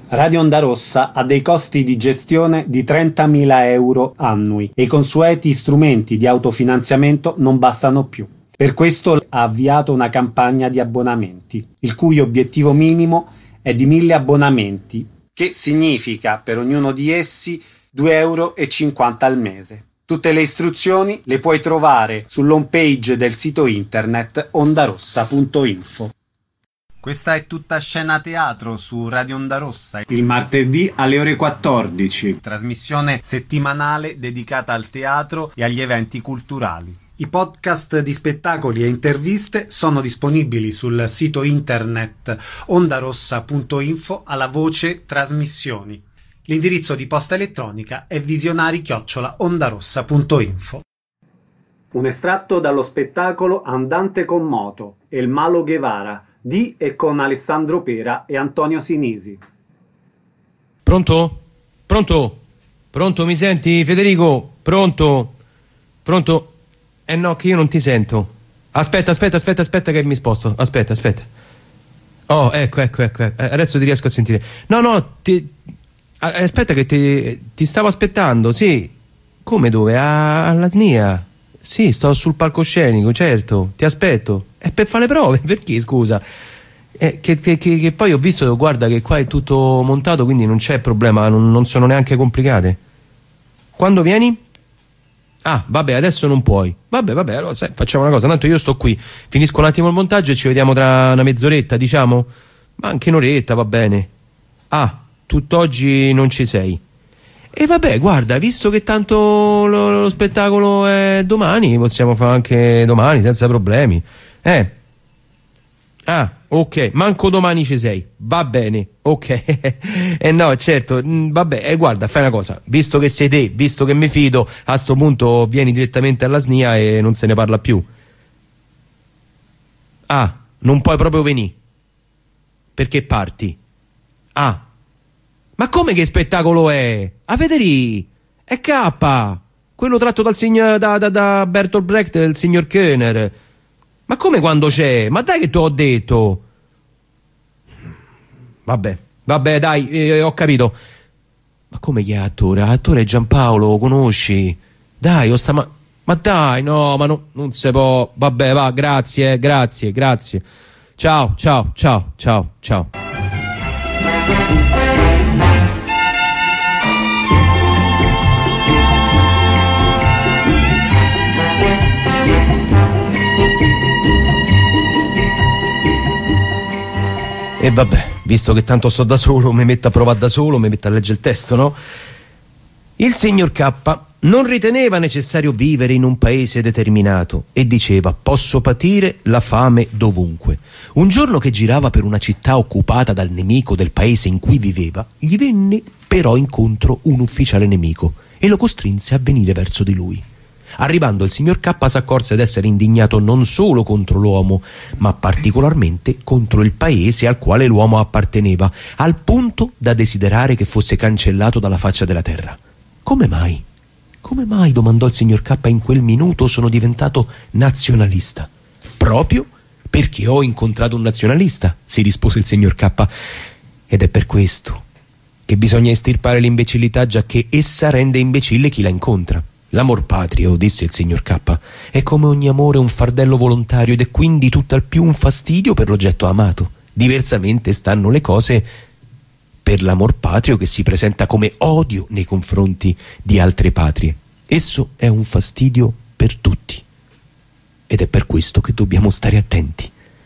Radio Onda Rossa ha dei costi di gestione di 30.000 euro annui e i consueti strumenti di autofinanziamento non bastano più. Per questo ha avviato una campagna di abbonamenti, il cui obiettivo minimo è di 1.000 abbonamenti, che significa per ognuno di essi 2,50 euro al mese. Tutte le istruzioni le puoi trovare sull'home page del sito internet ondarossa.info. Questa è tutta scena teatro su Radio Onda Rossa, il martedì alle ore 14, trasmissione settimanale dedicata al teatro e agli eventi culturali. I podcast di spettacoli e interviste sono disponibili sul sito internet ondarossa.info alla voce trasmissioni. L'indirizzo di posta elettronica è visionari@ondarossa.info. Un estratto dallo spettacolo Andante con moto, El Malo Guevara, di e con Alessandro Pera e Antonio Sinisi. Pronto? Pronto? Pronto, mi senti, Federico? Pronto? Pronto? No, che io non ti sento. Aspetta che mi sposto. Aspetta. Oh, ecco. Adesso ti riesco a sentire. No, aspetta che ti stavo aspettando, sì. Come dove? Alla SNIA. Sì, sto sul palcoscenico, certo. Ti aspetto. È per fare le prove, perché, scusa? Che poi ho visto, guarda, che qua è tutto montato, quindi non c'è problema, non sono neanche complicate. Quando vieni? Ah, vabbè, adesso non puoi. Vabbè, allora facciamo una cosa, tanto io sto qui, finisco un attimo il montaggio e ci vediamo tra una mezz'oretta, diciamo? Ma anche un'oretta, va bene. Ah, tutt'oggi non ci sei. E vabbè, guarda, visto che tanto lo spettacolo è domani, possiamo fare anche domani senza problemi. Ah, ok, manco domani ci sei. Va bene, ok. No, certo, vabbè, guarda, fai una cosa. Visto che sei te, visto che mi fido, a sto punto vieni direttamente alla SNIA e non se ne parla più. Ah, non puoi proprio venire. Perché parti? Ah. Ma come che spettacolo è? A Federì! È K! Quello tratto dal signor da Bertolt Brecht del signor Köhner. Ma come quando c'è? Ma dai che te l'ho detto! Vabbè, dai, ho capito. Ma come che è attore? Attore è Giampaolo, lo conosci? Dai, ma dai, no, ma non si può. Vabbè, va, grazie. Ciao. E vabbè, visto che tanto sto da solo, mi metto a provare da solo, mi metto a leggere il testo, no? Il signor K non riteneva necessario vivere in un paese determinato e diceva: posso patire la fame dovunque. Un giorno che girava per una città occupata dal nemico del paese in cui viveva, gli venne però incontro un ufficiale nemico e lo costrinse a venire verso di lui. Arrivando il signor K s'accorse d'essere indignato non solo contro l'uomo, ma particolarmente contro il paese al quale l'uomo apparteneva, al punto da desiderare che fosse cancellato dalla faccia della terra. Come mai? Come mai, domandò il signor K, in quel minuto sono diventato nazionalista? Proprio perché ho incontrato un nazionalista, si rispose il signor K, ed è per questo che bisogna estirpare l'imbecillità, giacché essa rende imbecille chi la incontra. L'amor patrio, disse il signor K, è come ogni amore un fardello volontario ed è quindi tutt'al più un fastidio per l'oggetto amato. Diversamente stanno le cose per l'amor patrio, che si presenta come odio nei confronti di altre patrie. Esso è un fastidio per tutti ed è per questo che dobbiamo stare attenti.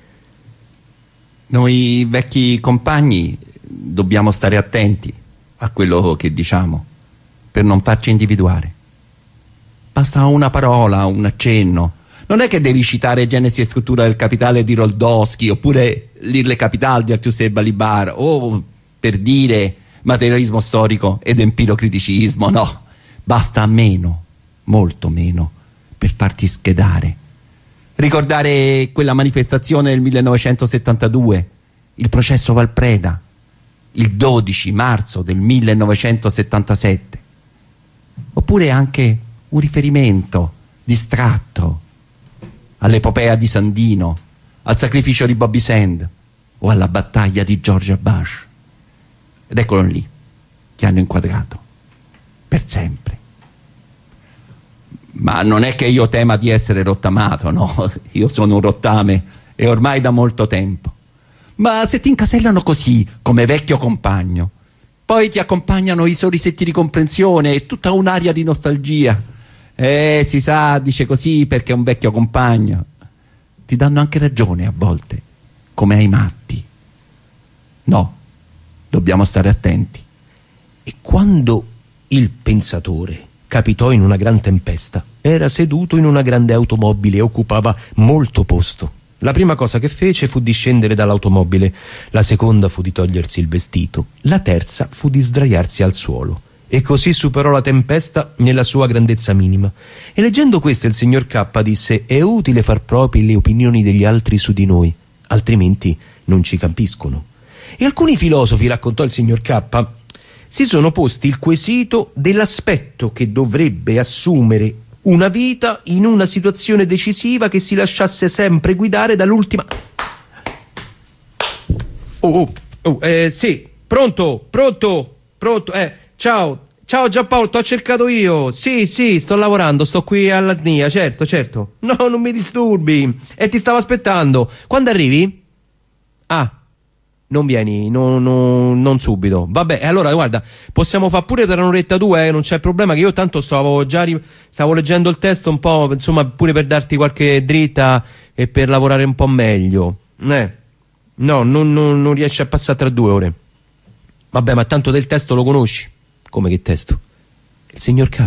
Noi vecchi compagni dobbiamo stare attenti a quello che diciamo per non farci individuare. Basta una parola, un accenno. Non è che devi citare Genesi e struttura del capitale di Roldowski oppure l'Irle Capital di Althusser Balibar o, per dire, materialismo storico ed empirocriticismo. No, basta meno, molto meno, per farti schedare. Ricordare quella manifestazione del 1972, il processo Valpreda, il 12 marzo del 1977. Oppure anche un riferimento distratto all'epopea di Sandino, al sacrificio di Bobby Sand o alla battaglia di Georgia Bush. ed eccolo lì, ti hanno inquadrato per sempre. Ma non è che io tema di essere rottamato, no, io sono un rottame e ormai da molto tempo. Ma se ti incasellano così, come vecchio compagno, poi ti accompagnano i sorrisetti di comprensione e tutta un'aria di nostalgia. Si sa, dice così perché è un vecchio compagno. Ti danno anche ragione a volte, come ai matti. No, dobbiamo stare attenti. E quando il pensatore capitò in una gran tempesta, era seduto in una grande automobile e occupava molto posto. La prima cosa che fece fu di scendere dall'automobile, la seconda fu di togliersi il vestito, la terza fu di sdraiarsi al suolo. E così superò la tempesta nella sua grandezza minima. E leggendo questo il signor K disse: è utile far proprie le opinioni degli altri su di noi, altrimenti non ci capiscono. E alcuni filosofi, raccontò il signor K, si sono posti il quesito dell'aspetto che dovrebbe assumere una vita in una situazione decisiva che si lasciasse sempre guidare dall'ultima... Sì, pronto, ciao Giampaolo, t'ho cercato io, sì, sto lavorando, sto qui alla SNIA, certo, no, non mi disturbi, e ti stavo aspettando, quando arrivi? Non vieni, non subito. Vabbè, allora guarda, possiamo fare pure tra un'oretta o due, non c'è problema, che io tanto stavo leggendo il testo un po', insomma, pure per darti qualche dritta e per lavorare un po' meglio. No, non riesci a passare tra 2 ore. Vabbè, ma tanto del testo lo conosci. Come che testo? Il signor K.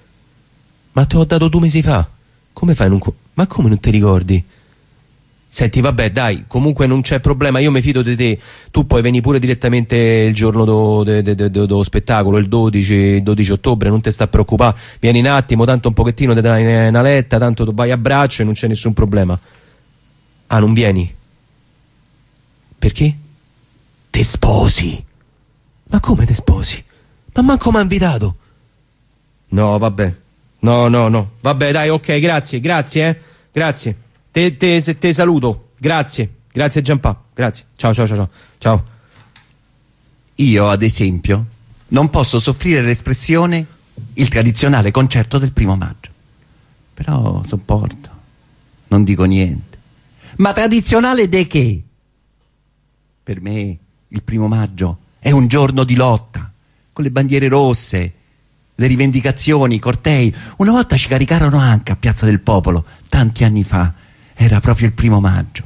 Ma te l'ho dato 2 mesi fa. Come fai ma come non ti ricordi? Senti, vabbè, dai, comunque non c'è problema, io mi fido di te. Tu puoi venire pure direttamente il giorno dello spettacolo, il 12 ottobre, non ti sta a preoccupare. Vieni un attimo, tanto un pochettino ti dai una letta, tanto tu vai a braccio e non c'è nessun problema. Non vieni? Perché? Te sposi. Ma come te sposi? Ma manco m'ha invitato. No, vabbè. No. Vabbè, dai, ok, grazie, grazie. Te saluto, grazie Giampaolo, grazie, ciao. Io, ad esempio, non posso soffrire l'espressione il tradizionale concerto del 1° maggio. Però sopporto, non dico niente. Ma tradizionale de che? Per me il 1° maggio è un giorno di lotta, con le bandiere rosse, le rivendicazioni, i cortei. Una volta ci caricarono anche a Piazza del Popolo, tanti anni fa. Era proprio il 1° maggio.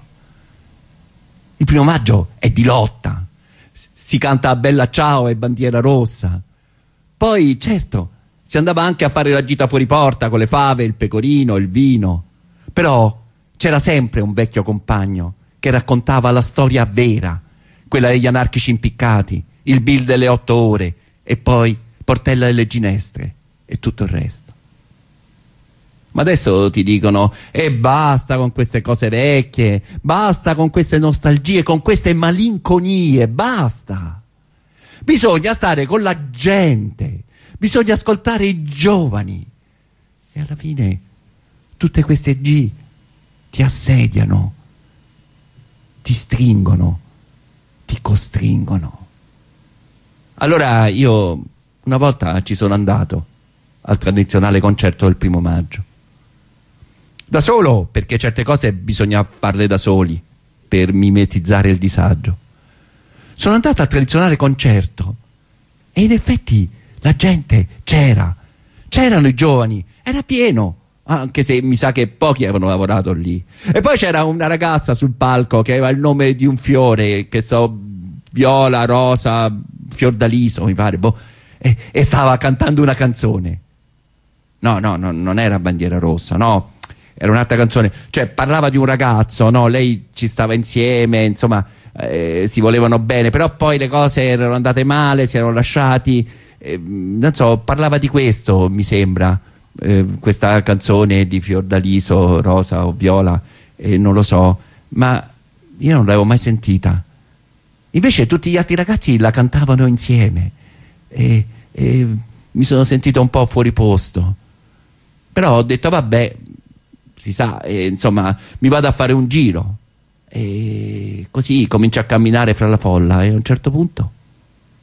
Il 1° maggio è di lotta. Si canta a Bella Ciao e bandiera rossa. Poi, certo, si andava anche a fare la gita fuori porta con le fave, il pecorino, il vino. Però c'era sempre un vecchio compagno che raccontava la storia vera, quella degli anarchici impiccati, il Bill delle 8 ore e poi Portella delle Ginestre e tutto il resto. Ma adesso ti dicono: e basta con queste cose vecchie, basta con queste nostalgie, con queste malinconie, basta. Bisogna stare con la gente, bisogna ascoltare i giovani. E alla fine tutte queste G ti assediano, ti stringono, ti costringono. Allora io una volta ci sono andato al tradizionale concerto del 1° maggio. Da solo, perché certe cose bisogna farle da soli per mimetizzare il disagio. Sono andato al tradizionale concerto e in effetti la gente c'erano i giovani, era pieno, anche se mi sa che pochi avevano lavorato lì. E poi c'era una ragazza sul palco che aveva il nome di un fiore, che so, viola, rosa, fiordaliso mi pare, e stava cantando una canzone. No, non era Bandiera Rossa, no. Era un'altra canzone, cioè parlava di un ragazzo, no? Lei ci stava insieme, insomma, si volevano bene, però poi le cose erano andate male, si erano lasciati, non so, parlava di questo, mi sembra, questa canzone di Fiordaliso, rosa o viola, non lo so, ma io non l'avevo mai sentita. Invece tutti gli altri ragazzi la cantavano insieme e mi sono sentito un po' fuori posto, però ho detto vabbè, si sa, insomma, mi vado a fare un giro e così comincio a camminare fra la folla e a un certo punto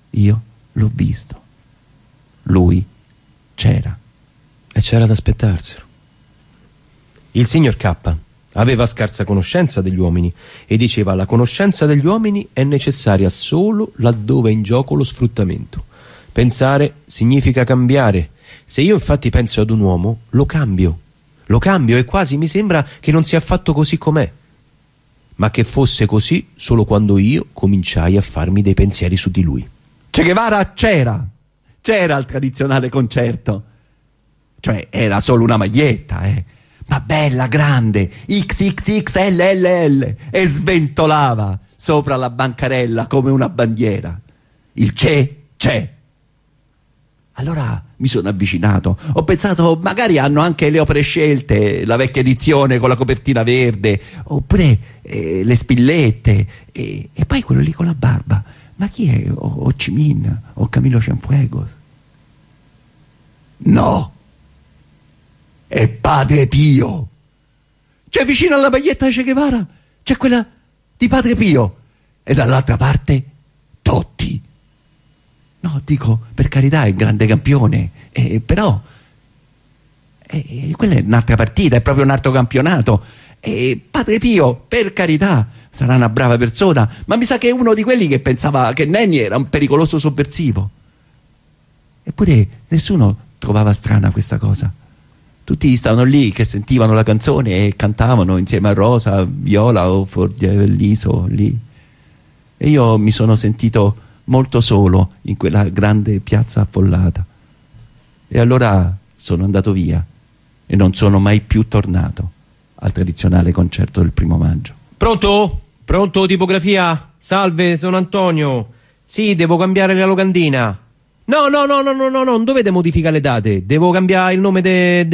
Io l'ho visto. Lui c'era. E c'era da aspettarselo. Il signor K aveva scarsa conoscenza degli uomini e diceva: la conoscenza degli uomini è necessaria solo laddove è in gioco lo sfruttamento. Pensare significa cambiare. Se io infatti penso ad un uomo, lo cambio e quasi mi sembra che non sia affatto così com'è, ma che fosse così solo quando io cominciai a farmi dei pensieri su di lui. Che Guevara c'era al tradizionale concerto, cioè era solo una maglietta, ma bella, grande, XXXLLL, e sventolava sopra la bancarella come una bandiera. Il c'è. Allora mi sono avvicinato, ho pensato magari hanno anche le opere scelte, la vecchia edizione con la copertina verde, oppure le spillette, e poi quello lì con la barba, ma chi è? Ho Chi Minh o Camilo Cienfuegos? No, è Padre Pio. C'è vicino alla maglietta di Che Guevara c'è quella di Padre Pio, e dall'altra parte Totti. No, dico, per carità, è grande campione, però quella è un'altra partita, è proprio un altro campionato. Padre Pio, per carità, sarà una brava persona, ma mi sa che è uno di quelli che pensava che Nenni era un pericoloso sovversivo. Eppure nessuno trovava strana questa cosa. Tutti stavano lì che sentivano la canzone e cantavano insieme a Rosa, Viola o Liso lì. E io mi sono sentito molto solo in quella grande piazza affollata, e allora sono andato via e non sono mai più tornato al tradizionale concerto del 1° maggio. Pronto, tipografia? Salve, sono Antonio. Sì, devo cambiare la locandina. No, non dovete modificare le date, devo cambiare il nome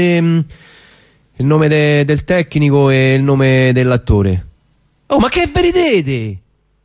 del tecnico e il nome dell'attore. Oh, ma che veridete?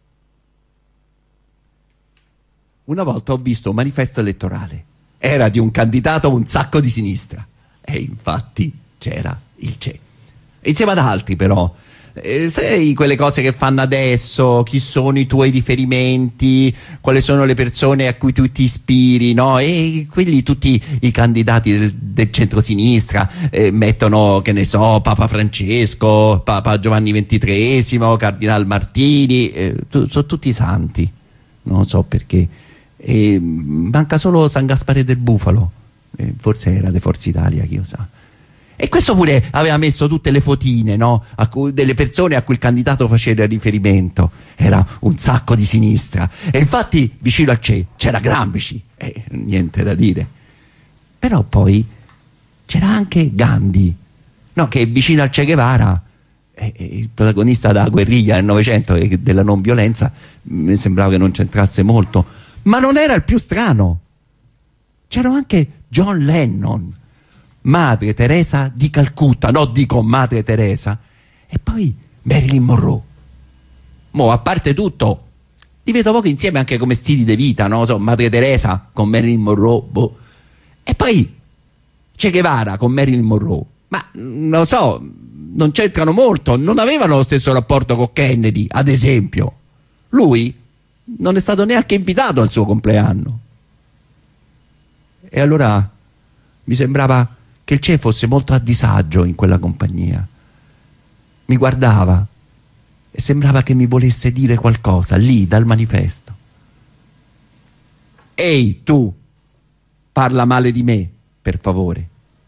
Una volta ho visto un manifesto elettorale, era di un candidato un sacco di sinistra, e infatti c'era il c'è, insieme ad altri però. Sai quelle cose che fanno adesso, chi sono i tuoi riferimenti, quali sono le persone a cui tu ti ispiri, no? E quelli tutti i candidati del centrosinistra mettono, che ne so, Papa Francesco, Papa Giovanni XXIII, Cardinal Martini, sono tutti santi, non lo so perché. E manca solo San Gaspare del Bufalo, forse era di Forza Italia, chi lo sa. E questo pure aveva messo tutte le fotine, no? Delle persone a cui il candidato faceva riferimento. Era un sacco di sinistra, e infatti vicino al c'era Gramsci, niente da dire. Però poi c'era anche Gandhi, no? Che vicino al Che Guevara, il protagonista della guerriglia del Novecento e della non violenza, mi sembrava che non c'entrasse molto. Ma non era il più strano. C'era anche John Lennon, Madre Teresa di Calcutta, no, dico Madre Teresa, e poi Marilyn Monroe. A parte tutto, li vedo poco insieme anche come stili di vita, no? So, Madre Teresa con Marilyn Monroe, boh. E poi Che Guevara con Marilyn Monroe, ma non lo so, non c'entrano molto, non avevano lo stesso rapporto con Kennedy, ad esempio. Lui non è stato neanche invitato al suo compleanno. E allora mi sembrava che il Che fosse molto a disagio in quella compagnia. Mi guardava e sembrava che mi volesse dire qualcosa lì dal manifesto. Ehi, tu, parla male di me, per favore.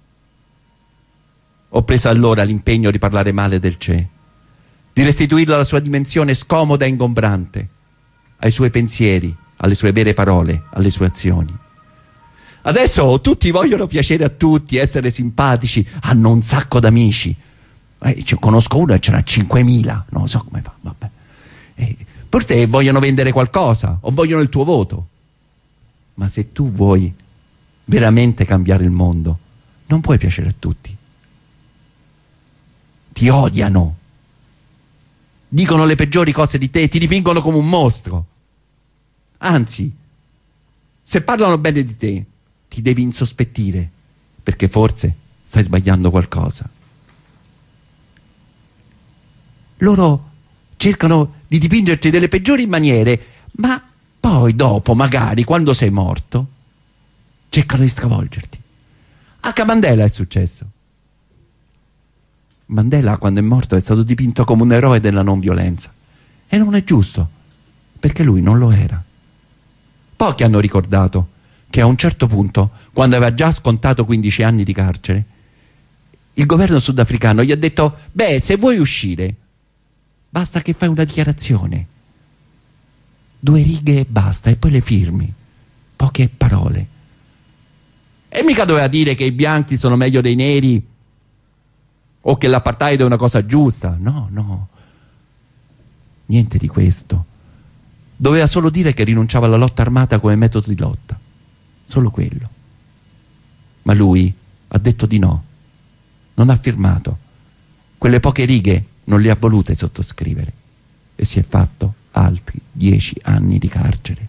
Ho preso allora l'impegno di parlare male del Che, di restituirlo alla sua dimensione scomoda e ingombrante, ai suoi pensieri, alle sue vere parole, alle sue azioni. Adesso tutti vogliono piacere a tutti, essere simpatici, hanno un sacco d'amici. Conosco uno e ce n'ha 5.000, non so come fa, vabbè. Forse vogliono vendere qualcosa o vogliono il tuo voto. Ma se tu vuoi veramente cambiare il mondo, non puoi piacere a tutti. Ti odiano, dicono le peggiori cose di te, ti dipingono come un mostro. Anzi, se parlano bene di te, ti devi insospettire, perché forse stai sbagliando qualcosa. Loro cercano di dipingerti delle peggiori maniere, ma Poi dopo, magari, quando sei morto, cercano di stravolgerti. Anche a Mandela è successo. Mandela, quando è morto, è stato dipinto come un eroe della non violenza. E non è giusto, perché lui non lo era. Pochi hanno ricordato che a un certo punto, quando aveva già scontato 15 anni di carcere, il governo sudafricano gli ha detto: beh, se vuoi uscire, basta che fai una dichiarazione. 2 righe e basta, e poi le firmi. Poche parole. E mica doveva dire che i bianchi sono meglio dei neri o che l'apartheid è una cosa giusta. No, no. Niente di questo. Doveva solo dire che rinunciava alla lotta armata come metodo di lotta. Solo quello. Ma lui ha detto di no. Non ha firmato. Quelle poche righe non le ha volute sottoscrivere. E si è fatto altri 10 anni di carcere.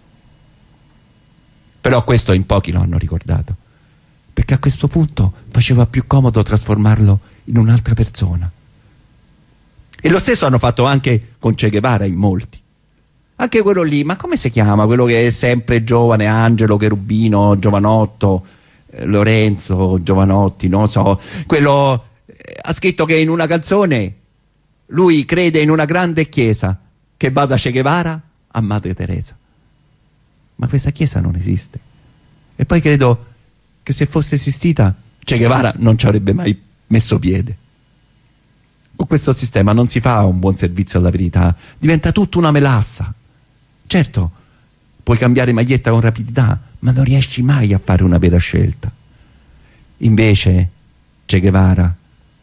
Però questo in pochi lo hanno ricordato, perché a questo punto faceva più comodo trasformarlo in un'altra persona. E lo stesso hanno fatto anche con Che Guevara in molti. Anche quello lì, ma come si chiama? Quello che è sempre giovane, Angelo Cherubino, Giovanotto, Lorenzo Giovanotti, non so. Quello ha scritto che in una canzone lui crede in una grande chiesa che va da Che Guevara a Madre Teresa. Ma questa chiesa non esiste. E poi credo che se fosse esistita, Che Guevara non ci avrebbe mai messo piede. Con questo sistema non si fa un buon servizio alla verità, diventa tutta una melassa. Certo, puoi cambiare maglietta con rapidità, ma non riesci mai a fare una vera scelta. Invece Che Guevara,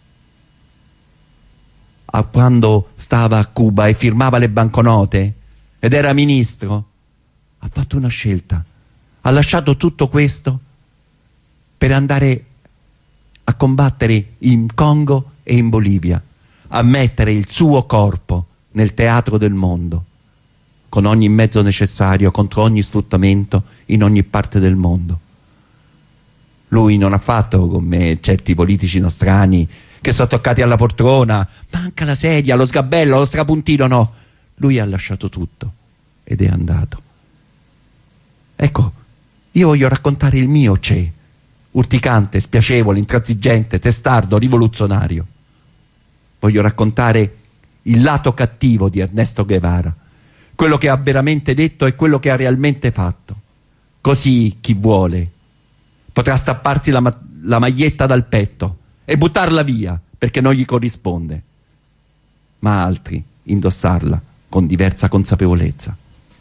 quando stava a Cuba e firmava le banconote ed era ministro, ha fatto una scelta. Ha lasciato tutto questo per andare a combattere in Congo e in Bolivia, a mettere il suo corpo nel teatro del mondo, con ogni mezzo necessario, contro ogni sfruttamento, in ogni parte del mondo. Lui non ha fatto come certi politici nostrani che sono toccati alla poltrona, manca la sedia, lo sgabello, lo strapuntino, no. Lui ha lasciato tutto ed è andato. Ecco, io voglio raccontare il mio Che, urticante, spiacevole, intransigente, testardo, rivoluzionario. Voglio raccontare il lato cattivo di Ernesto Guevara, quello che ha veramente detto e quello che ha realmente fatto. Così chi vuole potrà stapparsi la maglietta dal petto e buttarla via perché non gli corrisponde, ma altri indossarla con diversa consapevolezza.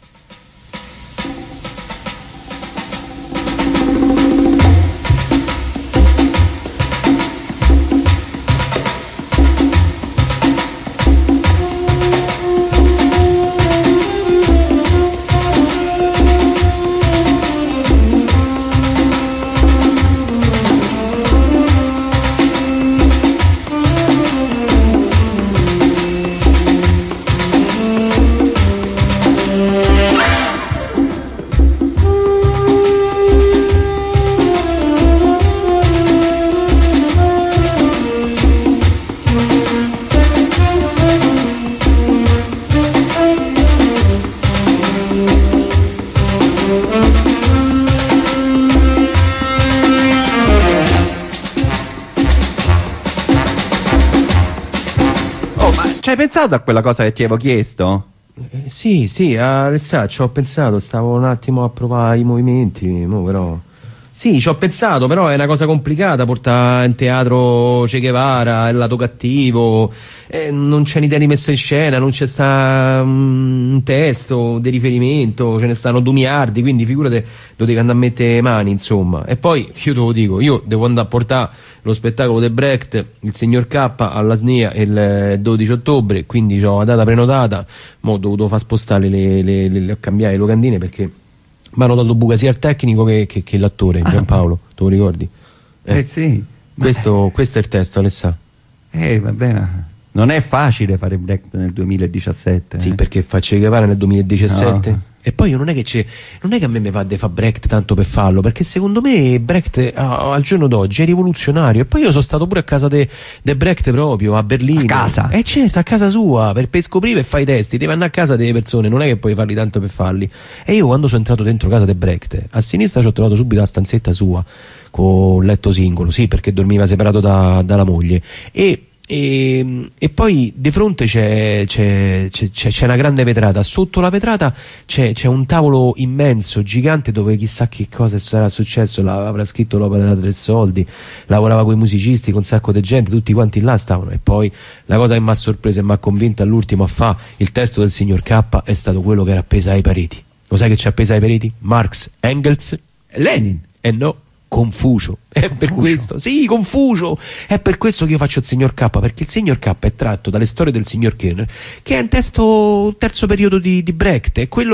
Ci hai pensato a quella cosa che ti avevo chiesto? Sì, Alessà, ci ho pensato, stavo un attimo a provare i movimenti, però... Sì, ci ho pensato, però è una cosa complicata portare in teatro Che Guevara, il lato cattivo, non c'è un'idea di messa in scena, non c'è sta un testo di riferimento, ce ne stanno 2 miliardi, quindi figurate, lo devi andare a mettere mani, insomma. E poi, io te lo dico, io devo andare a portare lo spettacolo di Brecht, il signor K, alla SNIA il 12 ottobre, quindi ho la data prenotata, mo ho dovuto far spostare cambiare le locandine perché mi hanno dato buca sia il tecnico che l'attore, Giampaolo, te lo ricordi? Sì. Questo è il testo, Alessà. Vabbè, ma non è facile fare Brecht nel 2017. Sì, perché faccio Che Guevara nel 2017? E poi io non è che a me mi va di fare Brecht tanto per farlo, perché secondo me Brecht al giorno d'oggi è rivoluzionario. E poi io sono stato pure a casa de Brecht, proprio a Berlino. A casa? Certo, a casa sua, per scoprire e fare i testi devi andare a casa delle persone, non è che puoi farli tanto per farli. E io quando sono entrato dentro casa de Brecht, a sinistra ci ho trovato subito la stanzetta sua con letto singolo, sì, perché dormiva separato dalla moglie, e poi di fronte c'è una grande vetrata, sotto la vetrata c'è un tavolo immenso, gigante, dove chissà che cosa sarà successo, avrà scritto l'opera da 3 soldi, lavorava con i musicisti, con un sacco di gente, tutti quanti là stavano. E poi la cosa che mi ha sorpreso e mi ha convinto all'ultimo a fa il testo del signor K è stato quello che era appeso ai pareti. Lo sai che c'è appeso ai pareti? Marx, Engels, Lenin. no, Confucio. È per questo, sì, Confucio. È per questo che io faccio il signor K, perché il signor K è tratto dalle storie del signor Kerner, che è un testo terzo periodo di Brecht, è quello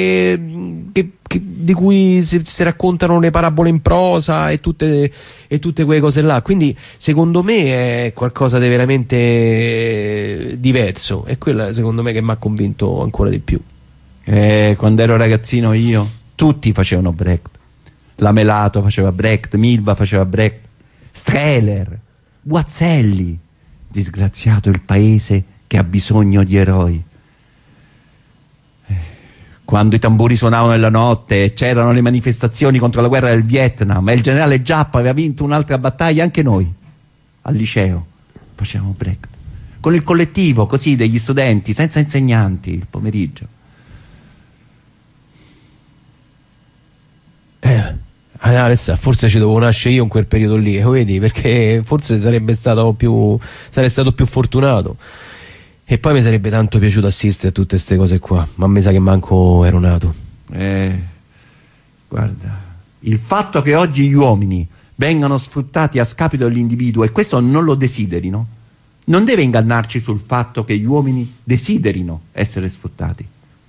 di cui si raccontano le parabole in prosa e tutte quelle cose là. Quindi secondo me è qualcosa di veramente diverso, è quella secondo me che mi ha convinto ancora di più. Quando ero ragazzino io, tutti facevano Brecht. Lamelato faceva Brecht, Milva faceva Brecht, Strehler, Guazzelli. Disgraziato il paese che ha bisogno di eroi. Quando i tamburi suonavano nella notte e c'erano le manifestazioni contro la guerra del Vietnam e il generale Giappa aveva vinto un'altra battaglia, anche noi al liceo facevamo Brecht con il collettivo così degli studenti, senza insegnanti, il pomeriggio. Alessà, forse ci dovevo nascere io in quel periodo lì, vedi, perché forse sarei stato più fortunato, e poi mi sarebbe tanto piaciuto assistere a tutte queste cose qua, ma mi sa che manco ero nato. Guarda, il fatto che oggi gli uomini vengano sfruttati a scapito dell'individuo, e questo non lo desiderino, non deve ingannarci sul fatto che gli uomini desiderino essere sfruttati.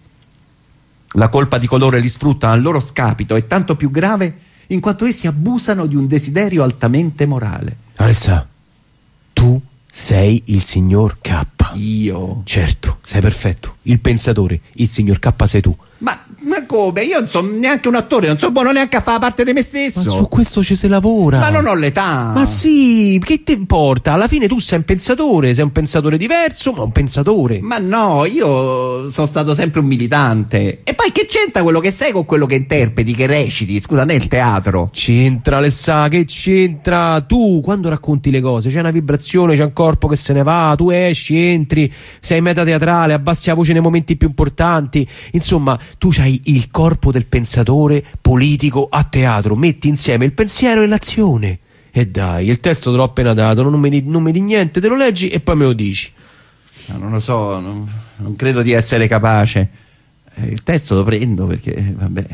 La colpa di coloro che li sfruttano al loro scapito è tanto più grave in quanto essi abusano di un desiderio altamente morale. Alessà, tu sei il signor K. Io? Certo, sei perfetto, il pensatore, il signor K sei tu. Ma come? Io non sono neanche un attore, non sono buono neanche a fare parte di me stesso. Ma su questo ci si lavora. Ma non ho l'età. Ma sì, che ti importa? Alla fine tu sei un pensatore diverso, ma un pensatore. Ma no, io sono stato sempre un militante. E poi che c'entra quello che sei con quello che interpreti, che reciti? Scusa, nel teatro. C'entra, Alessà, che c'entra? Tu, quando racconti le cose, c'è una vibrazione, c'è un corpo che se ne va, tu esci, entri, sei meta teatrale, abbassi la voce nei momenti più importanti. Insomma, tu c'hai il corpo del pensatore politico a teatro, metti insieme il pensiero e l'azione. E dai, il testo te l'ho appena dato, non mi di niente, te lo leggi e poi me lo dici. No, non lo so, non credo di essere capace. Il testo lo prendo perché, vabbè.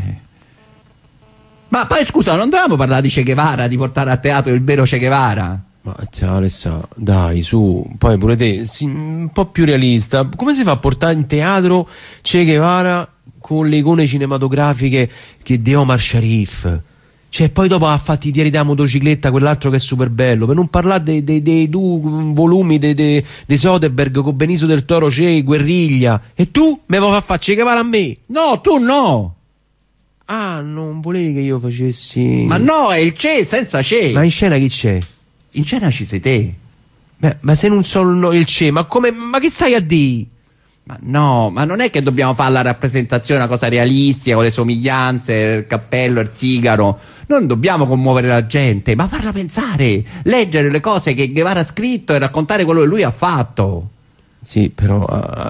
Ma poi scusa, non dovevamo parlare di Che Guevara, di portare a teatro il vero Che Guevara? Ma ciao Alessà, dai, su, poi pure te, sì, un po' più realista. Come si fa a portare in teatro Che Guevara con le icone cinematografiche di Omar Sharif? Cioè, poi dopo ha fatto i diari da motocicletta, quell'altro che è super bello, per non parlare dei due volumi di Soderbergh con Benicio del Toro, Che Guerriglia. E tu me vuoi far Che Guevara a me? No, tu no! Ah, non volevi che io facessi... Ma no, è il Che senza Che. Ma in scena chi c'è? In scena ci sei te. Beh, ma se non so il Che, ma che stai a dire? Ma no, ma non è che dobbiamo fare la rappresentazione, una cosa realistica, con le somiglianze, il cappello, il sigaro. Non dobbiamo commuovere la gente, ma farla pensare, leggere le cose che Guevara ha scritto e raccontare quello che lui ha fatto. Sì, però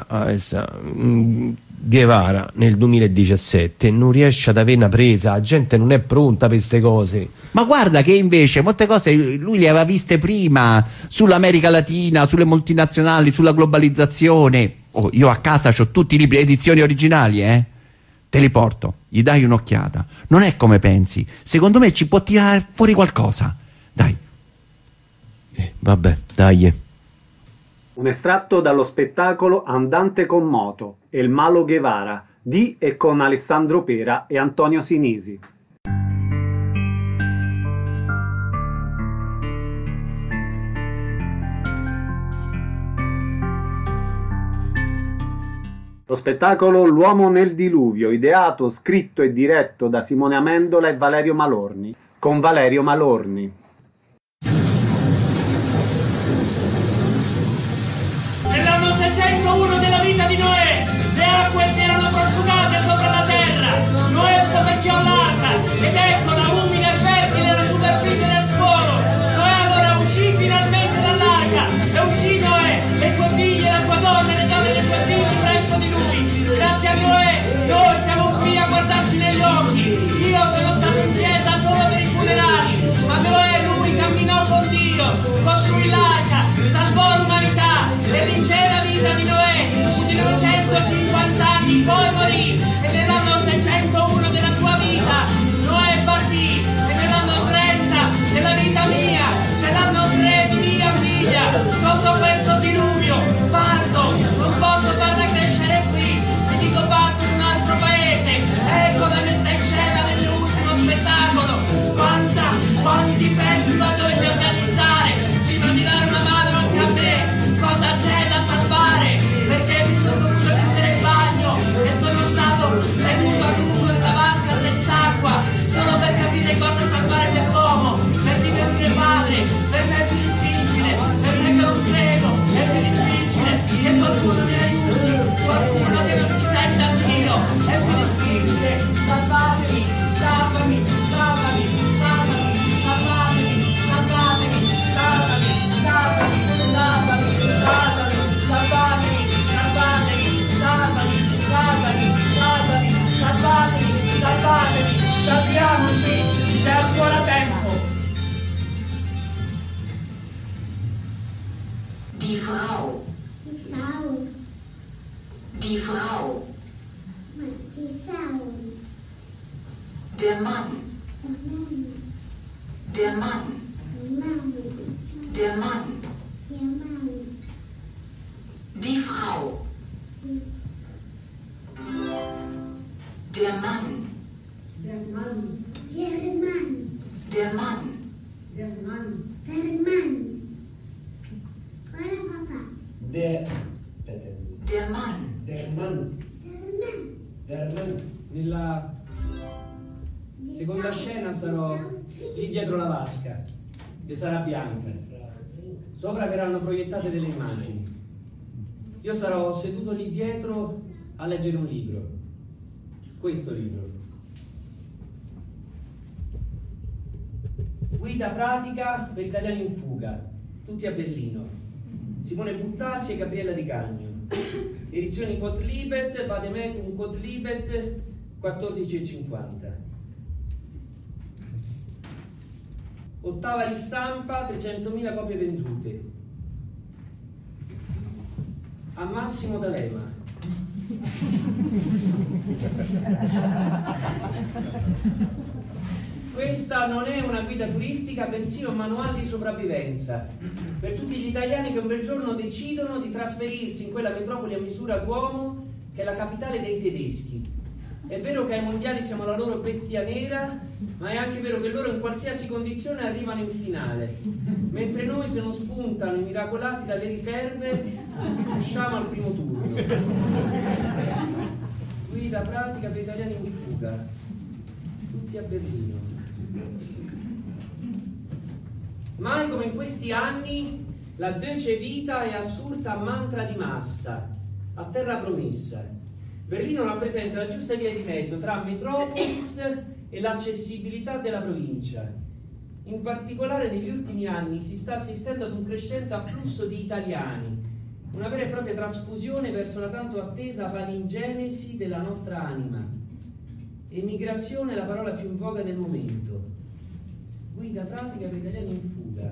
Guevara nel 2017 non riesce ad avere una presa, la gente non è pronta per queste cose. Ma guarda che invece molte cose lui le aveva viste prima, sull'America Latina, sulle multinazionali, sulla globalizzazione. Oh, io a casa ho tutti i libri, edizioni originali, te li porto, gli dai un'occhiata. Non è come pensi, secondo me ci può tirare fuori qualcosa. Dai. Vabbè, dai. Un estratto dallo spettacolo Andante con moto, El Malo Guevara, di e con Alessandro Pera e Antonio Sinisi. Lo spettacolo L'uomo nel diluvio, ideato, scritto e diretto da Simone Amendola e Valerio Malorni, con Valerio Malorni. Nell'anno 601 della vita di Noè, le acque si erano prosciugate sopra la terra. Noè scoperchiò l'arca ed eccola umida e fertile la superficie del suolo. Noè allora uscì finalmente dall'arca e uscì Noè, le sue figlie, la sua donna e le donne dei suoi figli presso di lui. Grazie a Noè noi siamo qui a guardarci negli occhi. Io sono stato in chiesa solo per i funerali, ma Noè lui camminò con Dio, costruì l'arca, salvò l'umanità e l'intera vita di Noè fu di 950 anni, poi morì e nell'anno 601 della sua vita Noè partì e nell'anno 30 della vita mia c'è l'anno 3 di mia figlia. Sotto questo diluvio parto, non posso farla crescere qui, ti dico parto in un altro paese. Ecco da me sei scena nell'ultimo spettacolo. Quanti festival dovete organizzare prima di dare una mano anche a me? Cosa c'è da salvare? Perché mi sono dovuto chiudere il bagno e sono stato seduto a lungo nella vasca senza acqua solo per capire cosa salvare dell'uomo, per diventare padre. Per me è più difficile, per me che non credo è più difficile che qualcuno mi aiuti, qualcuno che non si senta anch'io, è più difficile. Salvatemi, salvami, salvami, salvami, salvatemi, salvatemi, salvami, salvami, salvami, salvami, salvatemi, salvatemi, salvami, salvami, salvami, salvatemi, salvatemi, salviamoci, c'è ancora tempo. Die Frau. Die Frau. Der Mann. Der Mann. Der Mann. Die Frau. Der Mann. Der Mann. Der Mann. Der Mann. Der Mann. Der Mann. Nella seconda scena sarò lì dietro la vasca, che sarà bianca. Sopra verranno proiettate delle immagini. Io sarò seduto lì dietro a leggere un libro. Questo libro. Guida pratica per italiani in fuga, tutti a Berlino. Simone Buttazzi e Gabriella Di Cagno. Edizioni Quodlibet, Vademecum Quodlibet, 14,50. Ottava ristampa, 300.000 copie vendute. A Massimo D'Alema. Questa non è una guida turistica, bensì un manuale di sopravvivenza per tutti gli italiani che un bel giorno decidono di trasferirsi in quella metropoli a misura d'uomo che è la capitale dei tedeschi. È vero che ai mondiali siamo la loro bestia nera, ma è anche vero che loro in qualsiasi condizione arrivano in finale, mentre noi, se non spuntano i miracolati dalle riserve, usciamo al primo turno. Guida pratica per italiani in fuga, tutti a Berlino. Mai come in questi anni la Deutsche Vita è assurta a mantra di massa, a terra promessa. Berlino rappresenta la giusta via di mezzo tra metropolis e l'accessibilità della provincia. In particolare negli ultimi anni si sta assistendo ad un crescente afflusso di italiani, una vera e propria trasfusione verso la tanto attesa palingenesi della nostra anima. Emigrazione è la parola più in voga del momento. Guida pratica per italiani in fuga.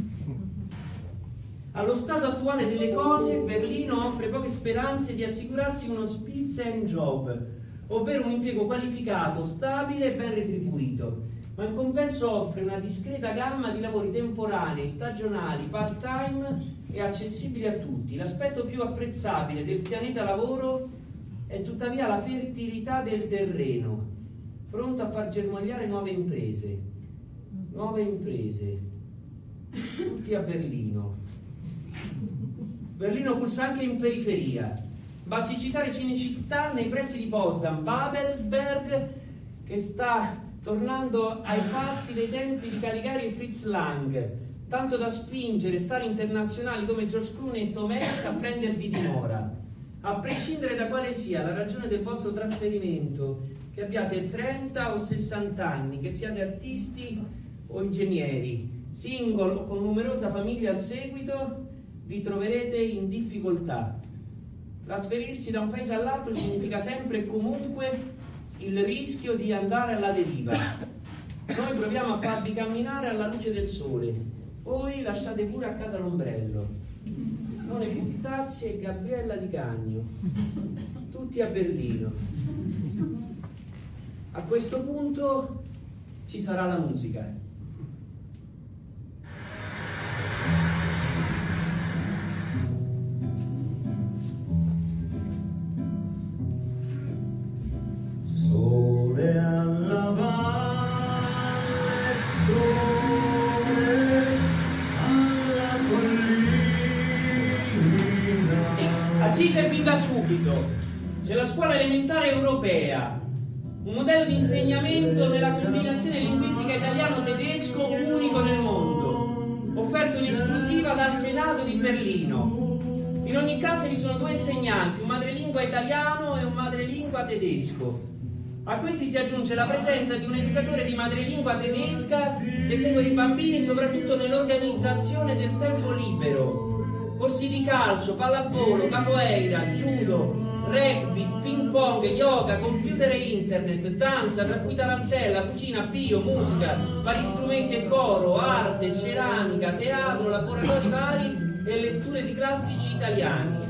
Allo stato attuale delle cose, Berlino offre poche speranze di assicurarsi uno Spitzenjob, ovvero un impiego qualificato, stabile e ben retribuito, ma in compenso offre una discreta gamma di lavori temporanei, stagionali, part-time e accessibili a tutti. L'aspetto più apprezzabile del pianeta lavoro è tuttavia la fertilità del terreno, pronto a far germogliare nuove imprese, tutti a Berlino. Berlino pulsa anche in periferia. Basti citare Cinecittà nei pressi di Potsdam, Babelsberg, che sta tornando ai fasti dei tempi di Caligari e Fritz Lang, tanto da spingere star internazionali come George Clooney e Tom Hanks a prendervi dimora. A prescindere da quale sia la ragione del vostro trasferimento, che abbiate 30 o 60 anni, che siate artisti o ingegneri, single o con numerosa famiglia al seguito, vi troverete in difficoltà. Trasferirsi da un paese all'altro significa sempre e comunque il rischio di andare alla deriva. Noi proviamo a farvi camminare alla luce del sole, voi lasciate pure a casa l'ombrello. Simone Puttazzi e Gabriella Di Cagno, tutti a Berlino. A questo punto ci sarà la musica. Sole alla valle, sole alla collina. Agite fin da subito. C'è la scuola elementare europea, un modello di insegnamento nella combinazione linguistica italiano-tedesco unico nel mondo, offerto in esclusiva dal Senato di Berlino. In ogni classe vi sono 2 insegnanti, un madrelingua italiano e un madrelingua tedesco. A questi si aggiunge la presenza di un educatore di madrelingua tedesca che segue i bambini soprattutto nell'organizzazione del tempo libero. Corsi di calcio, pallavolo, capoeira, judo, rugby, ping pong, yoga, computer e internet, danza, tra cui tarantella, cucina, bio, musica, vari strumenti e coro, arte, ceramica, teatro, laboratori vari e letture di classici italiani.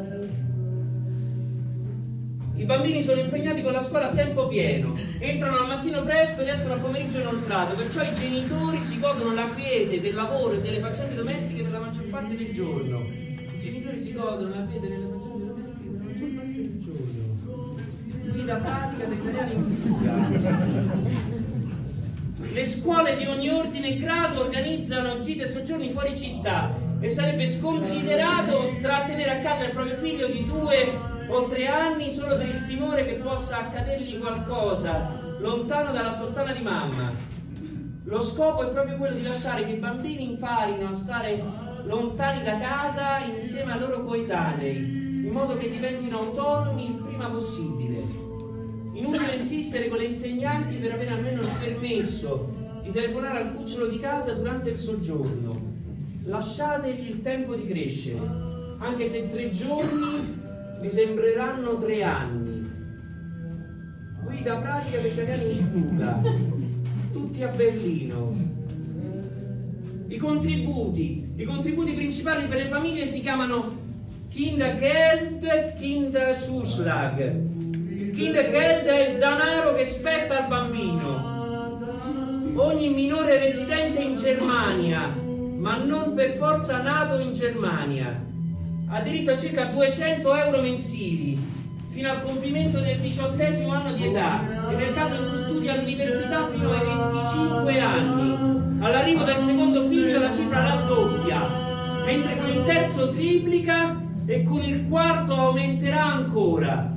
I bambini sono impegnati con la scuola a tempo pieno, entrano al mattino presto e escono al pomeriggio inoltrato, perciò i genitori si godono la quiete del lavoro e delle faccende domestiche per la maggior parte del giorno. I genitori si godono la quiete delle faccende domestiche per la maggior parte del giorno. Guida pratica per italiani in fuga. Le scuole di ogni ordine e grado organizzano gite e soggiorni fuori città e sarebbe sconsiderato trattenere a casa il proprio figlio di 2 o 3 anni solo per il timore che possa accadergli qualcosa lontano dalla sultana di mamma. Lo scopo è proprio quello di lasciare che i bambini imparino a stare lontani da casa insieme ai loro coetanei, in modo che diventino autonomi il prima possibile. Inutile insistere con le insegnanti per avere almeno il permesso di telefonare al cucciolo di casa durante il soggiorno. Lasciategli il tempo di crescere, anche se 3 giorni vi sembreranno 3 anni. Guida pratica per italiani in fuga, tutti a Berlino. I contributi principali per le famiglie si chiamano Kindergeld, Kinderzuschlag. Il Kindergeld è il denaro che spetta al bambino. Ogni minore residente in Germania, ma non per forza nato in Germania, ha diritto a circa 200 euro mensili fino al compimento del 18° anno di età e nel caso in cui studi all'università fino ai 25 anni. All'arrivo del secondo figlio la cifra raddoppia, mentre con il terzo triplica e con il quarto aumenterà ancora.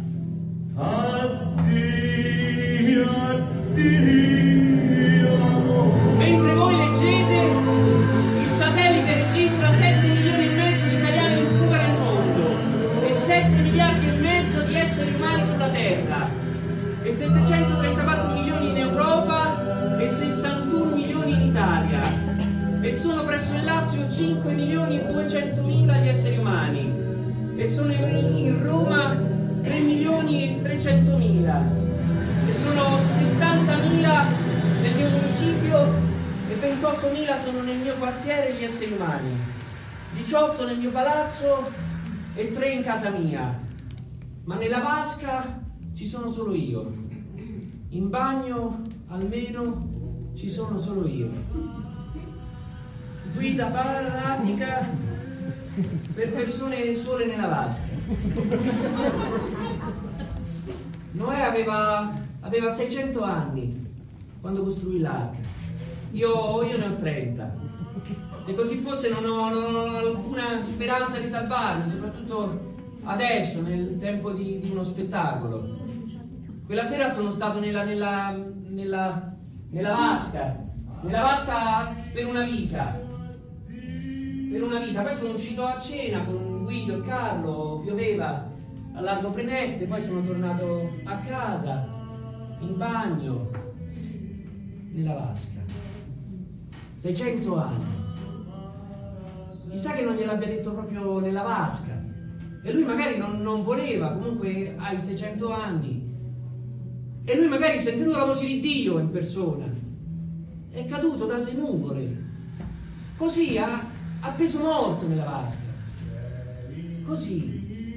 Addio, addio. Mentre voi leggete, il satellite registra 7 milioni e mezzo di italiani in fuga nel mondo e 7 miliardi e mezzo di esseri umani sulla Terra e 734 milioni in Europa e 61 milioni in Italia e sono presso il Lazio 5 milioni e 200 mila gli esseri umani e sono in Roma 3 milioni e 300 mila e sono 70 mila nel mio municipio e 28.000 sono nel mio quartiere gli esseri umani, 18 nel mio palazzo e 3 in casa mia, ma nella vasca ci sono solo io, in bagno almeno ci sono solo io. Guida pratica per persone sole nella vasca. Noè aveva 600 anni quando costruì l'arca. Io ne ho 30. Se così fosse non ho alcuna speranza di salvarmi, soprattutto adesso, nel tempo di uno spettacolo. Quella sera sono stato nella vasca per una vita. Poi sono uscito a cena con Guido e Carlo, pioveva a largo Preneste, poi sono tornato a casa, in bagno, nella vasca. 600 anni. Chissà che non gliel'abbia detto proprio nella vasca. E lui magari non voleva, comunque hai 600 anni. E lui magari, sentendo la voce di Dio in persona, è caduto dalle nuvole. Così ha appeso morto nella vasca. Così.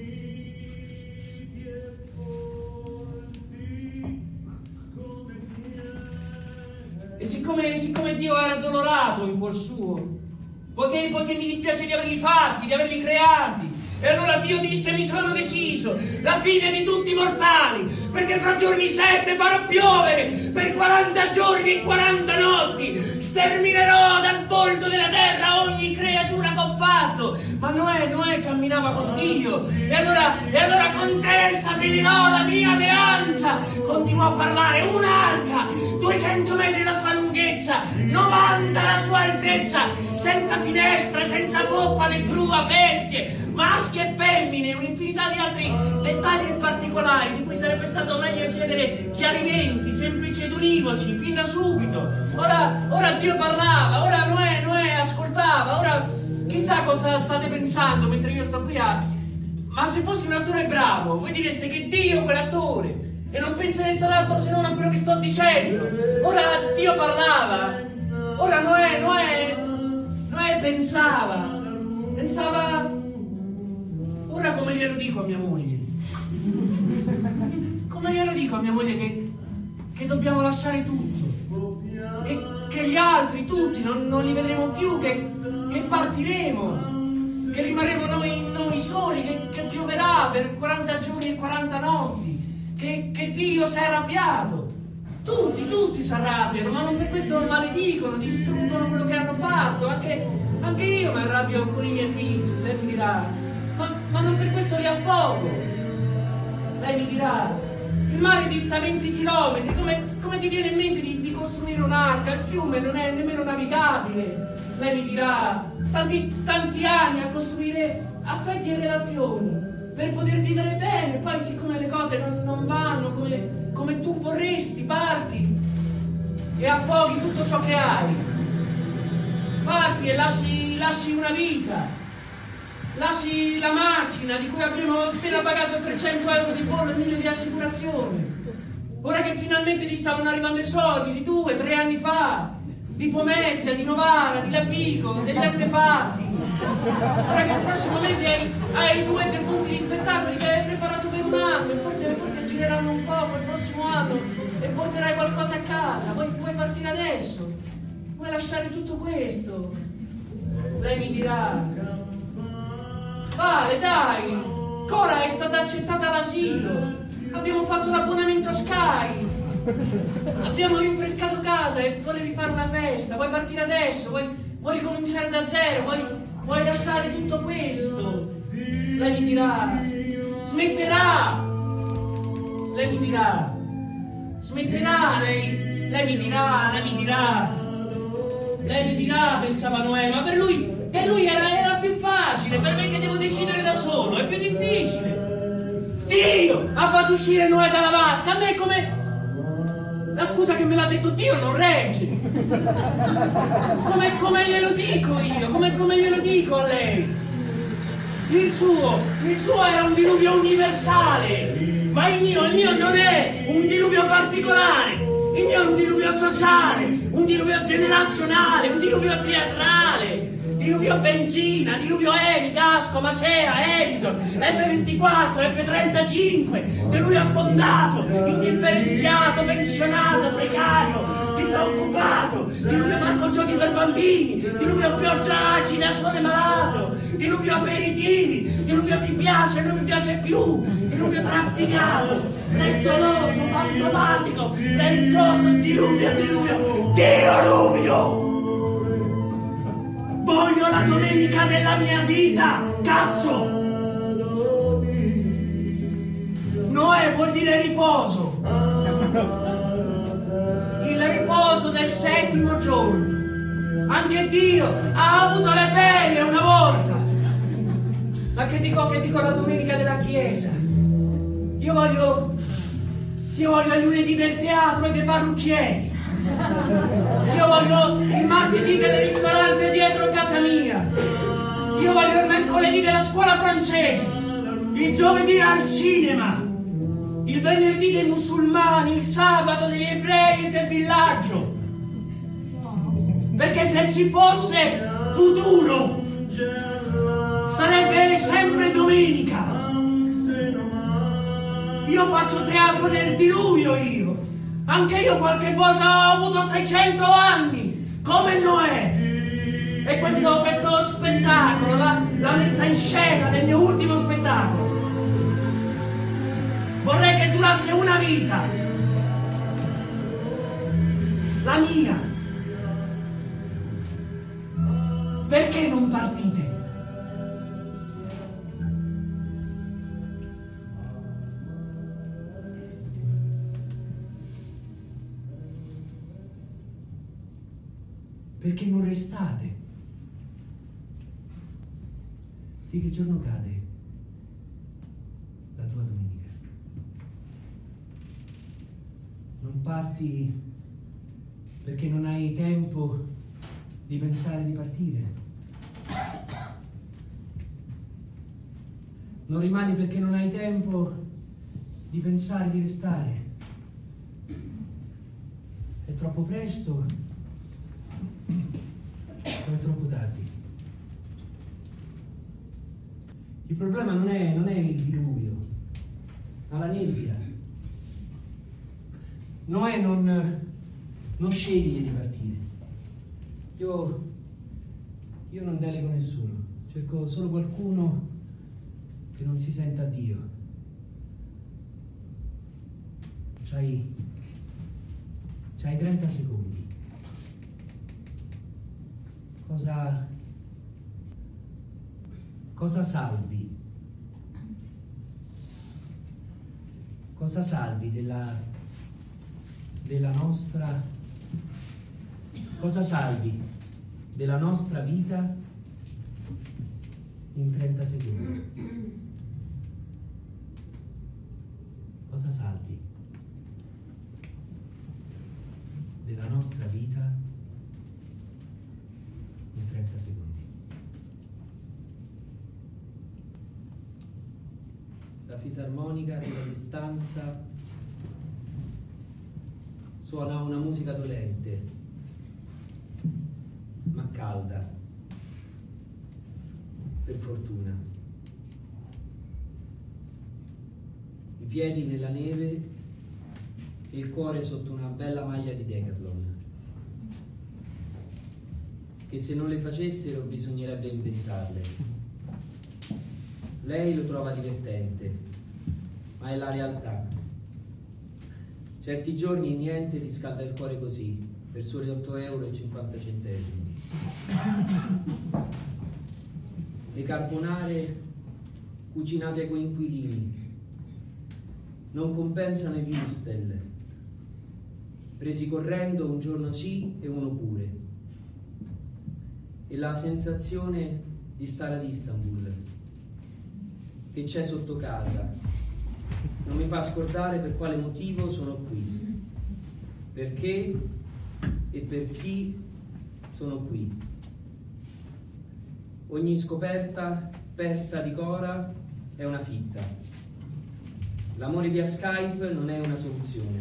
E siccome Dio era addolorato in cuor suo, poiché mi dispiace di averli fatti, di averli creati, e allora Dio disse: mi sono deciso, la fine di tutti i mortali, perché fra giorni 7 farò piovere per 40 giorni e 40 notti, sterminerò dal volto della terra ogni creatura che ho fatto. Ma Noè camminava con Dio, e allora con te stabilirò la mia alleanza. Continuò a parlare: un'arca, 200 metri la sua lunghezza, 90 la sua altezza, senza finestre, senza poppa né prua, bestie, maschi e femmine, un'infinità di altri dettagli e particolari di cui sarebbe stato meglio chiedere chiarimenti semplici ed univoci fin da subito. Ora Dio parlava, ora Noè ascoltava, ora chissà cosa state pensando mentre io sto qui a... Ma se fossi un attore bravo, voi direste che Dio è quell'attore e non pensereste all'altro se non a quello che sto dicendo. Ora Dio parlava, ora Noè pensava, ora come glielo dico a mia moglie? Come glielo dico a mia moglie che dobbiamo lasciare tutto? Che gli altri, tutti, non li vedremo più, che partiremo, che rimarremo noi soli, che pioverà per 40 giorni e 40 notti, che Dio si è arrabbiato. Tutti si arrabbiano, ma non per questo maledicono, distruggono quello che hanno fatto. Anche io mi arrabbio con i miei figli, lei mi dirà, ma non per questo li affogo. Lei mi dirà, il mare dista 20 chilometri, come ti viene in mente di costruire un'arca? Il fiume non è nemmeno navigabile. Lei mi dirà, tanti anni a costruire affetti e relazioni per poter vivere bene, poi siccome le cose non vanno come tu vorresti, parti e affoghi tutto ciò che hai. Parti e lasci una vita, lasci la macchina di cui abbiamo appena pagato 300 euro di bollo e 1000 di assicurazione. Ora che finalmente ti stavano arrivando i soldi di 2-3 anni fa, di Pomezia, di Novara, di Lapico, degli artefatti. Ora che il prossimo mese hai 2 debutti di spettacoli che hai preparato per un anno, e forse gireranno un po' il prossimo anno e porterai qualcosa a casa. Vuoi partire adesso? Vuoi lasciare tutto questo? Lei mi dirà, vale dai, Cora è stata accettata all'asilo, abbiamo fatto l'abbonamento a Sky, abbiamo rinfrescato casa e volevi fare una festa, vuoi partire adesso, vuoi ricominciare da zero, vuoi lasciare tutto questo? Lei mi dirà, smetterà. Lei mi dirà, smetterà, lei mi dirà, pensava Noè, ma per lui era più facile, per me che devo decidere da solo, è più difficile. Dio ha fatto uscire Noè dalla vasca, a me come... La scusa che me l'ha detto Dio non regge. Come glielo dico io? Come glielo dico a lei? Il suo era un diluvio universale. Ma il mio non è un diluvio particolare, il mio è un diluvio sociale, un diluvio generazionale, un diluvio teatrale, diluvio benzina, diluvio Eni, Gasco, Macea, Edison, F24, F35, diluvio affondato, indifferenziato, pensionato, precario, disoccupato, diluvio parco giochi per bambini, diluvio pioggia acida, sole malato, diluvio aperitivi, diluvio mi piace, non mi piace più, diluvio trafficato, frettoloso, fantomatico, lentoso, diluvio. Voglio la domenica della mia vita, cazzo! Noè vuol dire riposo. Il riposo del 7° giorno. Anche Dio ha avuto le ferie una volta. Ma che dico la domenica della chiesa? Io voglio il lunedì del teatro e dei parrucchieri. Io voglio il martedì del ristorante dietro casa mia. Io voglio il mercoledì della scuola francese. Il giovedì al cinema. Il venerdì dei musulmani. Il sabato degli ebrei e del villaggio. Perché se ci fosse futuro sarebbe sempre domenica. Io faccio teatro nel diluvio, io. Anche io qualche volta ho avuto 600 anni, come Noè. E questo spettacolo, la messa in scena del mio ultimo spettacolo, vorrei che durasse una vita. La mia. Perché non partite? Perché non restate? Di che giorno cade la tua domenica? Non parti perché non hai tempo di pensare di partire? Non rimani perché non hai tempo di pensare di restare? È troppo presto? O è troppo tardi? Il problema non è il diluvio, ma la nebbia. Noè non sceglie di partire. Io non delego nessuno, cerco solo qualcuno che non si senta Dio. C'hai 30 secondi. Cosa salvi? Cosa salvi della nostra... Cosa salvi della nostra vita in 30 secondi? Cosa salvi della nostra vita in 30 secondi? La fisarmonica della distanza suona una musica dolente, ma calda, per fortuna. I piedi nella neve e il cuore sotto una bella maglia di Decathlon, che se non le facessero bisognerebbe inventarle. Lei lo trova divertente, ma è la realtà. Certi giorni niente ti scalda il cuore così, per soli 8,50 €. Le carbonare cucinate con inquilini non compensano i würstel, presi correndo un giorno sì e uno pure. E la sensazione di stare ad Istanbul, che c'è sotto casa, non mi fa scordare per quale motivo sono qui, perché e per chi sono qui. Ogni scoperta persa di Cora è una fitta. L'amore via Skype non è una soluzione.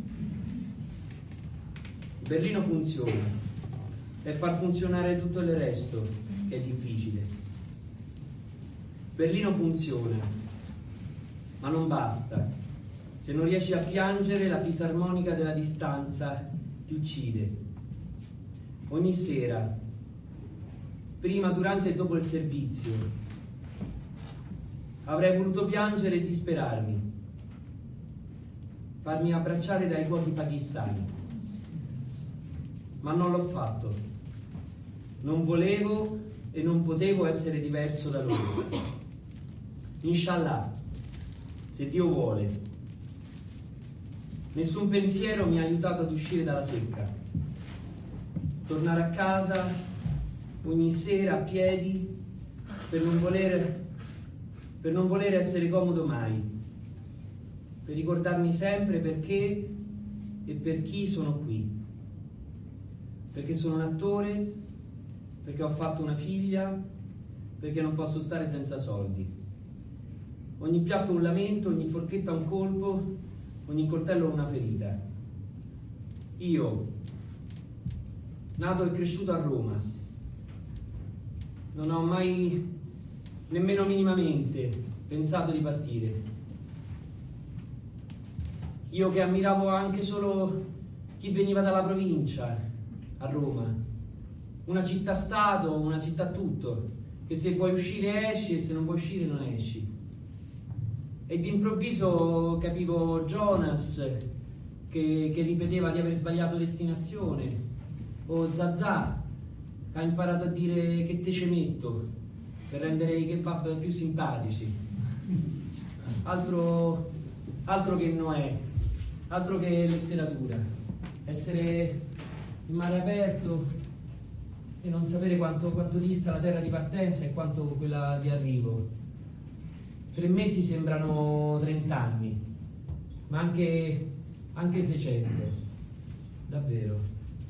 Berlino funziona, è far funzionare tutto il resto che è difficile. Berlino funziona, ma non basta. Se non riesci a piangere, la fisarmonica della distanza ti uccide. Ogni sera, prima, durante e dopo il servizio, avrei voluto piangere e disperarmi, farmi abbracciare dai cuochi pakistani, ma non l'ho fatto. Non volevo e non potevo essere diverso da loro. Inshallah, se Dio vuole, Nessun pensiero mi ha aiutato ad uscire dalla secca. Tornare a casa ogni sera a piedi per non voler essere comodo mai, per ricordarmi sempre perché e per chi sono qui. Perché sono un attore, perché ho fatto una figlia, perché non posso stare senza soldi. Ogni piatto un lamento, ogni forchetta un colpo, ogni coltello una ferita. Io, nato e cresciuto a Roma, non ho mai, nemmeno minimamente, pensato di partire. Io che ammiravo anche solo chi veniva dalla provincia a Roma, una città-stato, una città-tutto, che se puoi uscire esci e se non puoi uscire non esci. E d'improvviso capivo Jonas che ripeteva di aver sbagliato destinazione, o Zazà che ha imparato a dire che te ce metto per rendere i kebab più simpatici. Altro che Noè, altro che letteratura. Essere in mare aperto e non sapere quanto dista la terra di partenza e quanto quella di arrivo. 3 mesi sembrano 30 anni, ma anche 600, davvero.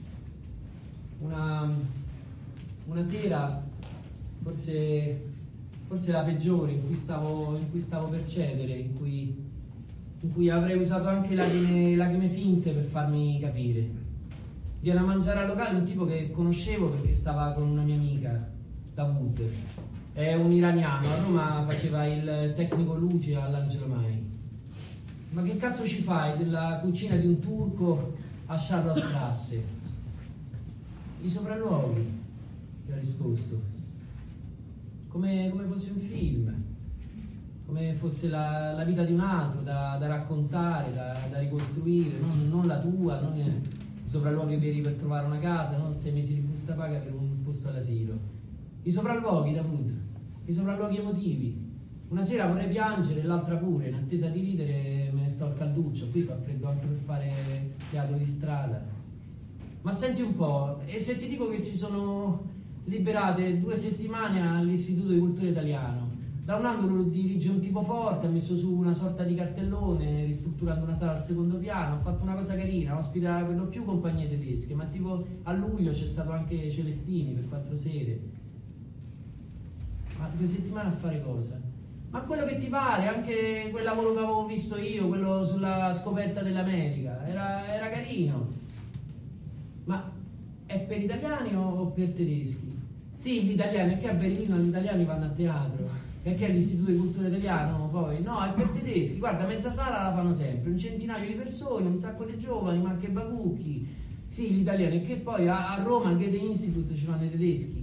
Una sera, forse la peggiore, in cui stavo per cedere, in cui avrei usato anche lacrime finte per farmi capire. Viene a mangiare al locale un tipo che conoscevo perché stava con una mia amica, Davud. È un iraniano, a Roma faceva il tecnico luce all'Angelo Mai. Ma che cazzo ci fai della cucina di un turco a Charlottenstrasse? I sopralluoghi, gli ha risposto. Come fosse un film, come fosse la vita di un altro, da raccontare, da ricostruire, non la tua, non i sopralluoghi veri per trovare una casa, non 6 mesi di busta paga per un posto all'asilo. I sopralluoghi, Davud, i sopralluoghi emotivi. Una sera vorrei piangere e l'altra pure, in attesa di ridere me ne sto al calduccio, qui fa freddo anche per fare teatro di strada. Ma senti un po', e se ti dico che si sono liberate 2 settimane all'Istituto di Cultura Italiano? Da un anno lo dirige un tipo forte, ha messo su una sorta di cartellone ristrutturando una sala al 2° piano, ha fatto una cosa carina, ospita per lo più compagnie tedesche, ma tipo a luglio c'è stato anche Celestini per 4 sere. Ma 2 settimane a fare cosa? Ma quello che ti pare, anche quel lavoro che avevo visto io, quello sulla scoperta dell'America, era carino. Ma è per italiani o per tedeschi? Sì, gli italiani, perché a Berlino gli italiani vanno a teatro, perché è l'Istituto di Cultura Italiano, poi no, è per tedeschi. Guarda, mezza sala la fanno sempre, un centinaio di persone, un sacco di giovani, ma anche babucchi. Sì, gli italiani, che poi a Roma al Goethe Institute ci vanno i tedeschi.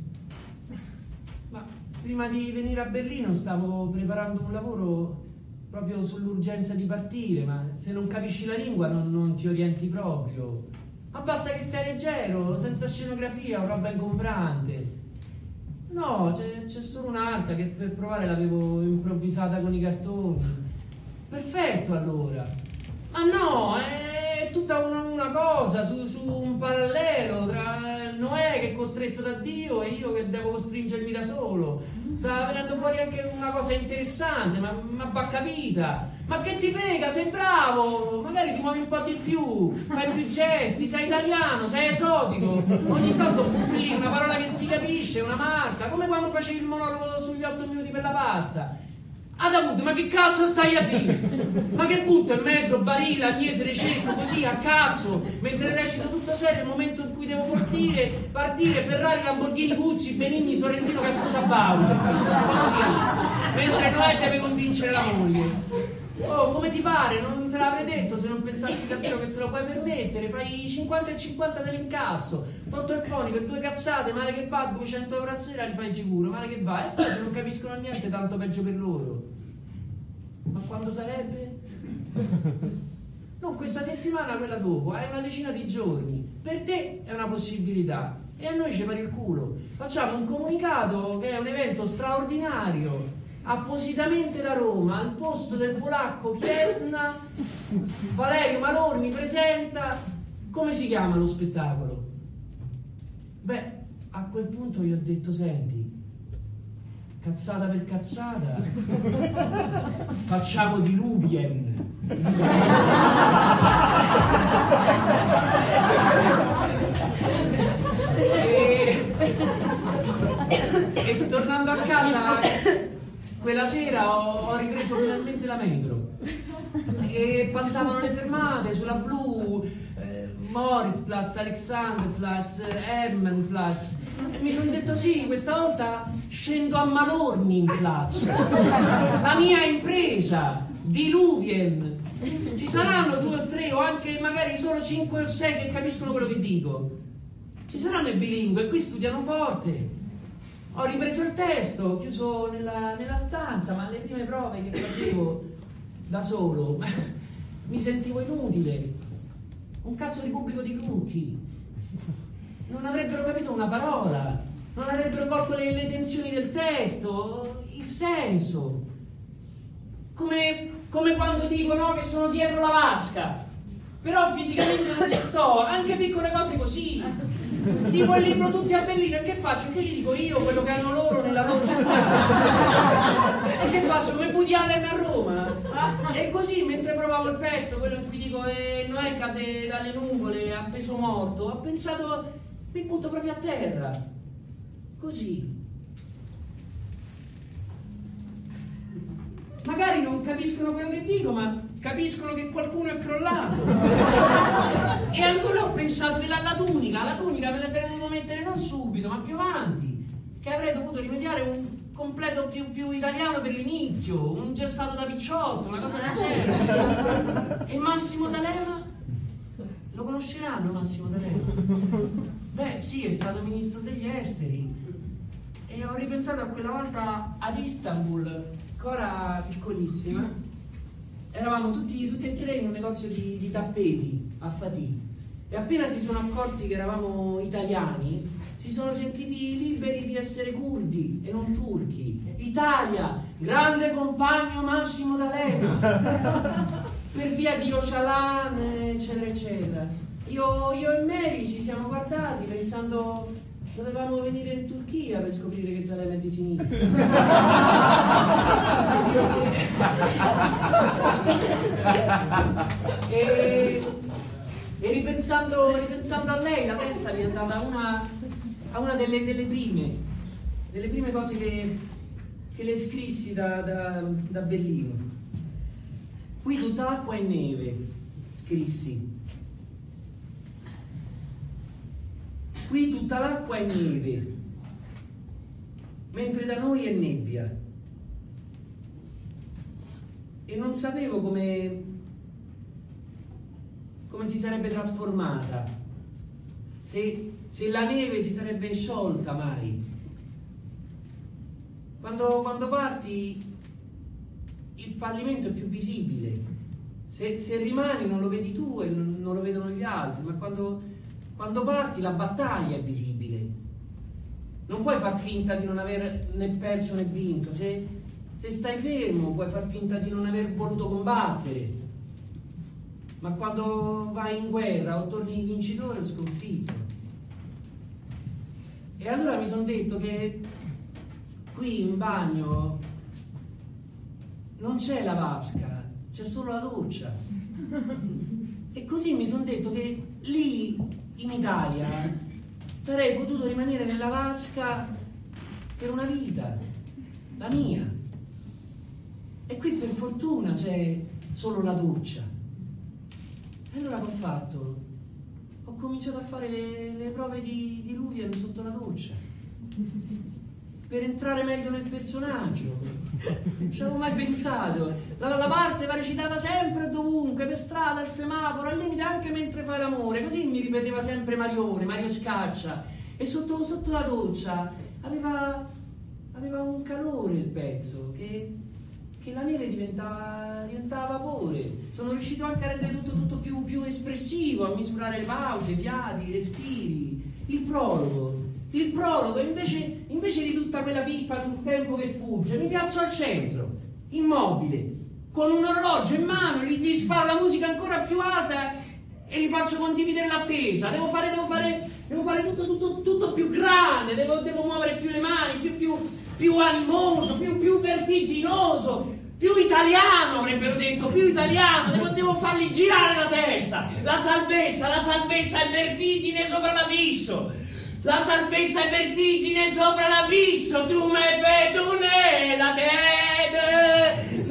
Ma prima di venire a Berlino stavo preparando un lavoro proprio sull'urgenza di partire, ma se non capisci la lingua non ti orienti proprio. Ma basta che sei leggero, senza scenografia o roba ingombrante. No, c'è solo un'arca che per provare l'avevo improvvisata con i cartoni. Perfetto, allora. Ma no, è tutta una cosa, su un parallelo tra Noè che è costretto da Dio e io che devo costringermi da solo. Sta venendo fuori anche una cosa interessante, ma va capita. Ma che ti frega, sei bravo, magari ti muovi un po' di più, fai più gesti, sei italiano, sei esotico, ogni tanto butti lì una parola che si capisce, una marca, come quando facevi il monologo sugli 8 minuti per la pasta. Ah, Davud, ma che cazzo stai a dire? Ma che butto in mezzo Barilla, Agnese, Recetto, così a cazzo, mentre recito tutto serio il momento in cui devo partire, Ferrari, Lamborghini, Guzzi, Benigni, Sorrentino, Castosa, Paolo, così, mentre Noè deve convincere la moglie. Oh, come ti pare? Non te l'avrei detto se non pensassi davvero che te lo puoi permettere. Fai 50 e 50 dell'incasso, tutto il fonico e 2 cazzate, male che va, 200 euro a sera li fai sicuro, male che va. E poi se non capiscono niente, tanto peggio per loro. Ma quando sarebbe? Non questa settimana, quella dopo, hai una decina di giorni. Per te è una possibilità e a noi ci pare il culo. Facciamo un comunicato che è un evento straordinario. appositamente da Roma, al posto del polacco Chiesna, Valerio Malorni presenta. Come si chiama lo spettacolo? Beh, a quel punto io ho detto: senti, cazzata per cazzata, facciamo Diluvien. E tornando a casa quella sera ho ripreso finalmente la metro e passavano le fermate sulla blu, Moritzplatz, Alexanderplatz, Hermannplatz, e mi sono detto: sì, questa volta scendo a Malorni in Platz, la mia impresa Diluvien. Ci saranno 2 o 3 o anche magari solo 5 o 6 che capiscono quello che dico. Ci saranno i bilingue e qui studiano forte. Ho ripreso il testo, chiuso nella stanza, ma alle prime prove che facevo da solo mi sentivo inutile, un cazzo di pubblico di crocchi. Non avrebbero capito una parola, non avrebbero colto le tensioni del testo, il senso. Come quando dico, no, che sono dietro la vasca, però fisicamente non ci sto, anche piccole cose così. Tipo il libro Tutti a Berlino, e che faccio? Che gli dico io quello che hanno loro nella loro città? E che faccio? Come Woody Allen a Roma? E così, mentre provavo il pezzo, quello in cui dico Noè cade dalle nuvole, a peso morto, ho pensato: mi butto proprio a terra, così. Magari non capiscono quello che dico, ma capiscono che qualcuno è crollato. E ancora ho pensato alla tunica me la sarei dovuto mettere non subito, ma più avanti, che avrei dovuto rimediare un completo più italiano per l'inizio, un gessato da picciotto, una cosa del genere. E Massimo D'Alema? Lo conosceranno Massimo D'Alema? Beh sì, è stato ministro degli esteri. E ho ripensato a quella volta ad Istanbul, ancora piccolissima. Eravamo tutti e 3 in un negozio di tappeti a Fatih, e appena si sono accorti che eravamo italiani si sono sentiti liberi di essere curdi e non turchi. Italia, grande compagno Massimo D'Alema, per via di Öcalan, eccetera eccetera. Io e Mary ci siamo guardati pensando: dovevamo venire in Turchia per scoprire che D'Alema è di sinistra. e ripensando a lei, la testa mi è andata a una delle prime cose che le scrissi da Berlino. Qui tutta l'acqua è neve, scrissi. Qui tutta l'acqua è neve, mentre da noi è nebbia. E non sapevo come si sarebbe trasformata, se la neve si sarebbe sciolta mai. Quando parti il fallimento è più visibile, se rimani non lo vedi tu e non lo vedono gli altri, ma quando parti la battaglia è visibile. Non puoi far finta di non aver né perso né vinto. Se stai fermo puoi far finta di non aver voluto combattere, ma quando vai in guerra o torni vincitore o sconfitto. E allora mi sono detto che qui in bagno non c'è la vasca, c'è solo la doccia. E così mi sono detto che lì in Italia sarei potuto rimanere nella vasca per una vita, la mia. E qui per fortuna c'è solo la doccia. E allora che ho fatto? Ho cominciato a fare le prove di Diluvien sotto la doccia, per entrare meglio nel personaggio. Non ci avevo mai pensato. La parte va recitata sempre e dovunque, per strada, al semaforo, al limite anche mentre fai l'amore. Così mi ripeteva sempre Mario Scaccia. E sotto la doccia aveva un calore il pezzo, che la neve diventava vapore. Sono riuscito anche a rendere tutto più espressivo, a misurare le pause, i fiati, i respiri. Il prologo il prologo, invece di tutta quella pippa sul tempo che fugge, mi piazzo al centro, immobile, con un orologio in mano, gli sparo la musica ancora più alta e gli faccio condividere l'attesa. Devo fare tutto più grande, devo muovere più le mani, più animoso, più vertiginoso, più italiano, avrebbero detto, più italiano. Devo fargli girare la testa. La salvezza è vertigine sopra l'abisso. La salvezza è vertigine sopra l'abisso. Tu me fai tu ne la tete.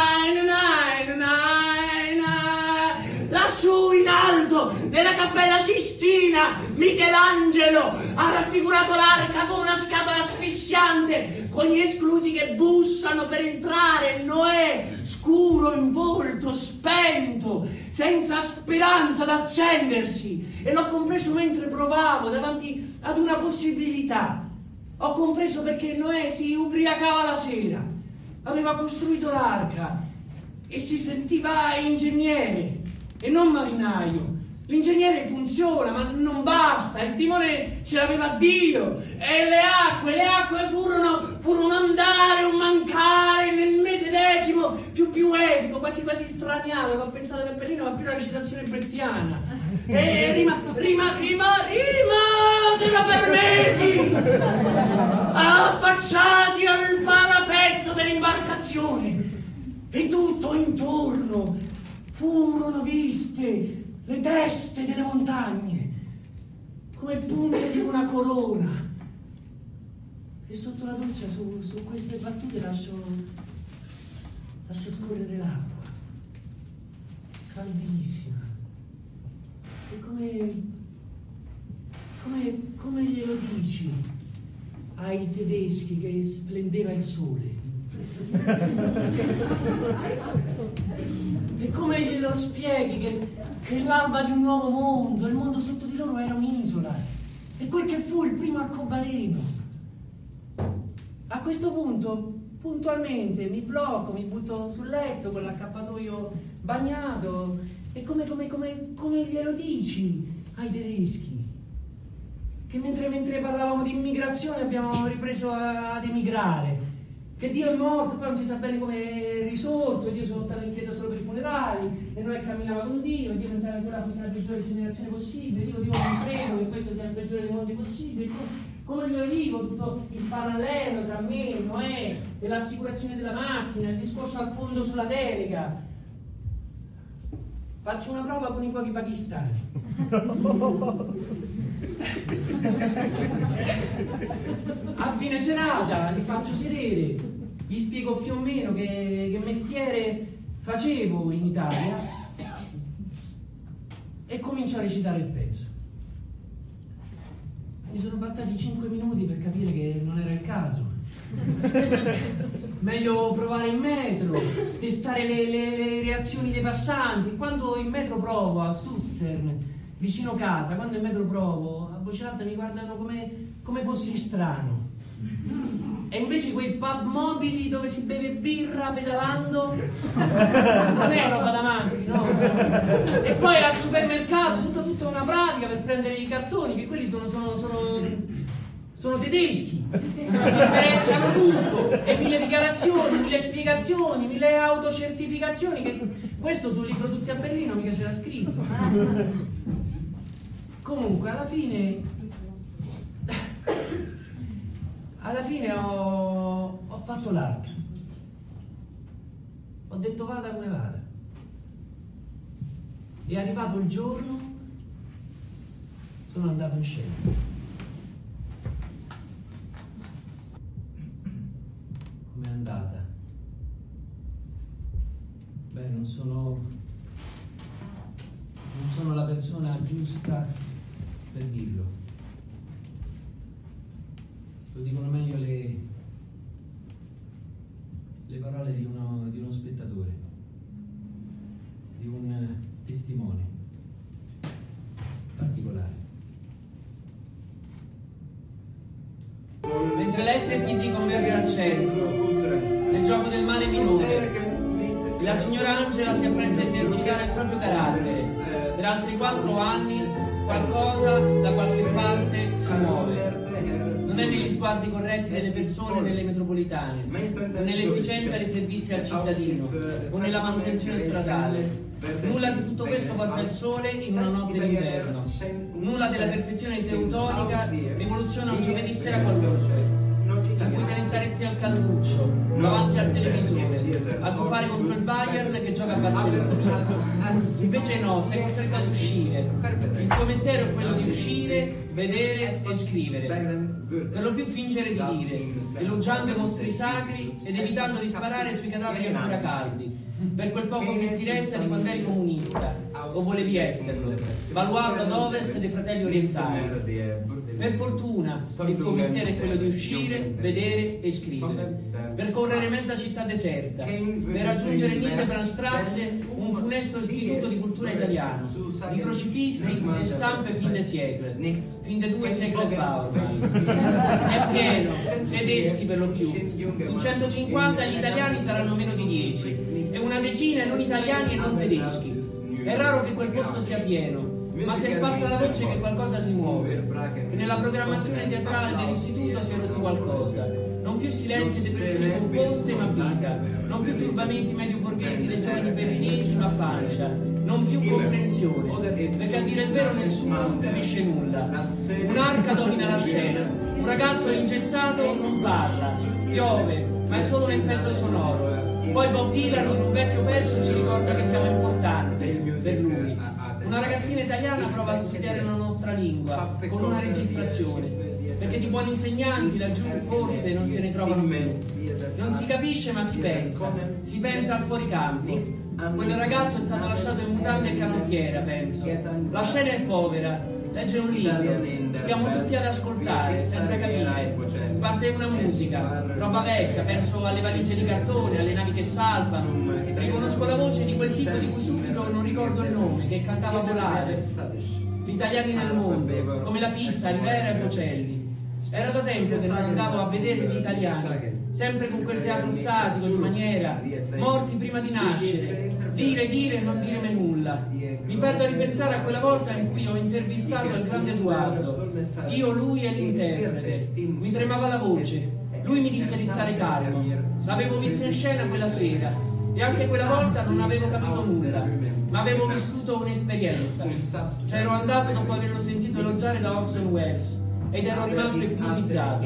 Lassù in alto, nella Cappella Sistina, Michelangelo ha raffigurato l'arca come una scatola asfissiante, con gli esclusi che bussano per entrare, Noè, scuro in volto, spento, senza speranza d'accendersi. E l'ho compreso mentre provavo davanti ad una possibilità. Ho compreso perché Noè si ubriacava la sera, aveva costruito l'arca e si sentiva ingegnere e non marinaio. L'ingegnere funziona, ma non basta, il timone ce l'aveva Dio, e le acque furono andare o mancare nel mese 10, più epico, quasi straniato, ho pensato che Perrino va più la recitazione brechtiana. E rima, se lo permesi, affacciati al parapetto dell'imbarcazione, e tutto intorno furono viste le teste delle montagne, come punte di una corona. E sotto la doccia, su queste battute, lascio scorrere l'acqua, caldissima. E come glielo dici ai tedeschi che splendeva il sole? E come glielo spieghi che l'alba di un nuovo mondo, il mondo sotto di loro era un'isola, e quel che fu il primo arcobaleno? A questo punto, puntualmente, mi blocco, mi butto sul letto con l'accappatoio bagnato, e come glielo dici ai tedeschi? Che mentre parlavamo di immigrazione abbiamo ripreso ad emigrare, che Dio è morto, poi non si sa bene come è risorto, e Dio sono stato in chiesa solo per i funerali, e noi camminava con Dio, e Dio pensava che quella fosse la peggiore generazione possibile. Io non credo che questo sia il peggiore dei mondi possibili. Come ve lo dico, tutto il parallelo tra me, Noè, e l'assicurazione della macchina, il discorso al fondo sulla delega. Faccio una prova con i pochi pakistani. A fine serata li faccio sedere, gli spiego più o meno che mestiere facevo in Italia, e comincio a recitare il pezzo. Mi sono bastati 5 minuti per capire che non era il caso. Meglio provare in metro, testare le reazioni dei passanti. Quando in metro provo a Sustern, vicino casa, quando in metro provo a voce alta mi guardano come fossi strano. E invece quei pub mobili dove si beve birra pedalando non è roba da manchi, no? E poi al supermercato tutta una pratica per prendere i cartoni, che quelli sono tedeschi, differenziano tutto, e 1000 dichiarazioni, 1000 spiegazioni, 1000 autocertificazioni, che questo sul libro Tutti a Berlino mica c'era scritto. Comunque alla fine ho fatto l'arca, ho detto vada come vada. È arrivato il giorno, sono andato in scena. Com'è andata? Beh, non sono la persona giusta per dirlo. Lo dicono meglio le parole di uno spettatore, di un testimone particolare. Mentre l'SPD converge al centro, nel gioco del male minore, la signora Angela si appresta a esercitare il proprio carattere. Per altri 4 anni qualcosa da qualche parte si muove. non è negli sguardi corretti delle persone nelle metropolitane, o nell'efficienza dei servizi al cittadino, o nella manutenzione stradale. Nulla di tutto questo porta il sole in una notte d'inverno. Nulla della perfezione teutonica rivoluziona un giovedì sera qualunque, in cui te ne staresti al calduccio, davanti al televisore, a gufare contro il Bayern che gioca a Barcellona. Invece no, sei costretto ad uscire. Il tuo mestiere è quello di uscire, vedere e scrivere. Per lo più fingere di dire, elogiando i mostri sacri ed evitando di sparare sui cadaveri ancora caldi, per quel poco che ti resta di quando eri comunista, o volevi esserlo, baluardo ad ovest dei fratelli orientali. Per fortuna il tuo mestiere è quello di uscire, vedere e scrivere, percorrere mezza città deserta, per raggiungere in Hildebrandstrasse un funesto istituto di cultura italiano, di crocifissi e stampe fin de siècle, fin de 2 secoli fa ormai. È pieno, tedeschi per lo più. Su 150 gli italiani saranno meno di 10, e una decina non italiani e non tedeschi. È raro che quel posto sia pieno, ma si è sparsa la voce che qualcosa si muove, che nella programmazione teatrale dell'istituto si è rotto qualcosa. Non più silenzi di persone composte ma vita, non più turbamenti medio borghesi dei giovani berlinesi ma pancia, non più comprensione, perché a dire il vero nessuno capisce nulla. Un'arca domina la scena, un ragazzo ingessato non parla, piove, ma è solo un effetto sonoro. Poi Bob Dylan in un vecchio pezzo ci ricorda che siamo importanti per lui. Una ragazzina italiana prova a studiare la nostra lingua con una registrazione, perché di buoni insegnanti laggiù forse non se ne trovano più. Non si capisce ma si pensa al fuoricampo. Quel ragazzo è stato lasciato in mutande e canottiera, penso. La scena è povera, legge un libro, siamo tutti ad ascoltare, senza capire. Parte una musica, roba vecchia, penso alle valigie di cartone, alle navi che salpano. Riconosco la voce di quel tipo di cui subito non ricordo il nome, che cantava Volare. Gli italiani nel mondo, come la pizza, Rivera e Bocelli. Era da tempo che non andavo a vedere gli italiani, sempre con quel teatro statico di maniera, morti prima di nascere, dire e non dirmi nulla. Mi perdo a ripensare a quella volta in cui ho intervistato il grande Edoardo, io, lui e l'interprete. Mi tremava la voce, lui mi disse di stare calmo. L'avevo visto in scena quella sera e anche quella volta non avevo capito nulla, ma avevo vissuto un'esperienza. C'ero andato dopo averlo sentito elogiare da Orson Welles ed ero rimasto ipnotizzato.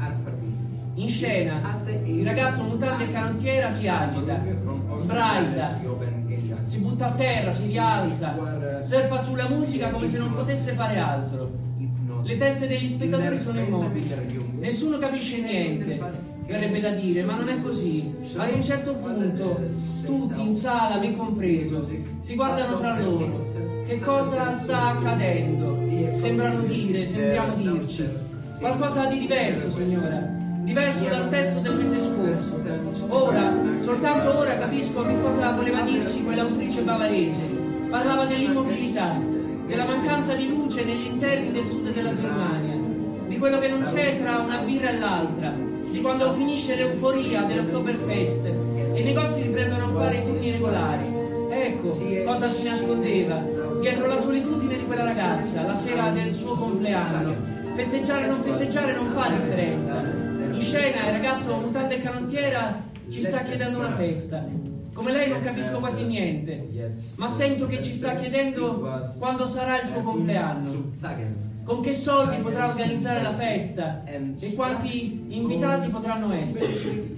In scena, il ragazzo mutante e canottiera si agita, sbraita, si butta a terra, si rialza, surfa sulla musica come se non potesse fare altro. Le teste degli spettatori sono immobili, nessuno capisce niente, verrebbe da dire, ma non è così. Ad un certo punto, tutti in sala, me compreso, si guardano tra loro. Che cosa sta accadendo? Sembriamo dirci. Qualcosa di diverso, signora. Diverso dal testo del mese scorso. Ora, soltanto ora capisco che cosa voleva dirci quell'autrice bavarese. Parlava dell'immobilità, della mancanza di luce negli interni del sud della Germania, di quello che non c'è tra una birra e l'altra, di quando finisce l'euforia dell'Oktoberfest e i negozi riprendono a fare i turni regolari. Ecco cosa si nascondeva dietro la solitudine di quella ragazza la sera del suo compleanno. Festeggiare o non festeggiare non fa differenza. In scena il ragazzo mutante e canottiera ci sta chiedendo una festa. Come lei non capisco quasi niente, ma sento che ci sta chiedendo quando sarà il suo compleanno, con che soldi potrà organizzare la festa e quanti invitati potranno esserci.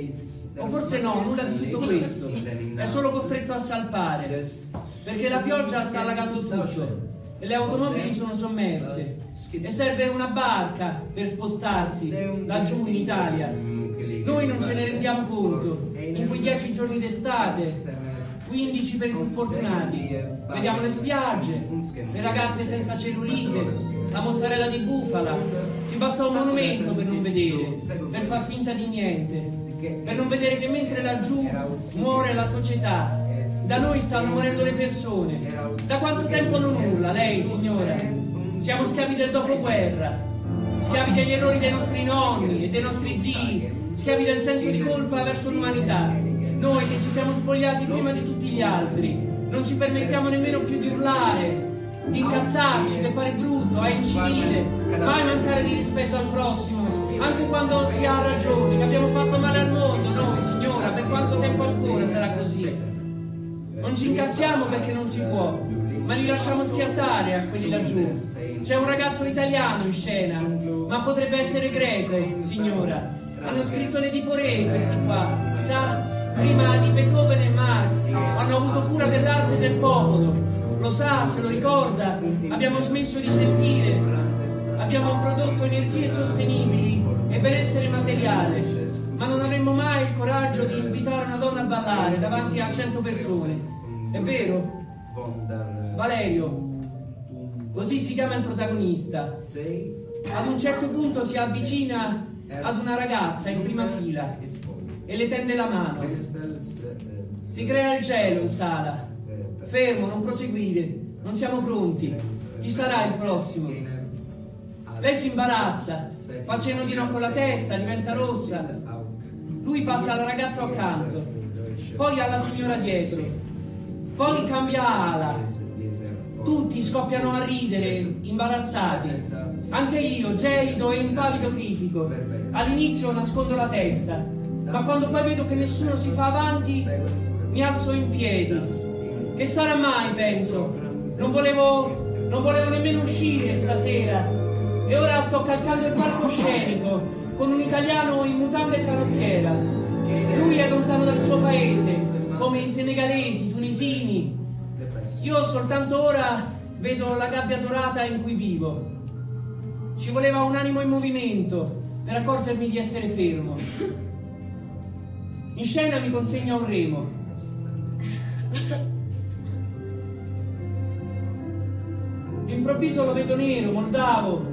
O forse no, nulla di tutto questo, è solo costretto a salpare, perché la pioggia sta allagando tutto e le automobili sono sommerse e serve una barca per spostarsi laggiù in Italia. Noi non ce ne rendiamo conto, in quei 10 giorni d'estate, 15 per i più fortunati, vediamo le spiagge, le ragazze senza cellulite, la mozzarella di bufala. Ci basta un monumento per non vedere, per far finta di niente, per non vedere che mentre laggiù muore la società, da noi stanno morendo le persone. Da quanto tempo non urla lei, signora? Siamo schiavi del dopoguerra, schiavi degli errori dei nostri nonni e dei nostri zii, schiavi del senso di colpa verso l'umanità. Noi che ci siamo spogliati prima di tutti gli altri, non ci permettiamo nemmeno più di urlare. di incazzarci, che pare brutto, è incivile, mai mancare di rispetto al prossimo, anche quando si ha ragione, che abbiamo fatto male al mondo, noi, signora, per quanto tempo ancora sarà così? Non ci incazziamo perché non si può, ma li lasciamo schiattare a quelli laggiù. C'è un ragazzo italiano in scena, ma potrebbe essere greco, signora. Hanno scritto l'Edipo Re questi qua, sa? Prima di Beethoven e Marx, hanno avuto cura dell'arte e del popolo. Lo sa, se lo ricorda, abbiamo smesso di sentire, abbiamo prodotto energie sostenibili e benessere materiale, ma non avremmo mai il coraggio di invitare una donna a ballare davanti a 100 persone. È vero? Valerio, così si chiama il protagonista. Ad un certo punto si avvicina ad una ragazza in prima fila e le tende la mano. Si crea il gelo in sala. Fermo, non proseguire, non siamo pronti. Chi sarà il prossimo? Lei si imbarazza, fa cenno di no con la testa, diventa rossa. Lui passa alla ragazza accanto, poi alla signora dietro, poi cambia ala. Tutti scoppiano a ridere, imbarazzati. Anche io, gelido e impavido critico. All'inizio nascondo la testa, ma quando poi vedo che nessuno si fa avanti, mi alzo in piedi. Che sarà mai, penso? Non volevo nemmeno uscire stasera. E ora sto calcando il palcoscenico con un italiano in mutanda e canottiera. Lui è lontano dal suo paese, come i senegalesi, i tunisini. Io soltanto ora vedo la gabbia dorata in cui vivo. Ci voleva un animo in movimento per accorgermi di essere fermo. In scena mi consegna un remo. D'improvviso lo vedo nero, moldavo,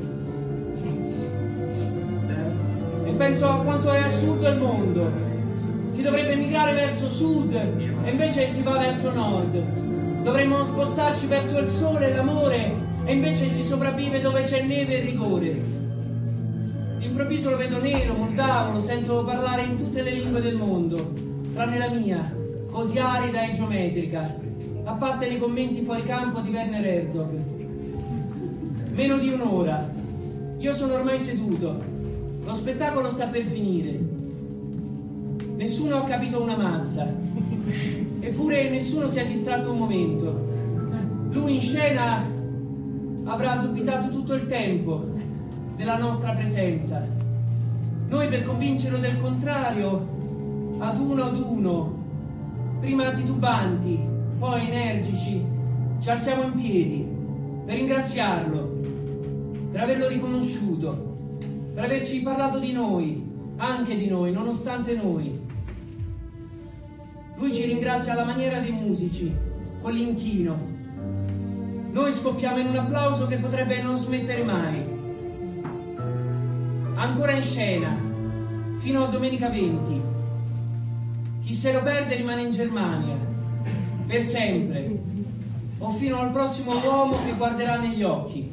e penso a quanto è assurdo il mondo. Si dovrebbe migrare verso sud e invece si va verso nord. Dovremmo spostarci verso il sole e l'amore e invece si sopravvive dove c'è neve e rigore. D'improvviso lo vedo nero, moldavo, lo sento parlare in tutte le lingue del mondo, tranne la mia, così arida e geometrica, a parte nei commenti fuori campo di Werner Herzog. Meno di un'ora. Io sono ormai seduto. Lo spettacolo sta per finire. Nessuno ha capito una mazza. Eppure nessuno si è distratto un momento. Lui in scena avrà dubitato tutto il tempo della nostra presenza. Noi, per convincerlo del contrario, ad uno, prima titubanti, poi energici, ci alziamo in piedi per ringraziarlo, per averlo riconosciuto, per averci parlato di noi, anche di noi, nonostante noi. Lui ci ringrazia alla maniera dei musici, con l'inchino. Noi scoppiamo in un applauso che potrebbe non smettere mai. Ancora in scena, fino a domenica 20. Chi se lo perde rimane in Germania, per sempre, o fino al prossimo uomo che guarderà negli occhi.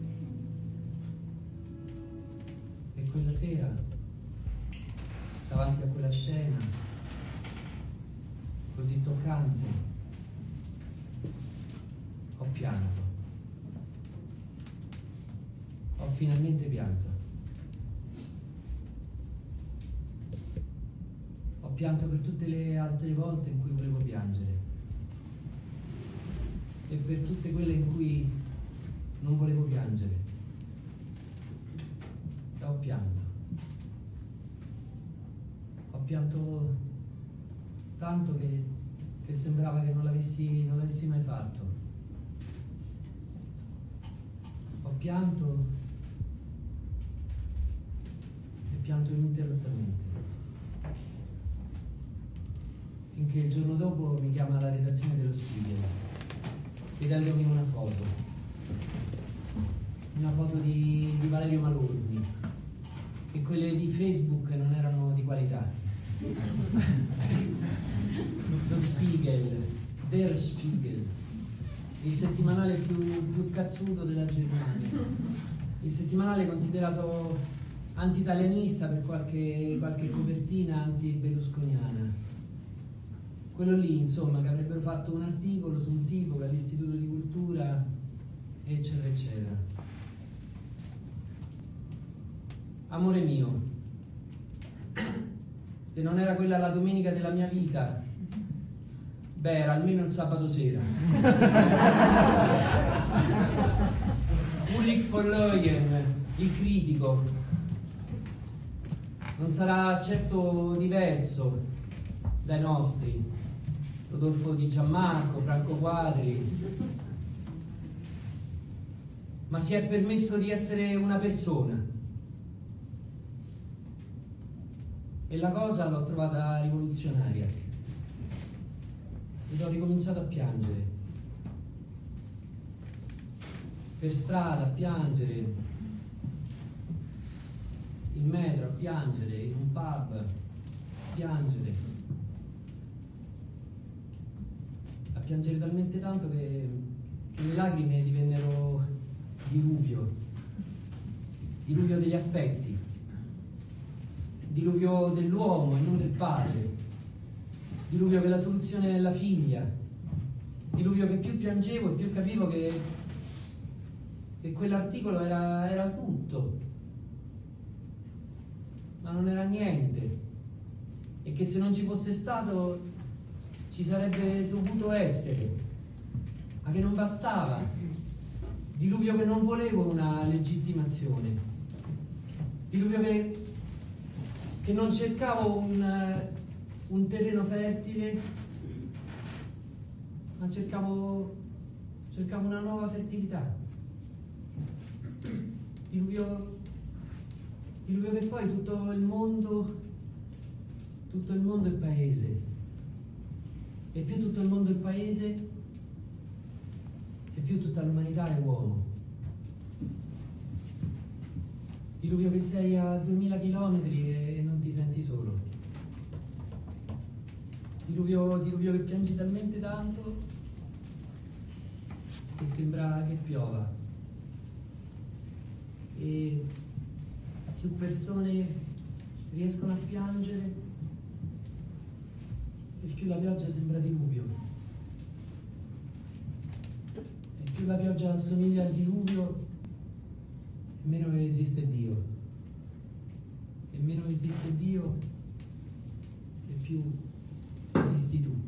E quella sera, davanti a quella scena così toccante, ho pianto. Ho finalmente pianto. Ho pianto per tutte le altre volte in cui volevo piangere e per tutte quelle in cui non volevo piangere. E ho pianto. Ho pianto tanto che sembrava che non l'avessi mai fatto. Ho pianto e pianto ininterrottamente. Finché il giorno dopo mi chiama la redazione dello Spiegel chiedendomi una foto di Valerio Malorni, e quelle di Facebook non erano di qualità. Lo Spiegel, Der Spiegel, il settimanale più cazzuto della Germania, il settimanale considerato anti-italianista per qualche copertina anti-berlusconiana. Quello lì, insomma, che avrebbero fatto un articolo su un tipo che all'Istituto di Cultura eccetera, eccetera. Amore mio, se non era quella la domenica della mia vita, beh, era almeno il sabato sera. Ulrich von Leyen, il critico, non sarà certo diverso dai nostri, Rodolfo Di Gianmarco, Franco Quadri, ma si è permesso di essere una persona. E la cosa l'ho trovata rivoluzionaria. Ed ho ricominciato a piangere. Per strada a piangere, in metro a piangere, in un pub a piangere. A piangere talmente tanto che le lacrime divennero diluvio degli affetti, diluvio dell'uomo e non del padre, diluvio che la soluzione è la figlia, diluvio che più piangevo e più capivo che quell'articolo era tutto, ma non era niente, e che se non ci fosse stato ci sarebbe dovuto essere, ma che non bastava. Diluvio che non volevo una legittimazione, diluvio che non cercavo un terreno fertile, ma cercavo una nuova fertilità. Diluvio che poi tutto il mondo è paese, e più tutto il mondo è paese, e più tutta l'umanità è uomo. Diluvio che sei a 2000 chilometri e non ti senti solo. Diluvio che piangi talmente tanto che sembra che piova. E più persone riescono a piangere e più la pioggia sembra diluvio. Più la pioggia assomiglia al diluvio, meno esiste Dio. E meno esiste Dio, e più esisti tu.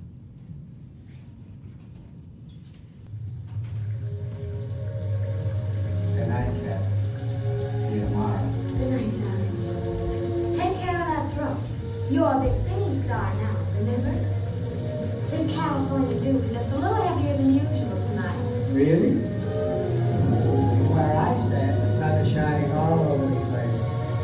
Good night, Cat. See you tomorrow. Good night, darling. Take care of that throat. You're a big singing star now, remember? This California dew is just a little heavier than usual tonight. Really? Where I stand, the sun is shining all over the place.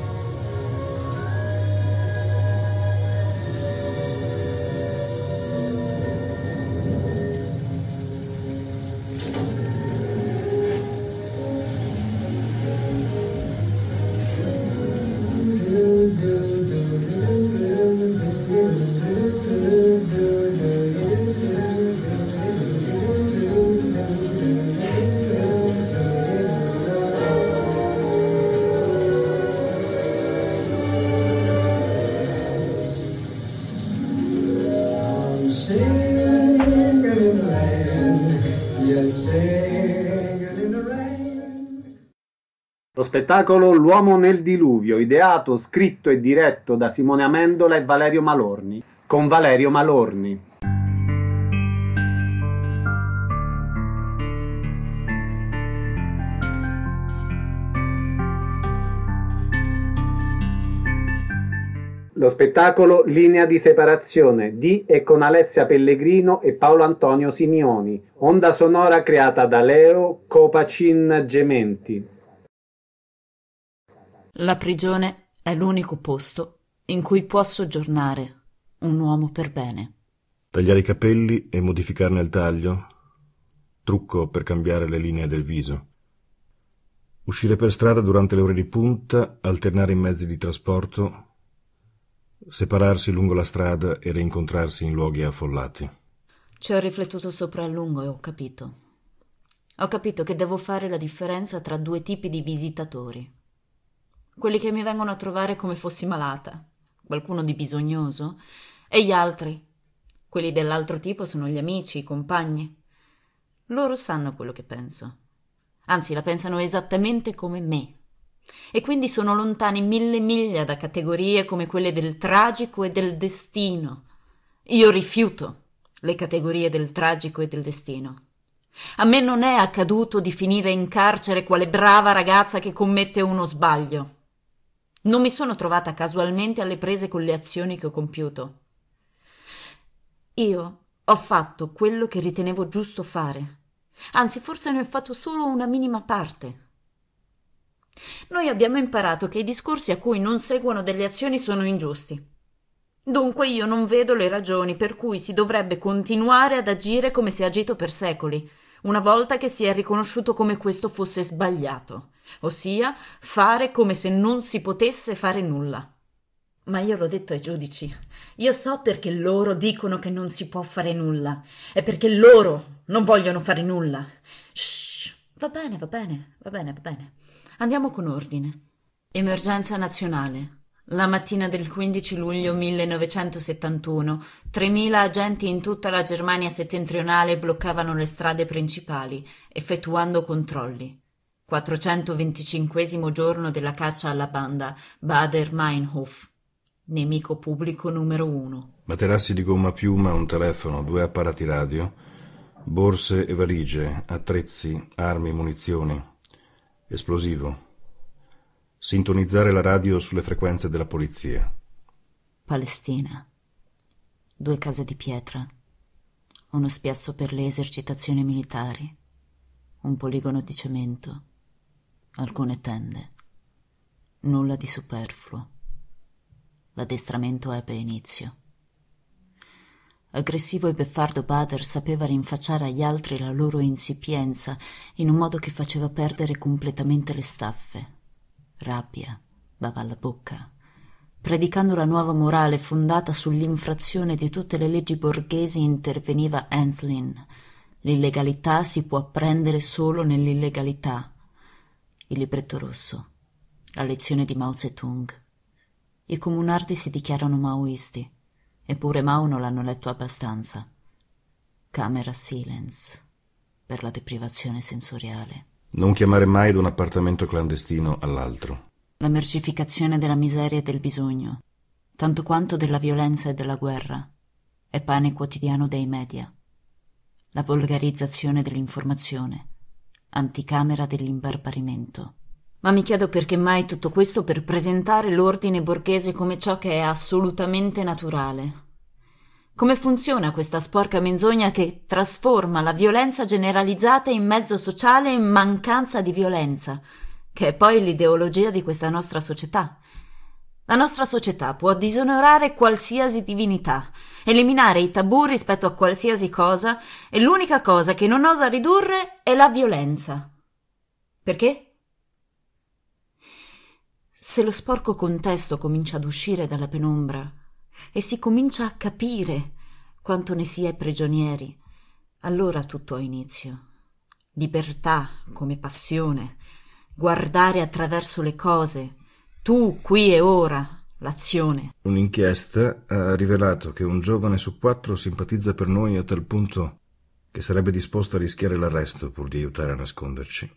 Lo spettacolo L'uomo nel diluvio, ideato, scritto e diretto da Simone Amendola e Valerio Malorni, con Valerio Malorni. Lo spettacolo Linea di separazione di e con Alessia Pellegrino e Paolo Antonio Simioni, onda sonora creata da Leo Copacin Gementi. La prigione è l'unico posto in cui può soggiornare un uomo per bene. Tagliare i capelli e modificarne il taglio, trucco per cambiare le linee del viso. Uscire per strada durante le ore di punta, alternare i mezzi di trasporto, separarsi lungo la strada e rincontrarsi in luoghi affollati. Ci ho riflettuto sopra a lungo e ho capito. Ho capito che devo fare la differenza tra due tipi di visitatori. Quelli che mi vengono a trovare come fossi malata, qualcuno di bisognoso, e gli altri. Quelli dell'altro tipo sono gli amici, i compagni. Loro sanno quello che penso. Anzi, la pensano esattamente come me. E quindi sono lontani 1000 miglia da categorie come quelle del tragico e del destino. Io rifiuto le categorie del tragico e del destino. A me non è accaduto di finire in carcere quale brava ragazza che commette uno sbaglio. Non mi sono trovata casualmente alle prese con le azioni che ho compiuto. Io ho fatto quello che ritenevo giusto fare. Anzi, forse ne ho fatto solo una minima parte. Noi abbiamo imparato che i discorsi a cui non seguono delle azioni sono ingiusti. Dunque io non vedo le ragioni per cui si dovrebbe continuare ad agire come si è agito per secoli, una volta che si è riconosciuto come questo fosse sbagliato, ossia fare come se non si potesse fare nulla. Ma io l'ho detto ai giudici, io so perché loro dicono che non si può fare nulla, è perché loro non vogliono fare nulla. Shh, va bene. Andiamo con ordine. Emergenza nazionale. La mattina del 15 luglio 1971, 3.000 agenti in tutta la Germania settentrionale bloccavano le strade principali, effettuando controlli. 425esimo giorno della caccia alla banda Baader-Meinhof. Nemico pubblico numero 1. Materassi di gomma piuma, un telefono, 2 apparati radio, borse e valigie, attrezzi, armi, munizioni, esplosivo. Sintonizzare la radio sulle frequenze della polizia. Palestina. 2 case di pietra. Uno spiazzo per le esercitazioni militari. Un poligono di cemento. Alcune tende. Nulla di superfluo. L'addestramento ebbe inizio. Aggressivo e beffardo Baader sapeva rinfacciare agli altri la loro insipienza in un modo che faceva perdere completamente le staffe. Rabbia bava alla bocca, predicando la nuova morale fondata sull'infrazione di tutte le leggi borghesi. Interveniva Enslin. L'illegalità si può apprendere solo nell'illegalità. Il libretto rosso, la lezione di Mao Zedong. I comunardi si dichiarano maoisti, eppure Mao non l'hanno letto abbastanza. Camera silence per la deprivazione sensoriale. Non chiamare mai da un appartamento clandestino all'altro. La mercificazione della miseria e del bisogno, tanto quanto della violenza e della guerra, è pane quotidiano dei media. La volgarizzazione dell'informazione, anticamera dell'imbarbarimento. Ma mi chiedo perché mai tutto questo per presentare l'ordine borghese come ciò che è assolutamente naturale. Come funziona questa sporca menzogna che trasforma la violenza generalizzata in mezzo sociale in mancanza di violenza, che è poi l'ideologia di questa nostra società? La nostra società può disonorare qualsiasi divinità, eliminare i tabù rispetto a qualsiasi cosa, e l'unica cosa che non osa ridurre è la violenza. Perché? Se lo sporco contesto comincia ad uscire dalla penombra e si comincia a capire quanto ne si è prigionieri, allora tutto ha inizio. Libertà come passione, guardare attraverso le cose, tu, qui e ora, l'azione. Un'inchiesta ha rivelato che un giovane su 4 simpatizza per noi a tal punto che sarebbe disposto a rischiare l'arresto pur di aiutare a nasconderci.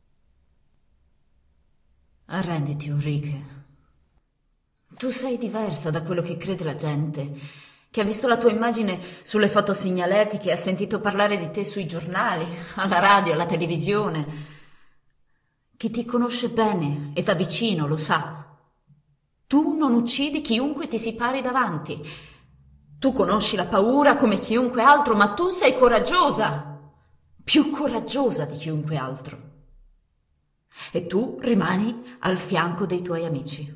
Arrenditi, Ulrike. Tu sei diversa da quello che crede la gente, che ha visto la tua immagine sulle fotosegnaletiche e ha sentito parlare di te sui giornali, alla radio, alla televisione. Chi ti conosce bene e da vicino lo sa. Tu non uccidi chiunque ti si pari davanti. Tu conosci la paura come chiunque altro, ma tu sei coraggiosa, più coraggiosa di chiunque altro. E tu rimani al fianco dei tuoi amici.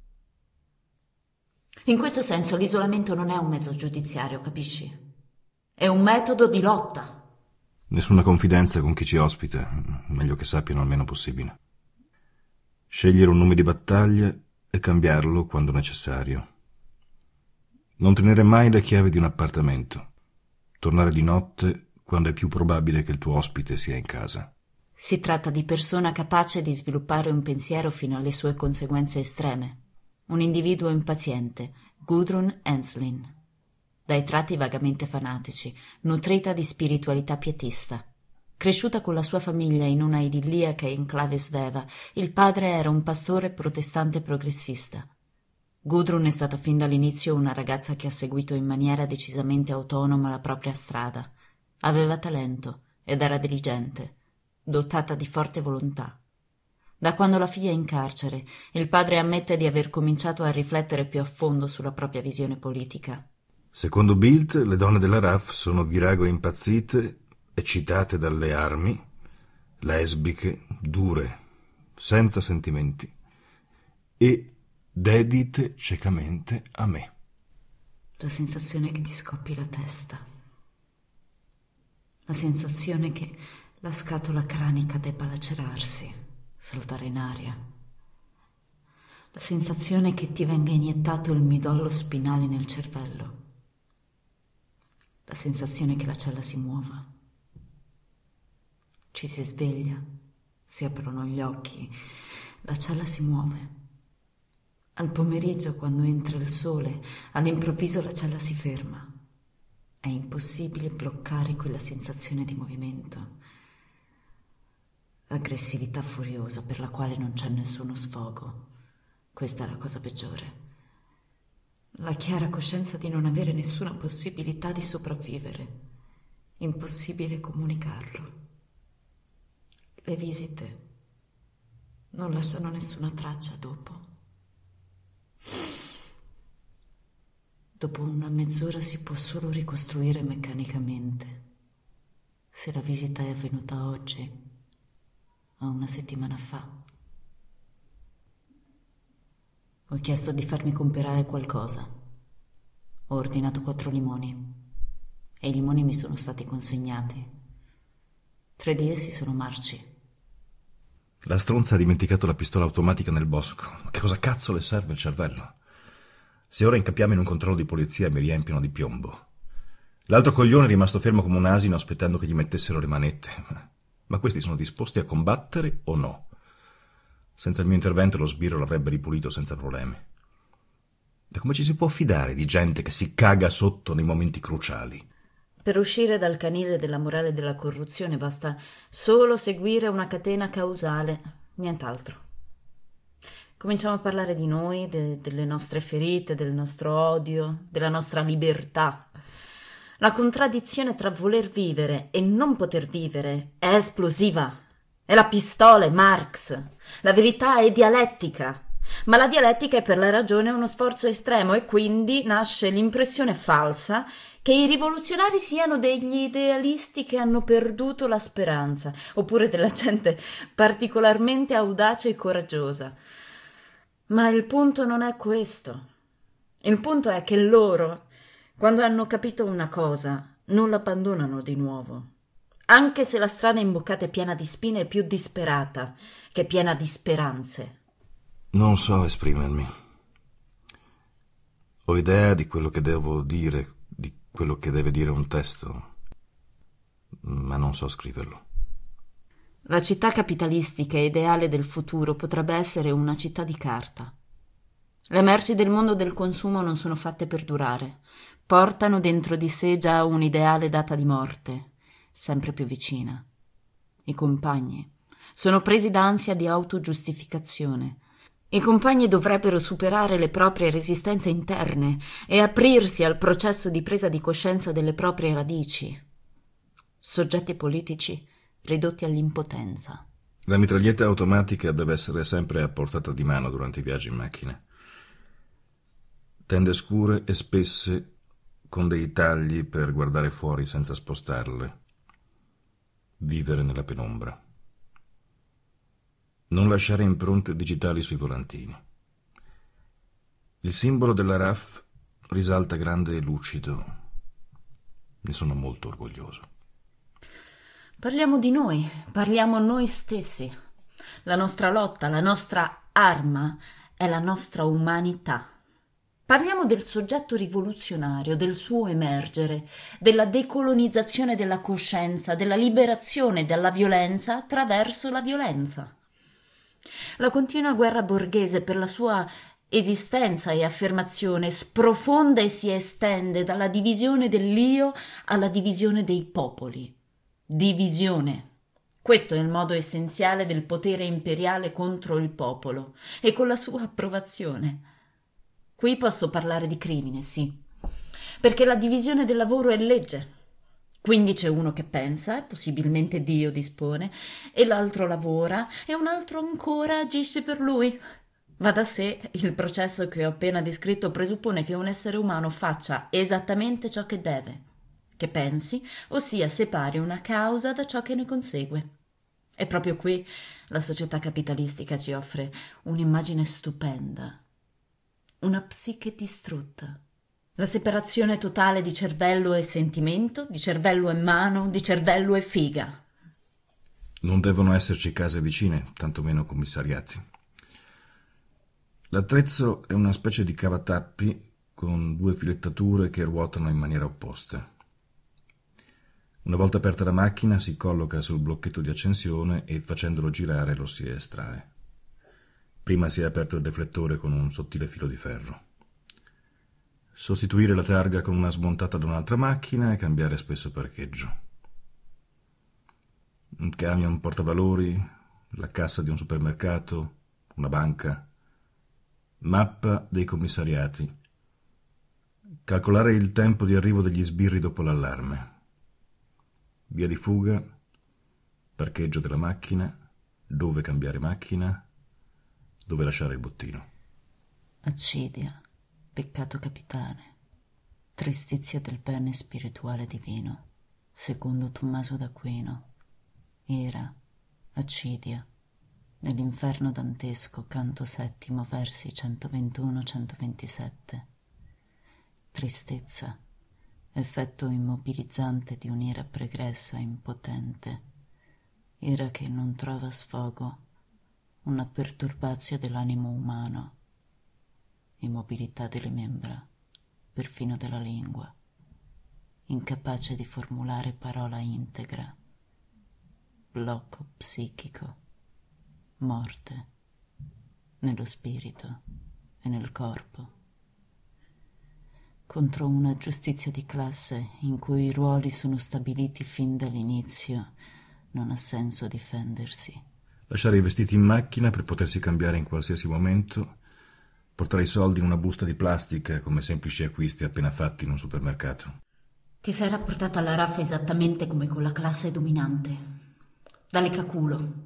In questo senso l'isolamento non è un mezzo giudiziario, capisci? È un metodo di lotta. Nessuna confidenza con chi ci ospita, meglio che sappiano il meno possibile. Scegliere un nome di battaglia e cambiarlo quando necessario. Non tenere mai le chiavi di un appartamento. Tornare di notte quando è più probabile che il tuo ospite sia in casa. Si tratta di persona capace di sviluppare un pensiero fino alle sue conseguenze estreme. Un individuo impaziente, Gudrun Enslin. Dai tratti vagamente fanatici, nutrita di spiritualità pietista. Cresciuta con la sua famiglia in una idilliaca enclave sveva, il padre era un pastore protestante progressista. Gudrun è stata fin dall'inizio una ragazza che ha seguito in maniera decisamente autonoma la propria strada. Aveva talento ed era diligente, dotata di forte volontà. Da quando la figlia è in carcere, il padre ammette di aver cominciato a riflettere più a fondo sulla propria visione politica. Secondo Bildt, le donne della RAF sono virago e impazzite, eccitate dalle armi, lesbiche, dure, senza sentimenti e dedite ciecamente a me. La sensazione che ti scoppi la testa. La sensazione che la scatola cranica debba lacerarsi, saltare in aria. La sensazione che ti venga iniettato il midollo spinale nel cervello. La sensazione che la cella si muova. Ci si sveglia, si aprono gli occhi, la cella si muove. Al pomeriggio, quando entra il sole, all'improvviso la cella si ferma. È impossibile bloccare quella sensazione di movimento. Aggressività furiosa per la quale non c'è nessuno sfogo. Questa è la cosa peggiore. La chiara coscienza di non avere nessuna possibilità di sopravvivere. Impossibile comunicarlo. Le visite non lasciano nessuna traccia dopo. Dopo una mezz'ora si può solo ricostruire meccanicamente se la visita è avvenuta oggi o una settimana fa. Ho chiesto di farmi comperare qualcosa. Ho ordinato 4 limoni e i limoni mi sono stati consegnati. 3 di essi sono marci. La stronza ha dimenticato la pistola automatica nel bosco. Che cosa cazzo le serve il cervello? Se ora incappiamo in un controllo di polizia mi riempiono di piombo. L'altro coglione è rimasto fermo come un asino aspettando che gli mettessero le manette. Ma questi sono disposti a combattere o no? Senza il mio intervento lo sbirro l'avrebbe ripulito senza problemi. E come ci si può fidare di gente che si caga sotto nei momenti cruciali? Per uscire dal canile della morale e della corruzione basta solo seguire una catena causale, nient'altro. Cominciamo a parlare di noi, delle nostre ferite, del nostro odio, della nostra libertà. La contraddizione tra voler vivere e non poter vivere è esplosiva. È la pistola, è Marx. La verità è dialettica. Ma la dialettica è per la ragione uno sforzo estremo e quindi nasce l'impressione falsa che i rivoluzionari siano degli idealisti che hanno perduto la speranza, oppure della gente particolarmente audace e coraggiosa. Ma il punto non è questo. Il punto è che loro, quando hanno capito una cosa, non l'abbandonano di nuovo. Anche se la strada imboccata è piena di spine, è più disperata che piena di speranze. Non so esprimermi. Ho idea di quello che devo dire, di quello che deve dire un testo, ma non so scriverlo. La città capitalistica e ideale del futuro potrebbe essere una città di carta. Le merci del mondo del consumo non sono fatte per durare. Portano dentro di sé già un'ideale data di morte, sempre più vicina. I compagni sono presi da ansia di autogiustificazione. I compagni dovrebbero superare le proprie resistenze interne e aprirsi al processo di presa di coscienza delle proprie radici. Soggetti politici ridotti all'impotenza. La mitraglietta automatica deve essere sempre a portata di mano durante i viaggi in macchina. Tende scure e spesse con dei tagli per guardare fuori senza spostarle. Vivere nella penombra. Non lasciare impronte digitali sui volantini. Il simbolo della RAF risalta grande e lucido. Ne sono molto orgoglioso. Parliamo di noi, parliamo noi stessi. La nostra lotta, la nostra arma è la nostra umanità. Parliamo del soggetto rivoluzionario, del suo emergere, della decolonizzazione della coscienza, della liberazione dalla violenza attraverso la violenza. La continua guerra borghese per la sua esistenza e affermazione sprofonda e si estende dalla divisione dell'io alla divisione dei popoli. Divisione. Questo è il modo essenziale del potere imperiale contro il popolo e con la sua approvazione. Qui posso parlare di crimine, sì, perché la divisione del lavoro è legge. Quindi c'è uno che pensa, e possibilmente Dio dispone, e l'altro lavora, e un altro ancora agisce per lui. Va da sé, il processo che ho appena descritto presuppone che un essere umano faccia esattamente ciò che deve, che pensi, ossia separi una causa da ciò che ne consegue. E proprio qui la società capitalistica ci offre un'immagine stupenda, una psiche distrutta. La separazione totale di cervello e sentimento, di cervello e mano, di cervello e figa. Non devono esserci case vicine, tantomeno commissariati. L'attrezzo è una specie di cavatappi con 2 filettature che ruotano in maniera opposta. Una volta aperta la macchina si colloca sul blocchetto di accensione e facendolo girare lo si estrae. Prima si è aperto il deflettore con un sottile filo di ferro. Sostituire la targa con una smontata da un'altra macchina e cambiare spesso parcheggio. Un camion portavalori, la cassa di un supermercato, una banca, mappa dei commissariati, calcolare il tempo di arrivo degli sbirri dopo l'allarme, via di fuga, parcheggio della macchina, dove cambiare macchina, dove lasciare il bottino. Accidia, peccato capitale, tristizia del bene spirituale divino, secondo Tommaso d'Aquino, ira, accidia, nell'inferno dantesco, canto settimo, versi 121-127. Tristezza, effetto immobilizzante di un'ira pregressa, impotente, ira che non trova sfogo, una perturbazio dell'animo umano, immobilità delle membra, perfino della lingua, incapace di formulare parola integra, blocco psichico, morte nello spirito e nel corpo, contro una giustizia di classe in cui i ruoli sono stabiliti fin dall'inizio. Non ha senso difendersi. Lasciare i vestiti in macchina per potersi cambiare in qualsiasi momento, portare i soldi in una busta di plastica come semplici acquisti appena fatti in un supermercato. Ti sei rapportata alla RAF esattamente come con la classe dominante, da leccaculo.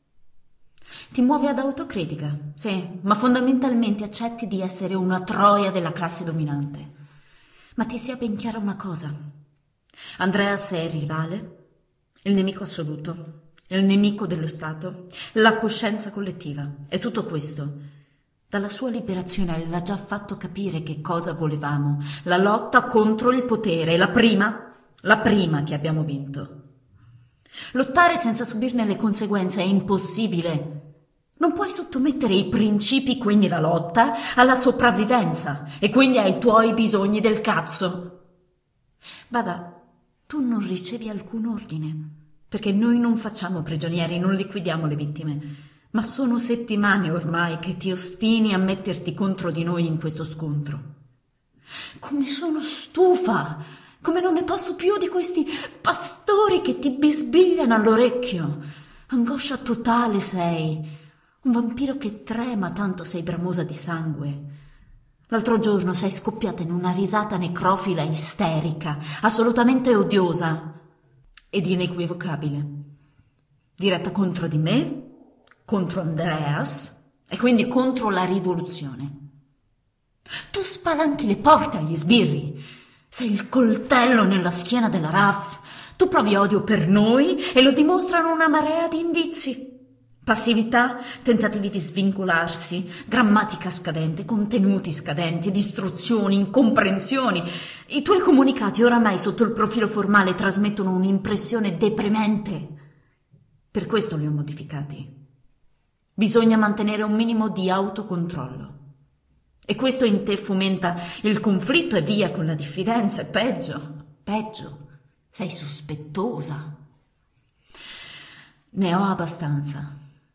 Ti muovi ad autocritica, sì, ma fondamentalmente accetti di essere una troia della classe dominante. Ma ti sia ben chiara una cosa: Andreas è il rivale, il nemico assoluto, il nemico dello Stato, la coscienza collettiva. E tutto questo, dalla sua liberazione, aveva già fatto capire che cosa volevamo: la lotta contro il potere, la prima che abbiamo vinto. Lottare senza subirne le conseguenze è impossibile. Non puoi sottomettere i principi, quindi la lotta, alla sopravvivenza e quindi ai tuoi bisogni del cazzo. Bada, tu non ricevi alcun ordine, perché noi non facciamo prigionieri, non liquidiamo le vittime, ma sono settimane ormai che ti ostini a metterti contro di noi in questo scontro. Come sono stufa, come non ne posso più di questi pastori che ti bisbigliano all'orecchio. Angoscia totale sei. Un vampiro che trema tanto sei bramosa di sangue. L'altro giorno sei scoppiata in una risata necrofila isterica, assolutamente odiosa ed inequivocabile, diretta contro di me, contro Andreas e quindi contro la rivoluzione. Tu spalanchi le porte agli sbirri, sei il coltello nella schiena della RAF, tu provi odio per noi e lo dimostrano una marea di indizi. Passività, tentativi di svincolarsi, grammatica scadente, contenuti scadenti, distruzioni, incomprensioni. I tuoi comunicati oramai sotto il profilo formale trasmettono un'impressione deprimente. Per questo li ho modificati. Bisogna mantenere un minimo di autocontrollo. E questo in te fomenta il conflitto e via con la diffidenza. E peggio, sei sospettosa. Ne ho abbastanza.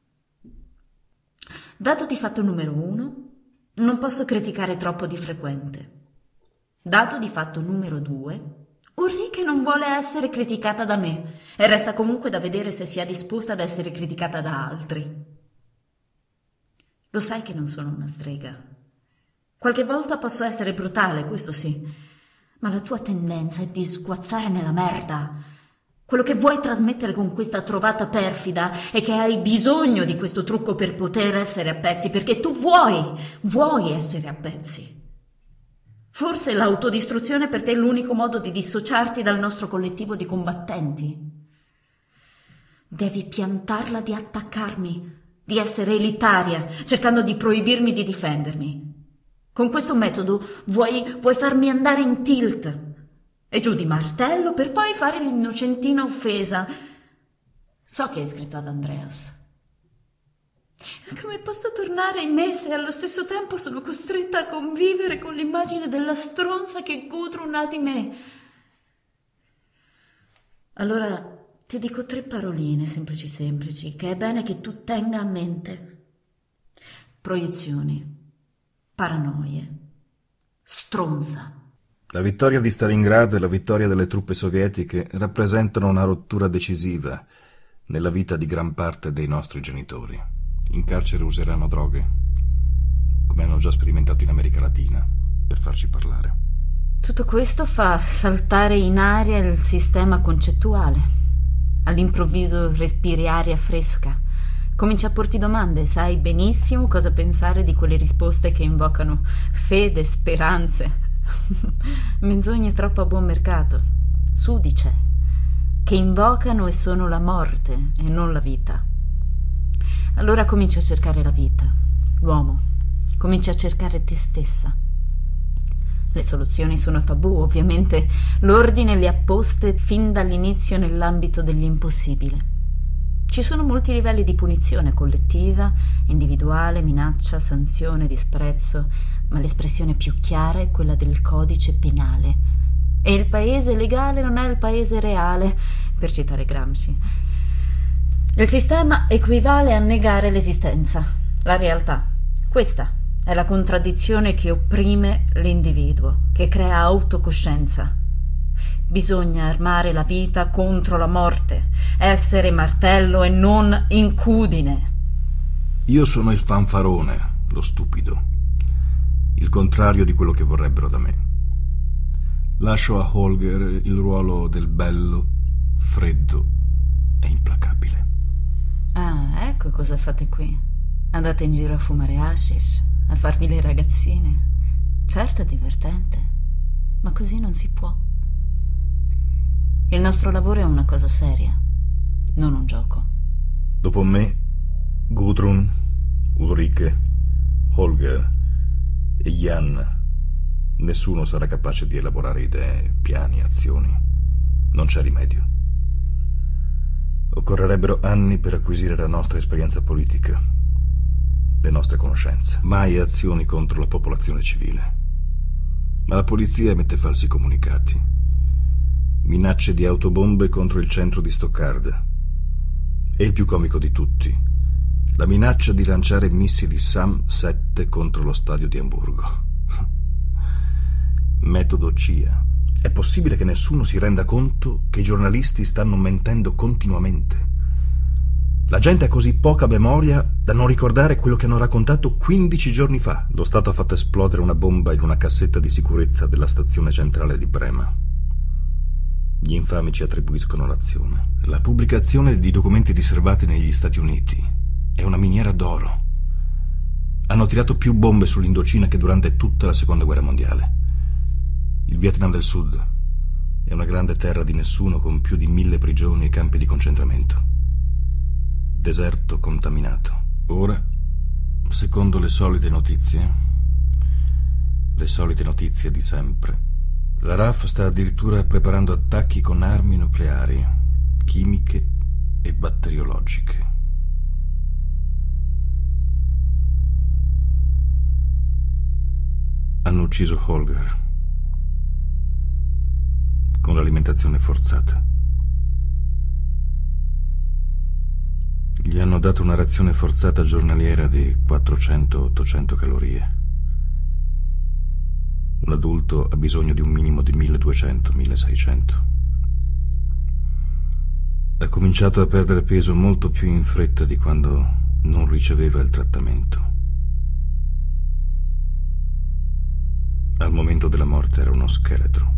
Dato di fatto numero 1, non posso criticare troppo di frequente. Dato di fatto numero 2, Ulrike non vuole essere criticata da me e resta comunque da vedere se sia disposta ad essere criticata da altri. Lo sai che non sono una strega. Qualche volta posso essere brutale, questo sì, ma la tua tendenza è di sguazzare nella merda. Quello che vuoi trasmettere con questa trovata perfida è che hai bisogno di questo trucco per poter essere a pezzi, perché tu vuoi essere a pezzi. Forse l'autodistruzione per te è l'unico modo di dissociarti dal nostro collettivo di combattenti. Devi piantarla di attaccarmi, di essere elitaria, cercando di proibirmi di difendermi. Con questo metodo vuoi farmi andare in tilt e giù di martello per poi fare l'innocentina offesa. So che hai scritto ad Andreas. Come posso tornare in me se allo stesso tempo sono costretta a convivere con l'immagine della stronza che Gudrun ha di me? Allora ti dico 3 paroline semplici, che è bene che tu tenga a mente. Proiezioni, paranoie, stronza. La vittoria di Stalingrado e la vittoria delle truppe sovietiche rappresentano una rottura decisiva nella vita di gran parte dei nostri genitori. In carcere useranno droghe, come hanno già sperimentato in America Latina, per farci parlare. Tutto questo fa saltare in aria il sistema concettuale. All'improvviso respiri aria fresca. Cominci a porti domande, sai benissimo cosa pensare di quelle risposte che invocano fede, speranze. Menzogne troppo a buon mercato, sudice, che invocano e sono la morte e non la vita. Allora cominci a cercare la vita, l'uomo, cominci a cercare te stessa. Le soluzioni sono tabù, ovviamente l'ordine le ha poste fin dall'inizio nell'ambito dell'impossibile. Ci sono molti livelli di punizione collettiva, individuale, minaccia, sanzione, disprezzo, ma l'espressione più chiara è quella del codice penale. E il paese legale non è il paese reale, per citare Gramsci. Il sistema equivale a negare l'esistenza, la realtà. Questa è la contraddizione che opprime l'individuo, che crea autocoscienza. Bisogna armare la vita contro la morte, essere martello e non incudine. Io sono il fanfarone, lo stupido, il contrario di quello che vorrebbero da me. Lascio a Holger il ruolo del bello, freddo e implacabile. Ah, ecco cosa fate qui. Andate in giro a fumare hashish, a farvi le ragazzine. Certo è divertente, ma così non si può. Il nostro lavoro è una cosa seria, non un gioco. Dopo me, Gudrun, Ulrike, Holger e Jan, nessuno sarà capace di elaborare idee, piani, azioni. Non c'è rimedio. Occorrerebbero anni per acquisire la nostra esperienza politica, le nostre conoscenze. Mai azioni contro la popolazione civile. Ma la polizia emette falsi comunicati. Minacce di autobombe contro il centro di Stoccarda. E il più comico di tutti, la minaccia di lanciare missili SAM-7 contro lo stadio di Amburgo. Metodo CIA. È possibile che nessuno si renda conto che i giornalisti stanno mentendo continuamente? La gente ha così poca memoria da non ricordare quello che hanno raccontato 15 giorni fa. Lo Stato ha fatto esplodere una bomba in una cassetta di sicurezza della stazione centrale di Brema. Gli infami ci attribuiscono l'azione. La pubblicazione di documenti riservati negli Stati Uniti è una miniera d'oro. Hanno tirato più bombe sull'Indocina che durante tutta la Seconda Guerra Mondiale. Il Vietnam del Sud è una grande terra di nessuno con più di 1000 prigioni e campi di concentramento. Deserto contaminato. Ora, secondo le solite notizie di sempre, la RAF sta addirittura preparando attacchi con armi nucleari, chimiche e batteriologiche. Hanno ucciso Holger con l'alimentazione forzata. Gli hanno dato una razione forzata giornaliera di 400-800 calorie. Un adulto ha bisogno di un minimo di 1200-1600. Ha cominciato a perdere peso molto più in fretta di quando non riceveva il trattamento. Al momento della morte era uno scheletro.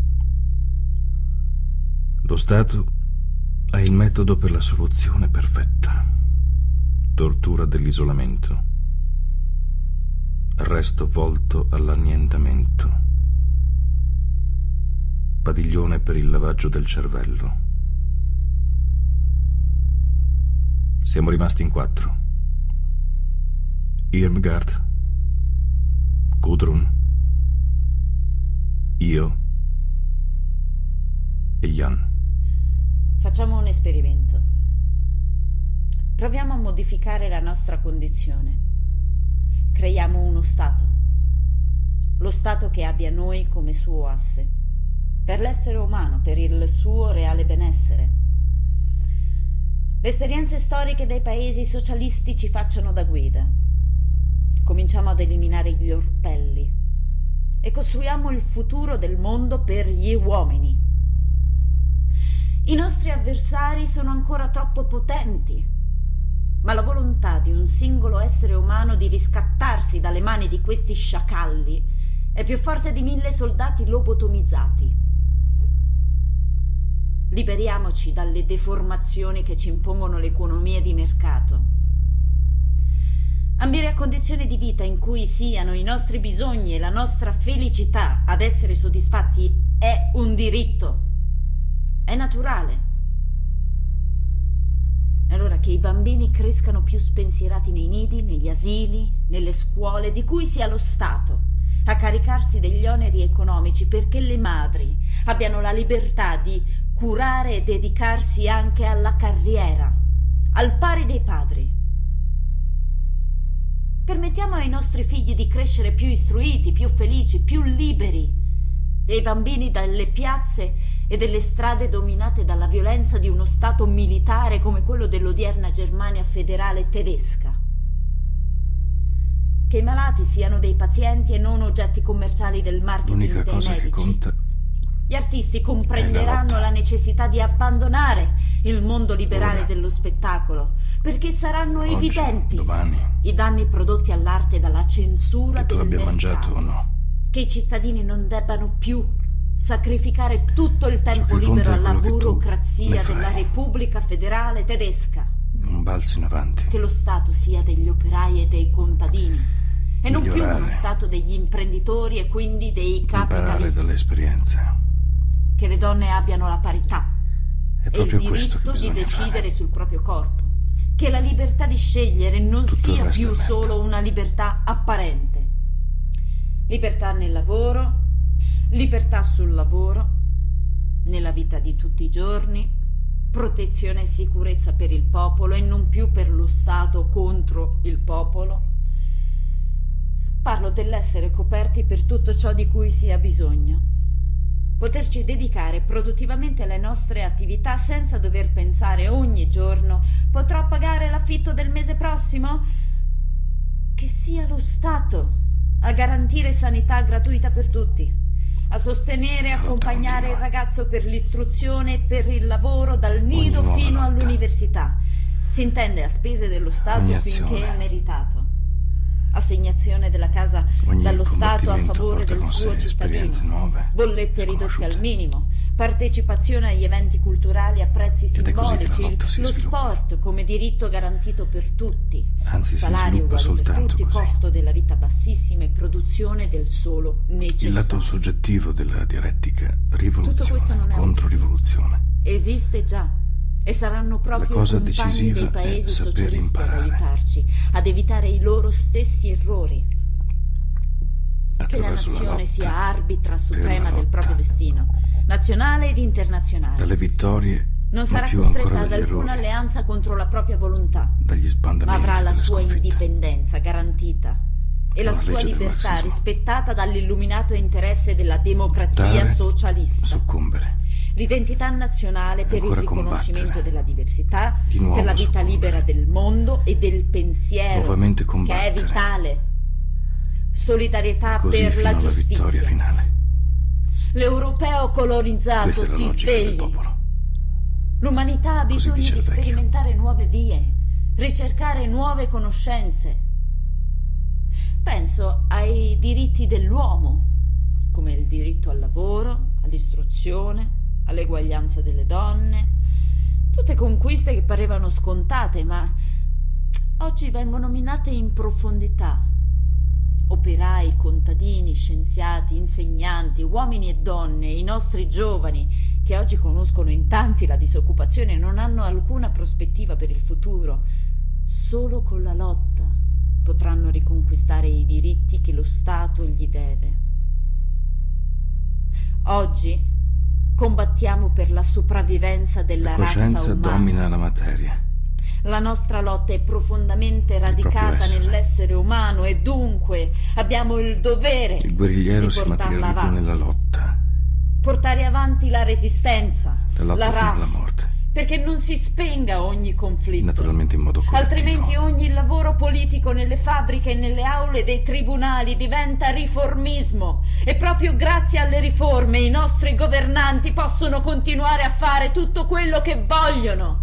Lo Stato ha il metodo per la soluzione perfetta. Tortura dell'isolamento. Arresto volto all'annientamento. Padiglione per il lavaggio del cervello. Siamo rimasti in 4. Irmgard, Gudrun, io e Jan. Facciamo un esperimento. Proviamo a modificare la nostra condizione. Creiamo uno Stato. Lo Stato che abbia noi come suo asse. Per l'essere umano, per il suo reale benessere. Le esperienze storiche dei paesi socialisti ci facciano da guida. Cominciamo ad eliminare gli orpelli e costruiamo il futuro del mondo per gli uomini. I nostri avversari sono ancora troppo potenti, ma la volontà di un singolo essere umano di riscattarsi dalle mani di questi sciacalli è più forte di 1000 soldati lobotomizzati. Liberiamoci dalle deformazioni che ci impongono le economie di mercato. Ambire a condizioni di vita in cui siano i nostri bisogni e la nostra felicità ad essere soddisfatti è un diritto. È naturale. Allora che i bambini crescano più spensierati nei nidi, negli asili, nelle scuole, di cui sia lo Stato a caricarsi degli oneri economici perché le madri abbiano la libertà di curare e dedicarsi anche alla carriera, al pari dei padri. Permettiamo ai nostri figli di crescere più istruiti, più felici, più liberi, dei bambini dalle piazze e delle strade dominate dalla violenza di uno Stato militare come quello dell'odierna Germania federale tedesca. Che i malati siano dei pazienti e non oggetti commerciali del marketing L'unica dei cosa medici. che conta. Gli artisti comprenderanno la necessità di abbandonare il mondo liberale dello spettacolo, perché saranno Oggi, evidenti domani, i danni prodotti all'arte dalla censura che tu del abbia mercato. mangiato o no. Che i cittadini non debbano più sacrificare tutto il tempo che conta libero è alla quello che tu burocrazia ne fai. della Repubblica Federale Tedesca. Un balzo in avanti. Che lo Stato sia degli operai e dei contadini e non più Migliorare. uno Stato degli imprenditori e quindi dei Imparare capitalisti. dalle esperienze. Che le donne abbiano la parità È e il proprio questo che diritto di bisogna decidere fare. sul proprio corpo. Che la libertà di scegliere non Tutto il sia resto più è merda. solo una libertà apparente. Libertà nel lavoro, libertà sul lavoro, nella vita di tutti i giorni, protezione e sicurezza per il popolo e non più per lo Stato contro il popolo. Parlo dell'essere coperti per tutto ciò di cui si ha bisogno. Poterci dedicare produttivamente alle nostre attività senza dover pensare ogni giorno: potrò pagare l'affitto del mese prossimo? Che sia lo Stato a garantire sanità gratuita per tutti, a sostenere e accompagnare il ragazzo per l'istruzione e per il lavoro dal nido nuova fino lotta. all'università. Si intende a spese dello Stato Ogni finché azione. è meritato. Assegnazione della casa Ogni dallo Stato a combattimento favore porta del con suo sé esperienze cittadino. nuove, Bollette ridotte sconosciute. al minimo, partecipazione agli eventi culturali a prezzi Ed è così che la simbolici, lotta si lo sviluppa. sport come diritto garantito per tutti, Anzi, si salario sviluppa uguale per soltanto tutti, così. costo della vita bassissimo e produzione del solo Il necessario. lato soggettivo della dialettica Tutto questo rivoluzione non è contro rivoluzione. Esiste già e saranno proprio La cosa i compagni decisiva dei è paesi saper socialisti ad imparare. aiutarci ad evitare i loro stessi errori. Che la Attraverso la nazione lotta sia arbitra suprema la del proprio lotta. destino, nazionale ed internazionale. dalle vittorie, Non ma sarà più costretta ancora ad dagli alcuna errori, alleanza contro la propria volontà, dagli ma sbandamenti, avrà la dalle sua sconfitte. indipendenza garantita e la Una sua legge del libertà marxismo. rispettata dall'illuminato interesse della democrazia Lottare, socialista. soccombere, L'identità nazionale per il ancora riconoscimento combattere. della diversità, Di nuovo per la vita soccombere. libera del mondo e del pensiero, Nuovamente che è combattere. vitale. solidarietà Così per fino la alla giustizia. vittoria finale. L'europeo colonizzato Questa è la si logica del svegli. popolo. L'umanità ha bisogno dice di il vecchio. sperimentare nuove vie, ricercare nuove conoscenze. Penso ai diritti dell'uomo, come il diritto al lavoro, all'istruzione, all'eguaglianza delle donne, tutte conquiste che parevano scontate, ma oggi vengono minate in profondità. Operai, contadini, scienziati, insegnanti, uomini e donne, i nostri giovani, che oggi conoscono in tanti la disoccupazione e non hanno alcuna prospettiva per il futuro, solo con la lotta potranno riconquistare i diritti che lo Stato gli deve. Oggi combattiamo per la sopravvivenza della La razza coscienza umana. domina la materia. La nostra lotta è profondamente radicata essere. nell'essere umano e dunque abbiamo il dovere Il guerrigliero di si portarla materializza avanti. nella lotta. Portare avanti la resistenza, La lotta la fino alla RAF, morte. perché non si spenga ogni conflitto. Naturalmente in modo collettivo. Altrimenti ogni lavoro politico nelle fabbriche e nelle aule dei tribunali diventa riformismo e proprio grazie alle riforme i nostri governanti possono continuare a fare tutto quello che vogliono.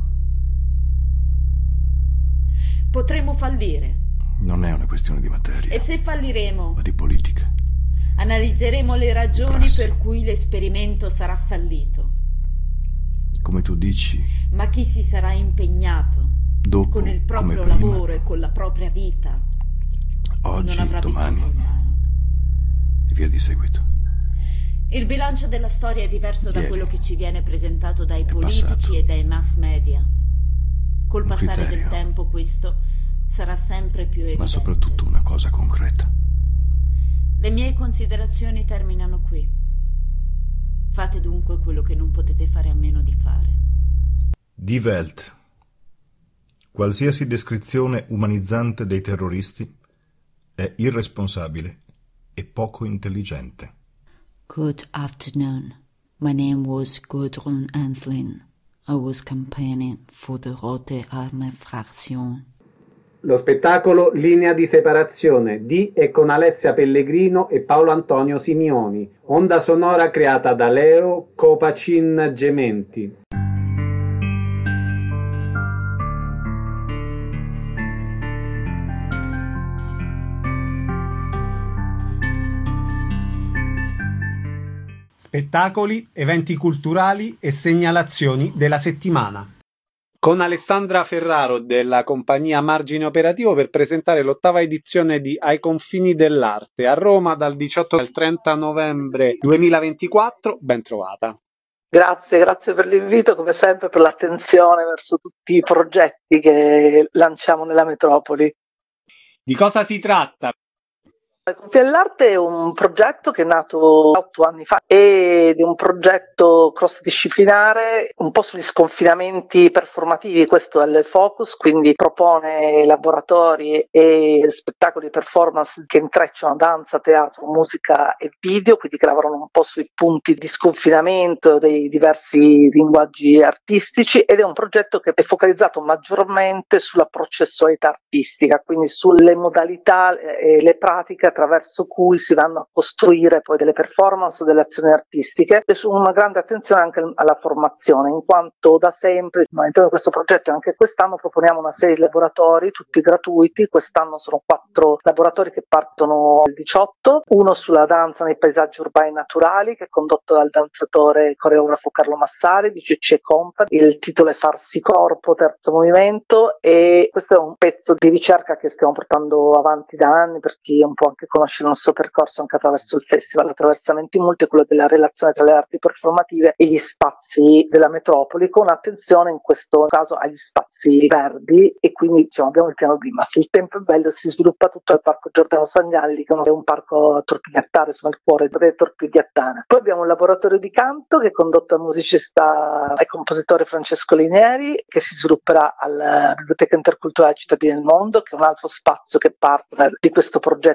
Potremo fallire Non è una questione di materia, e se falliremo ma di politica. analizzeremo le ragioni Prassi. per cui l'esperimento sarà fallito. Come tu dici, Ma chi si sarà impegnato dopo, con il proprio come prima, lavoro e con la propria vita oggi, non avrà domani vissuto umano. e via di seguito. Il bilancio della storia è diverso da Ieri. quello che ci viene presentato dai È politici passato. e dai mass media. Col Un passare del criterio. tempo questo sarà sempre più evidente. Ma soprattutto una cosa concreta. Le mie considerazioni terminano qui. Fate dunque quello che non potete fare a meno di fare. Die Welt. Qualsiasi descrizione umanizzante dei terroristi è irresponsabile e poco intelligente. Good afternoon. My name was Gudrun Anslin. I was campaigning for the Rote Armee Fraktion. Lo spettacolo Linea di separazione di e con Alessia Pellegrino e Paolo Antonio Simioni. Onda sonora creata da Leo Copacin Gementi. Spettacoli, eventi culturali e segnalazioni della settimana. Con Alessandra Ferraro della compagnia Margine Operativo per presentare l'8ª edizione di Ai confini dell'arte a Roma dal 18 al 30 novembre 2024. Ben trovata. Grazie per l'invito, come sempre per l'attenzione verso tutti i progetti che lanciamo nella metropoli. Di cosa si tratta? Ai confini dell'arte è un progetto che è nato 8 anni fa ed è un progetto cross-disciplinare un po' sugli sconfinamenti performativi, questo è il focus, quindi propone laboratori e spettacoli performance che intrecciano danza, teatro, musica e video, quindi che lavorano un po' sui punti di sconfinamento dei diversi linguaggi artistici, ed è un progetto che è focalizzato maggiormente sulla processualità artistica, quindi sulle modalità e le pratiche attraverso cui si vanno a costruire poi delle performance o delle azioni artistiche, e su una grande attenzione anche alla formazione, in quanto da sempre all'interno di questo progetto e anche quest'anno proponiamo una serie di laboratori tutti gratuiti. Quest'anno sono 4 laboratori che partono il 18, uno sulla danza nei paesaggi urbani naturali che è condotto dal danzatore e coreografo Carlo Massari di CC Company, il titolo è Farsi Corpo, terzo movimento, e questo è un pezzo di ricerca che stiamo portando avanti da anni per chi un po' anche conosce il nostro percorso anche attraverso il festival Attraversamenti Multi, quello della relazione tra le arti performative e gli spazi della metropoli, con attenzione in questo caso agli spazi verdi, e quindi abbiamo il piano B, ma se il tempo è bello si sviluppa tutto al parco Giordano Sagnalli, che è un parco a Torpigliattare, sono al cuore delle Torpigliattane. Poi abbiamo un laboratorio di canto che è condotto dal musicista e compositore Francesco Linieri, che si svilupperà alla Biblioteca Interculturale Cittadini del Mondo, che è un altro spazio che è partner di questo progetto un po'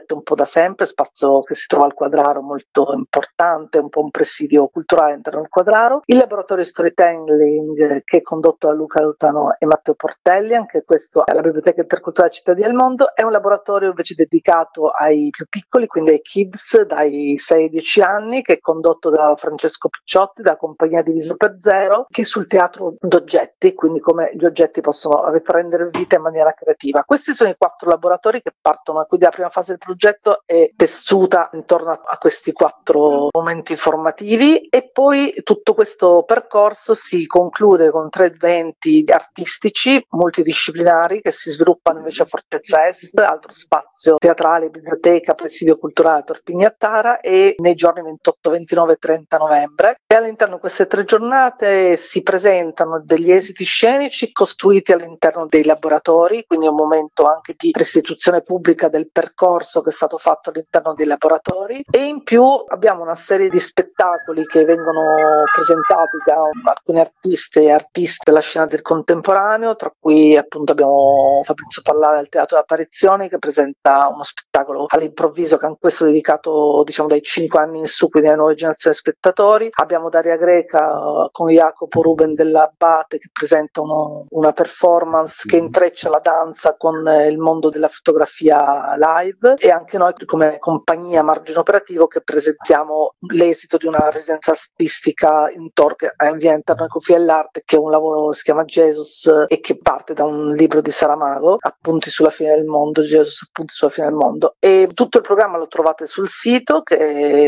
da sempre, spazio che si trova al Quadraro, molto importante, un po' un presidio culturale all'interno del Quadraro. Il laboratorio storytelling che è condotto da Luca Lutano e Matteo Portelli, anche questo alla Biblioteca Interculturale Città del Mondo, è un laboratorio invece dedicato ai più piccoli, quindi ai kids dai 6 ai 10 anni, che è condotto da Francesco Picciotti, da Compagnia Diviso per Zero, che è sul teatro d'oggetti, quindi come gli oggetti possono riprendere vita in maniera creativa. Questi sono i 4 laboratori che partono, quindi la prima fase del progetto è tessuta intorno a questi 4 momenti formativi, e poi tutto questo percorso si conclude con 3 eventi artistici multidisciplinari che si sviluppano invece a Fortezza Est, altro spazio teatrale, biblioteca, presidio culturale Torpignattara, e nei giorni 28, 29 e 30 novembre. E all'interno di queste 3 giornate si presentano degli esiti scenici costruiti all'interno dei laboratori, quindi è un momento anche di restituzione pubblica del percorso che è stato fatto all'interno dei laboratori, e in più abbiamo una serie di spettacoli che vengono presentati da alcuni artisti e artiste della scena del contemporaneo, tra cui appunto abbiamo Fabrizio Pallare al Teatro Apparizioni, che presenta uno spettacolo all'improvviso che è questo dedicato diciamo dai 5 anni in su, quindi alle nuove generazioni di spettatori. Abbiamo Daria Greca con Jacopo Ruben dell'Abate che presenta una performance che intreccia la danza con il mondo della fotografia live, e anche noi come compagnia Margine Operativo che presentiamo l'esito di una residenza artistica in Torque in via Interno ai Confini dell'Arte, che è un lavoro che si chiama Jesus e che parte da un libro di Saramago, Appunti sulla fine del mondo, Jesus Appunti sulla fine del mondo, e tutto il programma lo trovate sul sito che è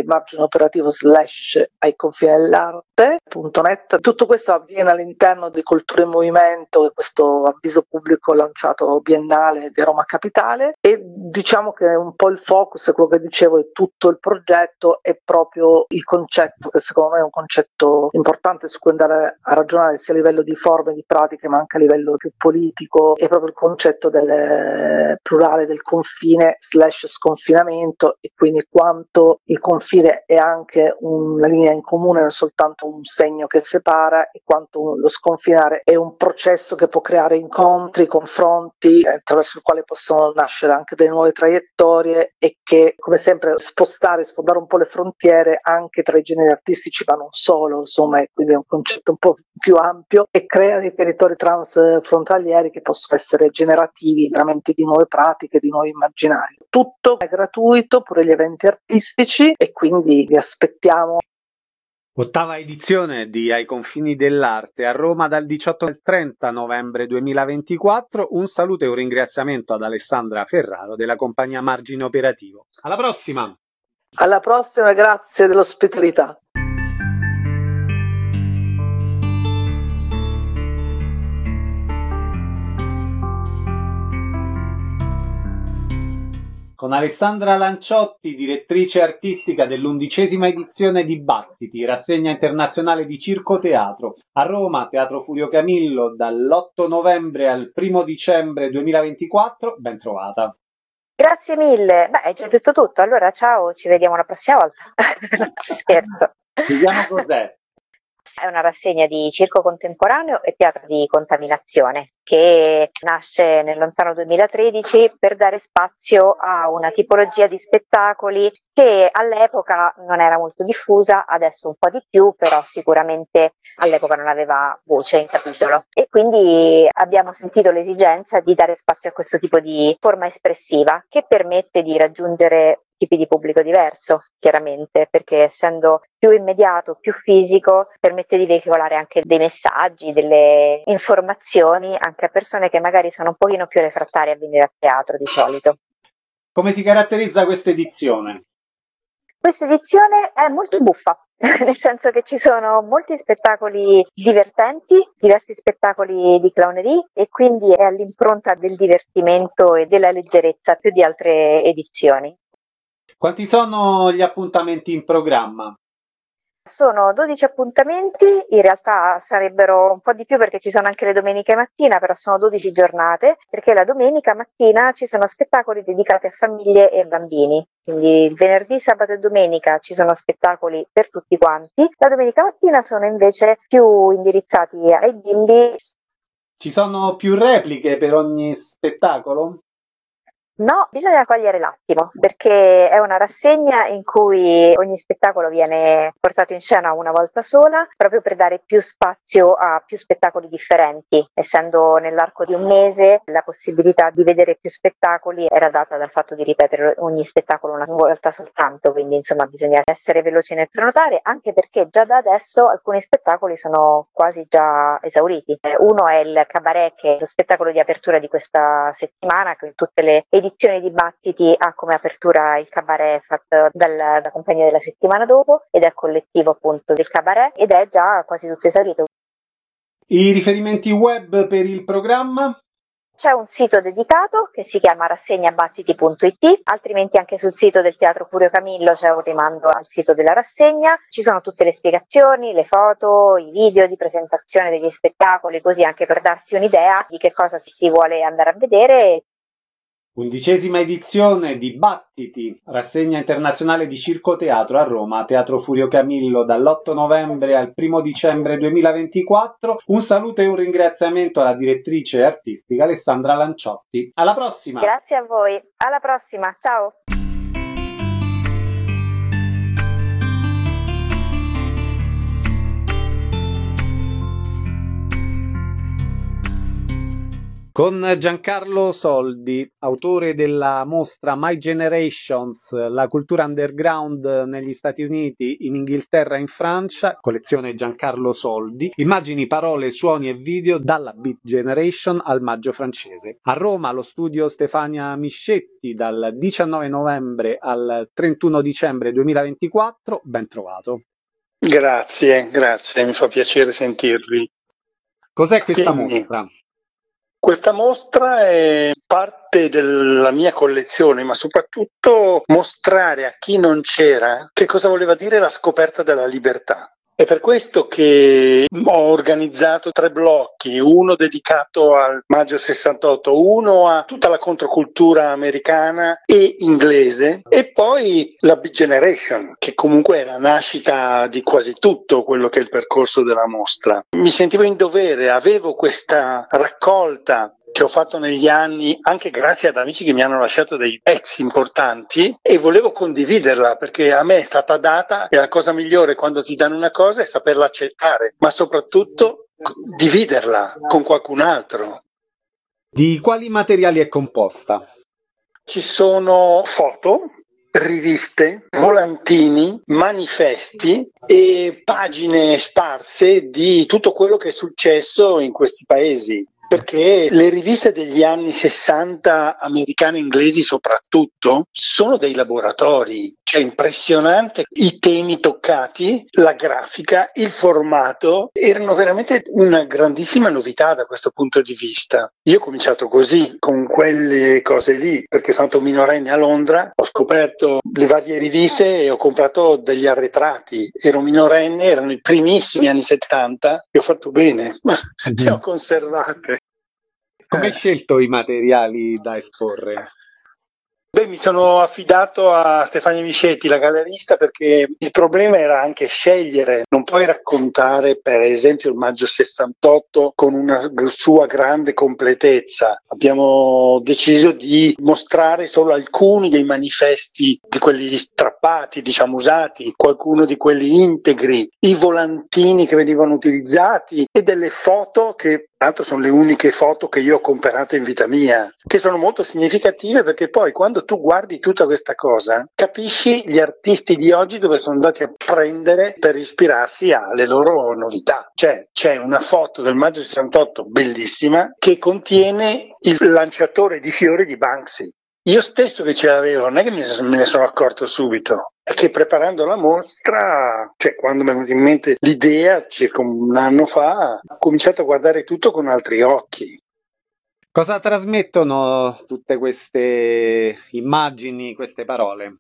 margineoperativo/ai confini dell'arte.net. Tutto questo avviene all'interno di Cultura in Movimento, questo avviso pubblico lanciato biennale di Roma Capitale, e diciamo che un po' il focus, quello che dicevo, di tutto il progetto è proprio il concetto, che secondo me è un concetto importante su cui andare a ragionare sia a livello di forme, di pratiche, ma anche a livello più politico, è proprio il concetto del plurale del confine/sconfinamento, e quindi quanto il confine è anche una linea in comune, non soltanto un segno che separa, e quanto lo sconfinare è un processo che può creare incontri, confronti, attraverso il quale possono nascere anche delle nuove traiettorie, e che come sempre sfondare un po' le frontiere anche tra i generi artistici, ma non solo, insomma, quindi è un concetto un po' più ampio, e crea dei territori transfrontalieri che possono essere generativi veramente di nuove pratiche, di nuovi immaginari. Tutto è gratuito, pure gli eventi artistici, e quindi vi aspettiamo. 8ª edizione di Ai Confini dell'Arte a Roma dal 18 al 30 novembre 2024. Un saluto e un ringraziamento ad Alessandra Ferraro della compagnia Margine Operativo. Alla prossima! Alla prossima, grazie dell'ospitalità. Con Alessandra Lanciotti, direttrice artistica dell'11ª edizione di Battiti, rassegna internazionale di circo teatro, a Roma, Teatro Furio Camillo, dall'8 novembre al 1 dicembre 2024. Ben trovata. Grazie mille. Beh, hai già detto tutto. Allora, ciao, ci vediamo la prossima volta. Scherzo. Vediamo cos'è. È una rassegna di circo contemporaneo e teatro di contaminazione che nasce nel lontano 2013 per dare spazio a una tipologia di spettacoli che all'epoca non era molto diffusa, adesso un po' di più, però sicuramente all'epoca non aveva voce in capitolo. E quindi abbiamo sentito l'esigenza di dare spazio a questo tipo di forma espressiva che permette di raggiungere tipi di pubblico diverso, chiaramente, perché essendo più immediato, più fisico, permette di veicolare anche dei messaggi, delle informazioni anche a persone che magari sono un pochino più refrattarie a venire a teatro di solito. Come si caratterizza questa edizione? Questa edizione è molto buffa, nel senso che ci sono molti spettacoli divertenti, diversi spettacoli di clownerie, e quindi è all'impronta del divertimento e della leggerezza più di altre edizioni. Quanti sono gli appuntamenti in programma? Sono 12 appuntamenti, in realtà sarebbero un po' di più perché ci sono anche le domeniche mattina, però sono 12 giornate, perché la domenica mattina ci sono spettacoli dedicati a famiglie e bambini, quindi venerdì, sabato e domenica ci sono spettacoli per tutti quanti, la domenica mattina sono invece più indirizzati ai bimbi. Ci sono più repliche per ogni spettacolo? No, bisogna cogliere l'attimo, perché è una rassegna in cui ogni spettacolo viene portato in scena una volta sola, proprio per dare più spazio a più spettacoli differenti. Essendo nell'arco di un mese, la possibilità di vedere più spettacoli era data dal fatto di ripetere ogni spettacolo una volta soltanto, quindi insomma bisogna essere veloci nel prenotare, anche perché già da adesso alcuni spettacoli sono quasi già esauriti. Uno è il Cabaret, che è lo spettacolo di apertura di questa settimana, che in tutte le edizioni di Battiti ha come apertura il Cabaret fatto dalla compagnia della settimana dopo, ed è il collettivo appunto del Cabaret, ed è già quasi tutto esaurito. I riferimenti web per il programma? C'è un sito dedicato che si chiama rassegnabattiti.it, altrimenti anche sul sito del Teatro Furio Camillo c'è un rimando al sito della rassegna. Ci sono tutte le spiegazioni, le foto, i video di presentazione degli spettacoli, così anche per darsi un'idea di che cosa si vuole andare a vedere. 11ª edizione di Battiti, rassegna internazionale di circoteatro a Roma, Teatro Furio Camillo, dall'8 novembre al 1 dicembre 2024. Un saluto e un ringraziamento alla direttrice artistica Alessandra Lanciotti. Alla prossima! Grazie a voi, alla prossima, ciao! Con Giancarlo Soldi, autore della mostra My Generations, la cultura underground negli Stati Uniti, in Inghilterra e in Francia, collezione Giancarlo Soldi, immagini, parole, suoni e video dalla Beat Generation al Maggio francese. A Roma, allo studio Stefania Miscetti, dal 19 novembre al 31 dicembre 2024, ben trovato. Grazie, mi fa piacere sentirvi. Cos'è questa mostra? Questa mostra è parte della mia collezione, ma soprattutto mostrare a chi non c'era che cosa voleva dire la scoperta della libertà. È per questo che ho organizzato 3 blocchi, uno dedicato al Maggio 68, uno a tutta la controcultura americana e inglese, e poi la Beat Generation, che comunque è la nascita di quasi tutto quello che è il percorso della mostra. Mi sentivo in dovere, avevo questa raccolta che ho fatto negli anni, anche grazie ad amici che mi hanno lasciato dei pezzi importanti, e volevo condividerla, perché a me è stata data, e la cosa migliore quando ti danno una cosa è saperla accettare, ma soprattutto dividerla con qualcun altro. Di quali materiali è composta? Ci sono foto, riviste, volantini, manifesti e pagine sparse di tutto quello che è successo in questi paesi. Perché le riviste degli anni 60, americane e inglesi soprattutto, sono dei laboratori. Cioè, impressionante i temi toccati, la grafica, il formato, erano veramente una grandissima novità da questo punto di vista. Io ho cominciato così, con quelle cose lì, perché sono stato minorenne a Londra, ho scoperto le varie riviste e ho comprato degli arretrati. Ero minorenne, erano i primissimi anni 70 e ho fatto bene, ma le ho conservate. Come hai scelto i materiali da esporre? Beh, mi sono affidato a Stefania Miscetti, la gallerista, perché il problema era anche scegliere. Non puoi raccontare, per esempio, il Maggio 68 con una sua grande completezza. Abbiamo deciso di mostrare solo alcuni dei manifesti, di quelli strappati, diciamo usati, qualcuno di quelli integri, i volantini che venivano utilizzati e delle foto che tra l'altro sono le uniche foto che io ho comprato in vita mia, che sono molto significative, perché poi quando tu guardi tutta questa cosa capisci gli artisti di oggi dove sono andati a prendere per ispirarsi alle loro novità. Cioè, c'è una foto del Maggio 68 bellissima che contiene il lanciatore di fiori di Banksy. Io stesso che ce l'avevo, non è che me ne sono accorto subito, è che preparando la mostra, cioè quando mi è venuta in mente l'idea, circa un anno fa, ho cominciato a guardare tutto con altri occhi. Cosa trasmettono tutte queste immagini, queste parole?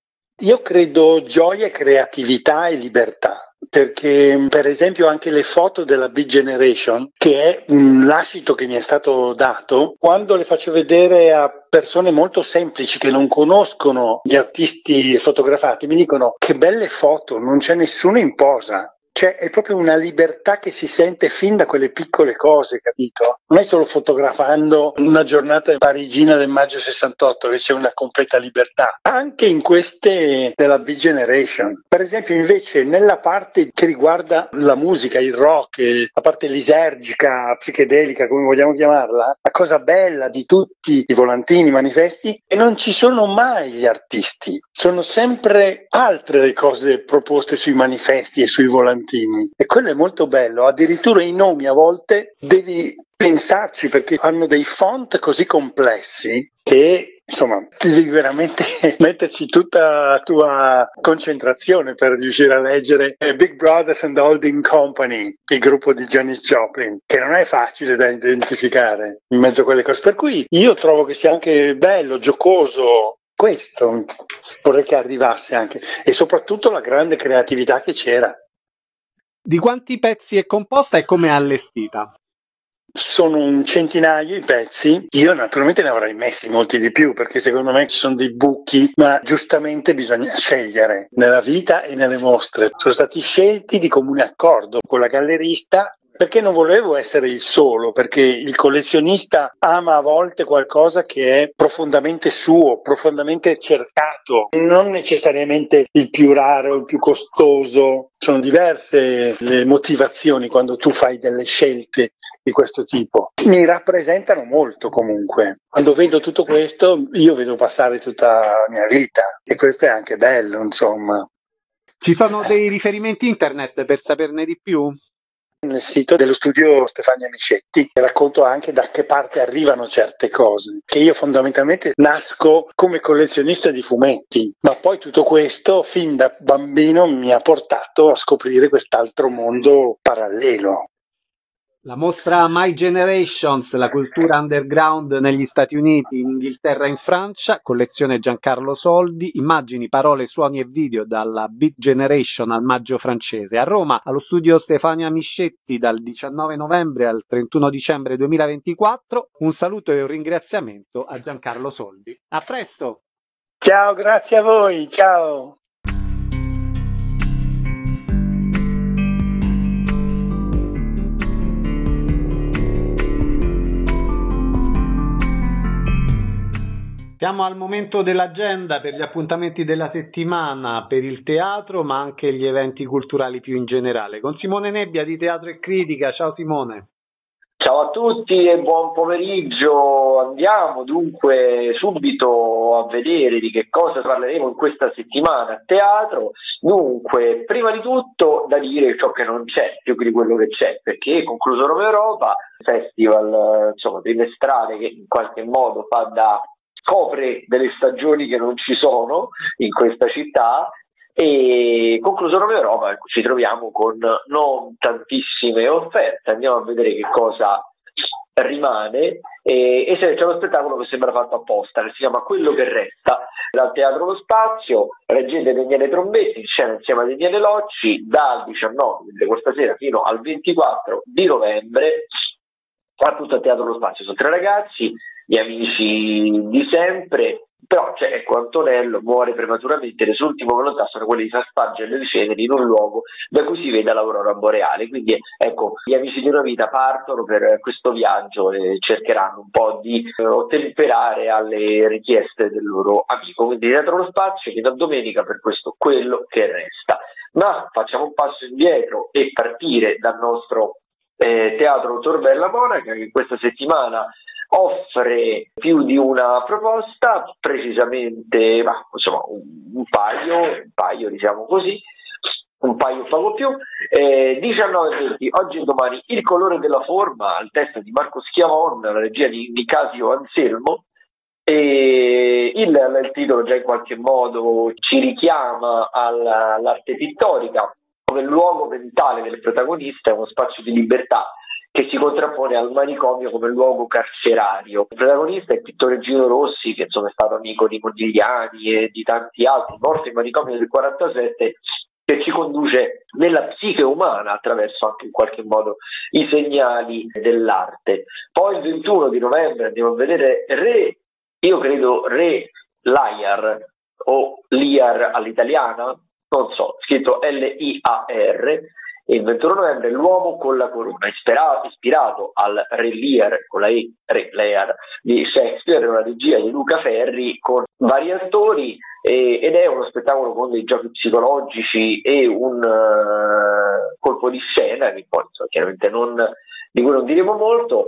Io credo gioia, creatività e libertà, perché per esempio anche le foto della Beat Generation, che è un lascito che mi è stato dato, quando le faccio vedere a persone molto semplici che non conoscono gli artisti fotografati, mi dicono che belle foto, non c'è nessuno in posa. Cioè è proprio una libertà che si sente fin da quelle piccole cose, capito? Non è solo fotografando una giornata parigina del maggio 68 che c'è una completa libertà, anche in queste della Beat Generation. Per esempio invece nella parte che riguarda la musica, il rock, la parte lisergica, psichedelica, come vogliamo chiamarla, la cosa bella di tutti i volantini, i manifesti, e non ci sono mai gli artisti, sono sempre altre le cose proposte sui manifesti e sui volantini. E quello è molto bello, addirittura i nomi a volte devi pensarci perché hanno dei font così complessi che insomma devi veramente metterci tutta la tua concentrazione per riuscire a leggere Big Brothers and Holding Company, il gruppo di Janis Joplin, che non è facile da identificare in mezzo a quelle cose, per cui io trovo che sia anche bello, giocoso. Questo vorrei che arrivasse anche, e soprattutto la grande creatività che c'era. Di quanti pezzi è composta e come è allestita? Sono un centinaio i pezzi, io naturalmente ne avrei messi molti di più perché secondo me ci sono dei buchi, ma giustamente bisogna scegliere nella vita e nelle mostre. Sono stati scelti di comune accordo con la gallerista perché non volevo essere il solo, perché il collezionista ama a volte qualcosa che è profondamente suo, profondamente cercato, non necessariamente il più raro, il più costoso. Sono diverse le motivazioni quando tu fai delle scelte di questo tipo. Mi rappresentano molto comunque. Quando vedo tutto questo, io vedo passare tutta la mia vita e questo è anche bello, insomma. Ci sono dei riferimenti internet per saperne di più? Nel sito dello studio Stefania Miscetti racconto anche da che parte arrivano certe cose, che io fondamentalmente nasco come collezionista di fumetti, ma poi tutto questo fin da bambino mi ha portato a scoprire quest'altro mondo parallelo. La mostra My Generations, la cultura underground negli Stati Uniti, in Inghilterra e in Francia, collezione Giancarlo Soldi, immagini, parole, suoni e video dalla Beat Generation al Maggio francese. A Roma, allo studio Stefania Miscetti, dal 19 novembre al 31 dicembre 2024. Un saluto e un ringraziamento a Giancarlo Soldi. A presto! Ciao, grazie a voi, ciao! Siamo al momento dell'agenda per gli appuntamenti della settimana, per il teatro, ma anche gli eventi culturali più in generale. Con Simone Nebbia di Teatro e Critica. Ciao Simone. Ciao a tutti e buon pomeriggio. Andiamo dunque subito a vedere di che cosa parleremo in questa settimana a teatro. Dunque, prima di tutto da dire ciò che non c'è più che di quello che c'è, perché è concluso Roma Europa, festival trimestrale che in qualche modo fa da copre delle stagioni che non ci sono in questa città, e concluso Roma Europa ci troviamo con non tantissime offerte. Andiamo a vedere che cosa rimane e se c'è uno spettacolo che sembra fatto apposta, che si chiama Quello che resta, dal Teatro Lo Spazio, reggente Daniele Trombetti in scena insieme a Daniele Locci dal 19, quindi questa sera, fino al 24 di novembre appunto al Teatro Lo Spazio. Sono 3 ragazzi, gli amici di sempre, però c'è Antonello muore prematuramente, le sue ultime volontà sono quelle di far spargere le ceneri in un luogo da cui si vede l'aurora boreale. Quindi ecco, gli amici di una vita partono per questo viaggio e cercheranno un po' di ottemperare alle richieste del loro amico. Quindi Teatro Lo Spazio fino a domenica per questo Quello che resta. Ma facciamo un passo indietro e partire dal nostro Teatro Tor Bella Monaca, che questa settimana offre più di una proposta, precisamente un paio diciamo così, un paio poco più. 19:20 oggi e domani Il colore della forma, al testo di Marco Schiavon, la regia di Nicasio Anselmo, e il titolo già in qualche modo ci richiama all'arte pittorica come luogo mentale del protagonista, è uno spazio di libertà che si contrappone al manicomio come luogo carcerario. Il protagonista è il pittore Gino Rossi, che insomma è stato amico di Modigliani e di tanti altri, morto in manicomio del 47, che ci conduce nella psiche umana attraverso anche in qualche modo i segnali dell'arte. Poi il 21 di novembre andiamo a vedere Re Liar o Liar all'italiana, non so, scritto Liar, e il 21 novembre L'uomo con la corona, ispirato al Re Lear, con la E, Re Lear di Shakespeare, una regia di Luca Ferri con vari attori, ed è uno spettacolo con dei giochi psicologici e un colpo di scena che poi chiaramente di cui non diremo molto.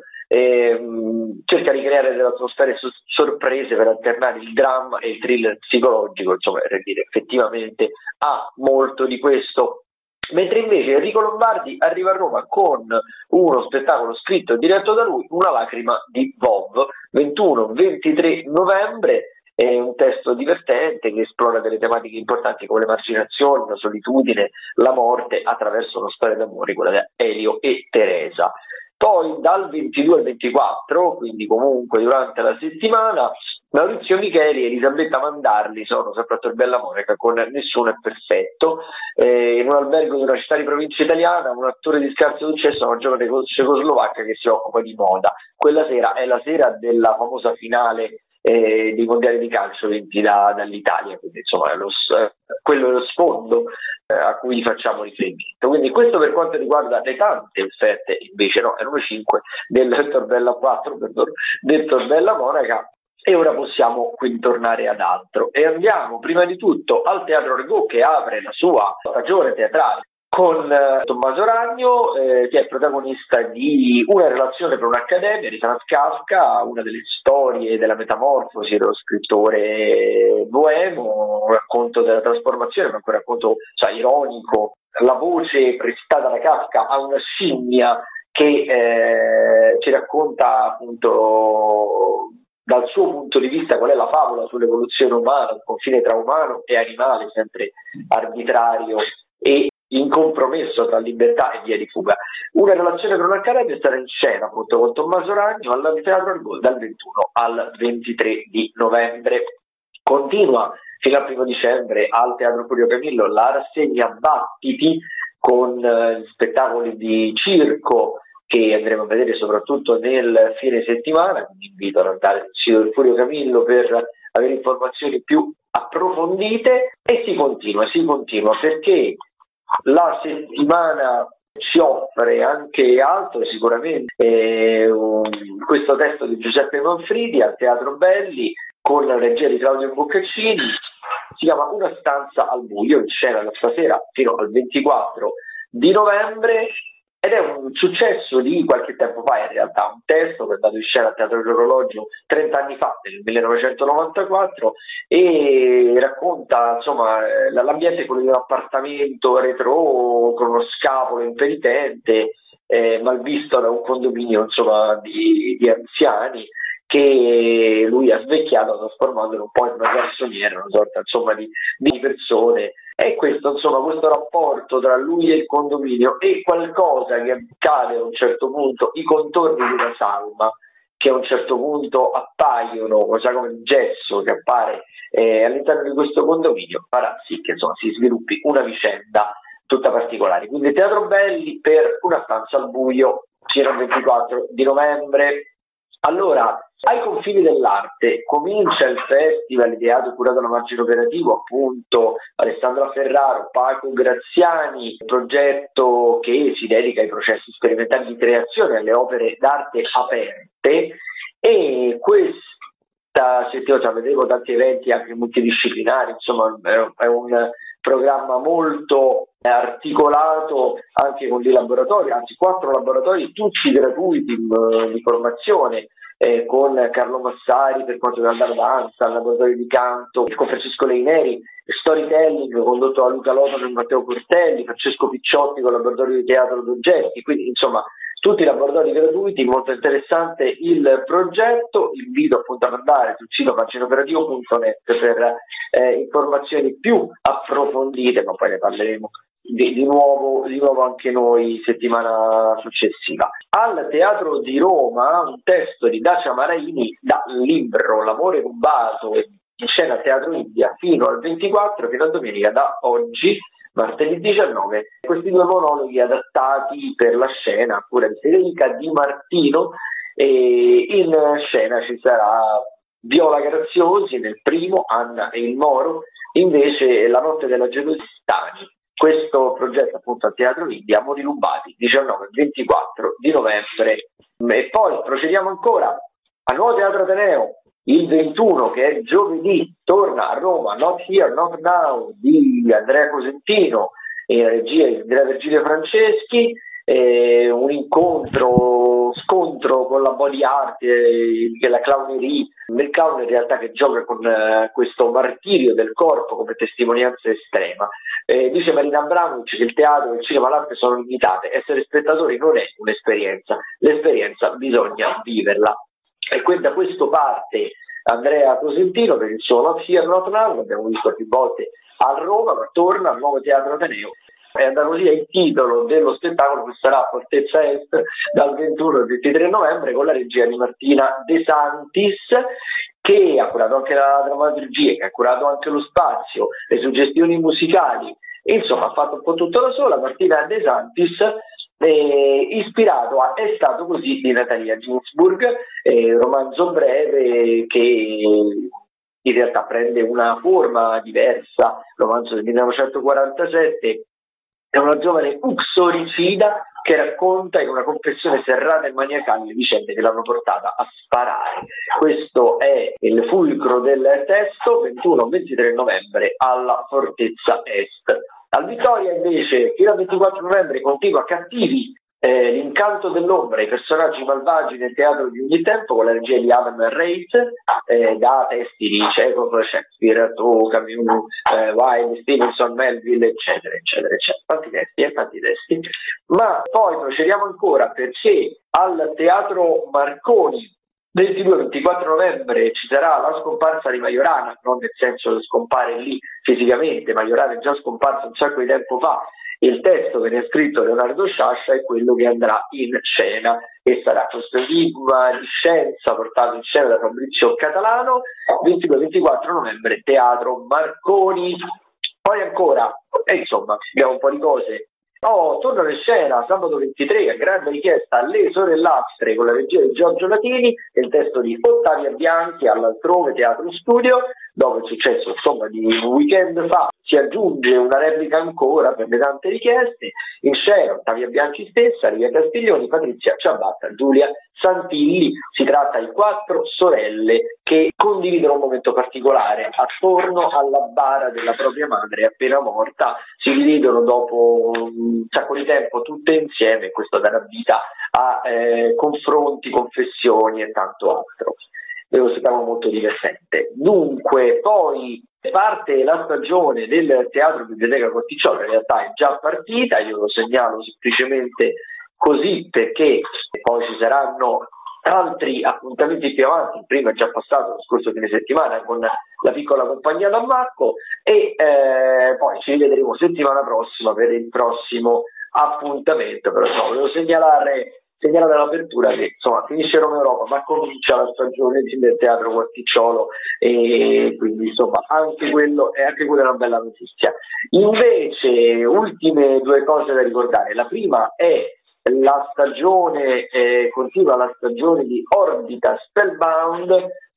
Cerca di creare delle atmosfere sorprese per alternare il dramma e il thriller psicologico, insomma, per dire, effettivamente ha molto di questo. Mentre invece Enrico Lombardi arriva a Roma con uno spettacolo scritto e diretto da lui, Una lacrima di Vov, 21-23 novembre. È un testo divertente che esplora delle tematiche importanti come l'emarginazione, la solitudine, la morte attraverso una storia d'amore, quella di Elio e Teresa. Poi dal 22 al 24, quindi comunque durante la settimana, Maurizio Micheli e Elisabetta Mandarli sono sempre a Tor Bella Monaca con Nessuno è perfetto, in un albergo di una città di provincia italiana. Un attore di scarso successo, una giovane cecoslovacca che si occupa di moda. Quella sera è la sera della famosa finale dei mondiali di calcio vinti dall'Italia, quindi insomma quello è lo sfondo a cui facciamo riferimento. Quindi questo per quanto riguarda le tante offerte, invece no, erano 5 del Tor Bella 4, perdón, del Tor Bella Monaca. E ora possiamo quindi tornare ad altro e andiamo prima di tutto al Teatro Argot, che apre la sua stagione teatrale con Tommaso Ragno, che è protagonista di Una relazione per un'accademia di Franz Kafka, una delle storie della metamorfosi dello scrittore boemo, un racconto della trasformazione, ma anche un racconto ironico. La voce prestata da Kafka a una scimmia che ci racconta appunto dal suo punto di vista qual è la favola sull'evoluzione umana, il confine tra umano e animale, sempre arbitrario e incompromesso tra libertà e via di fuga. Una relazione per un'accademia è stata in scena appunto con Tommaso Ragno al Teatro Argot dal 21 al 23 di novembre. Continua fino al 1 dicembre al Teatro Furio Camillo la rassegna Battiti con spettacoli di circo che andremo a vedere soprattutto nel fine settimana. Quindi invito ad andare sul sito del Furio Camillo per avere informazioni più approfondite. E si continua perché la settimana ci offre anche altro, sicuramente questo testo di Giuseppe Manfredi al Teatro Belli con la regia di Claudio Boccaccini. Si chiama Una stanza al buio, in scena da stasera fino al 24 di novembre, ed è un successo di qualche tempo fa, in realtà un testo che è andato in scena al Teatro dell'Orologio 30 anni fa, nel 1994, e racconta insomma l'ambiente è quello di un appartamento retro con uno scapolo impenitente, malvisto da un condominio insomma di anziani, che lui ha svecchiato trasformandolo un po' in una garçonniera, una sorta insomma di persone. E questo rapporto tra lui e il condominio è qualcosa che accade a un certo punto, i contorni di una salma che a un certo punto appaiono, come il gesso che appare all'interno di questo condominio, farà sì che insomma si sviluppi una vicenda tutta particolare. Quindi Teatro Belli per Una stanza al buio fino al 24 di novembre. Allora, ai confini dell'arte comincia il festival ideato e curato da Margine Operativo, appunto Alessandra Ferraro, Paco Graziani, progetto che si dedica ai processi sperimentali di creazione, alle opere d'arte aperte. E questa settimana vedremo tanti eventi anche multidisciplinari, insomma è un programma molto articolato anche con dei laboratori, anzi 4 laboratori tutti gratuiti di formazione, con Carlo Massari per quanto riguarda la danza, il laboratorio di canto, con Francesco Leineri, storytelling condotto da Luca Lotano e Matteo Cortelli, Francesco Picciotti con il laboratorio di teatro d'oggetti, quindi insomma tutti i laboratori gratuiti, molto interessante il progetto. Invito appunto ad andare sul sito margineoperativo.net per informazioni più approfondite, ma poi ne parleremo di nuovo anche noi settimana successiva. Al Teatro di Roma un testo di Dacia Maraini da libro L'amore rubato, in scena al Teatro India fino al 24, fino a domenica da oggi martedì 19. Questi 2 monologhi adattati per la scena a cura di Federica Di Martino, e in scena ci sarà Viola Graziosi nel primo, Anna e il Moro, invece La notte della Gelositani questo progetto appunto al Teatro India, Amori Rubati, 19 e 24 di novembre. E poi procediamo ancora al Nuovo Teatro Ateneo, il 21, che è giovedì, torna a Roma Not Here, Not Now di Andrea Cosentino e regia di Andrea Virgilio Franceschi, un scontro con la body art e la clownerie, del clown in realtà che gioca con questo martirio del corpo come testimonianza estrema. Dice Marina Abramovic che il teatro e il cinema, l'arte sono limitate, essere spettatori non è un'esperienza, l'esperienza bisogna viverla. E da questo parte Andrea Cosentino per il suo Not Here, Not Now, l'abbiamo visto più volte a Roma, ma torna al Nuovo Teatro Ateneo. È Andalusia il titolo dello spettacolo che sarà a Fortezza Est dal 21 al 23 novembre con la regia di Martina De Santis, che ha curato anche la drammaturgia, che ha curato anche lo spazio, le suggestioni musicali, insomma ha fatto un po' tutto da sola. Martina De Santis, ispirato a È stato così di Natalia Ginsburg, romanzo breve che in realtà prende una forma diversa, romanzo del 1947. È una giovane uxoricida che racconta in una confessione serrata e maniacale le vicende che l'hanno portata a sparare. Questo è il fulcro del testo, 21-23 novembre alla Fortezza Est. Al Vittoria invece fino al 24 novembre continua Cattivi, l'incanto dell'ombra, i personaggi malvagi nel teatro di ogni tempo, con la regia di Adam Reitz, da testi di Chekhov, Shakespeare, Artaud, Camus, Wilde, Stevenson, Melville, eccetera, eccetera, eccetera. Tanti testi. Ma poi procediamo ancora, perché al Teatro Marconi 22-24 novembre ci sarà la scomparsa di Majorana, non nel senso che scompare lì fisicamente, Majorana è già scomparsa un sacco di tempo fa. Il testo che ne ha scritto Leonardo Sciascia è quello che andrà in scena e sarà questo enigma di scienza portato in scena da Fabrizio Catalano, 22-24 novembre, Teatro Marconi. Poi ancora, insomma, abbiamo un po' di cose. Tornano in scena sabato 23 a grande richiesta Le Sorellastre con la regia di Giorgio Latini e il testo di Ottavia Bianchi all'Altrove Teatro Studio. Dopo il successo insomma di un weekend fa si aggiunge una replica ancora per le tante richieste. In scena Ottavia Bianchi stessa, Livia Castiglioni, Patrizia Ciabatta, Giulia Santilli. Si tratta di 4 sorelle che condividono un momento particolare attorno alla bara della propria madre appena morta, si dividono dopo un sacco di tempo tutte insieme e questo darà vita a confronti, confessioni e tanto altro. Lo sappiamo molto divertente. Dunque, poi parte la stagione del Teatro Biblioteca Corticciolo, in realtà è già partita, io lo segnalo semplicemente così perché poi ci saranno altri appuntamenti più avanti. Il primo è già passato lo scorso fine settimana con la piccola compagnia d'Ammacco e poi ci rivedremo settimana prossima per il prossimo appuntamento. Però volevo segnalare all'apertura che insomma finisce Roma Europa ma comincia la stagione del Teatro Quarticciolo e quindi insomma anche quella è una bella notizia. Invece ultime 2 cose da ricordare: la prima è la stagione, continua la stagione di Orbita Spellbound,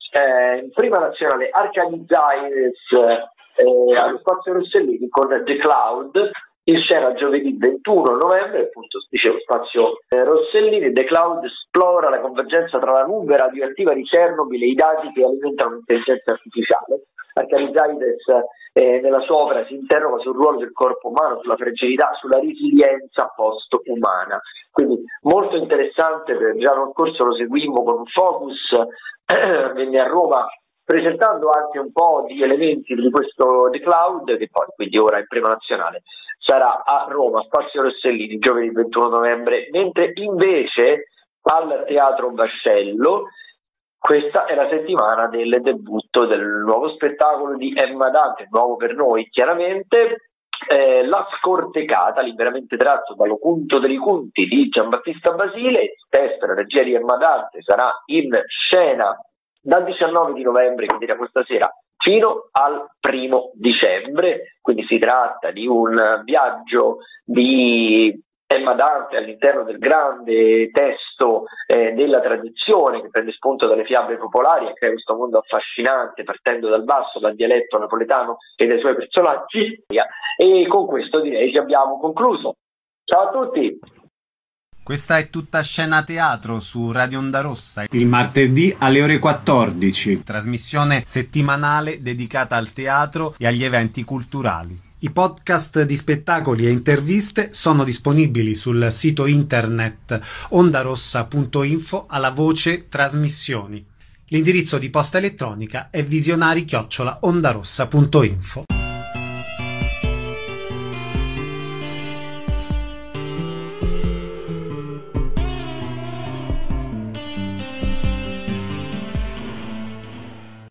in prima nazionale Arcadi Zaydes allo Spazio Rossellini con The Cloud, in scena giovedì 21 novembre, appunto dicevo Spazio Rossellini. The Cloud esplora la convergenza tra la nube radioattiva di Chernobyl e i dati che alimentano l'intelligenza artificiale. Arcadi Zaydes nella sua opera si interroga sul ruolo del corpo umano, sulla fragilità, sulla resilienza post-umana. Quindi molto interessante, già l'anno scorso lo seguimmo con un focus, venne a Roma presentando anche un po' di elementi di questo The Cloud, che poi quindi ora in prima nazionale sarà a Roma, Spazio Rossellini, giovedì 21 novembre, mentre invece al Teatro Bascello questa è la settimana del debutto del nuovo spettacolo di Emma Dante, nuovo per noi chiaramente, La Scortecata, liberamente tratto dall'Ocunto dei Conti di Giambattista Basile. Il testo e la regia di Emma Dante sarà in scena dal 19 di novembre, quindi da questa sera, fino al 1 dicembre, quindi si tratta di un viaggio di Emma Dante all'interno del grande testo della tradizione che prende spunto dalle fiabe popolari e crea questo mondo affascinante partendo dal basso, dal dialetto napoletano e dai suoi personaggi. E con questo direi che abbiamo concluso. Ciao a tutti! Questa è Tutta Scena Teatro su Radio Onda Rossa, il martedì alle ore 14, trasmissione settimanale dedicata al teatro e agli eventi culturali. I podcast di spettacoli e interviste sono disponibili sul sito internet ondarossa.info alla voce trasmissioni. L'indirizzo di posta elettronica è visionari@ondarossa.info.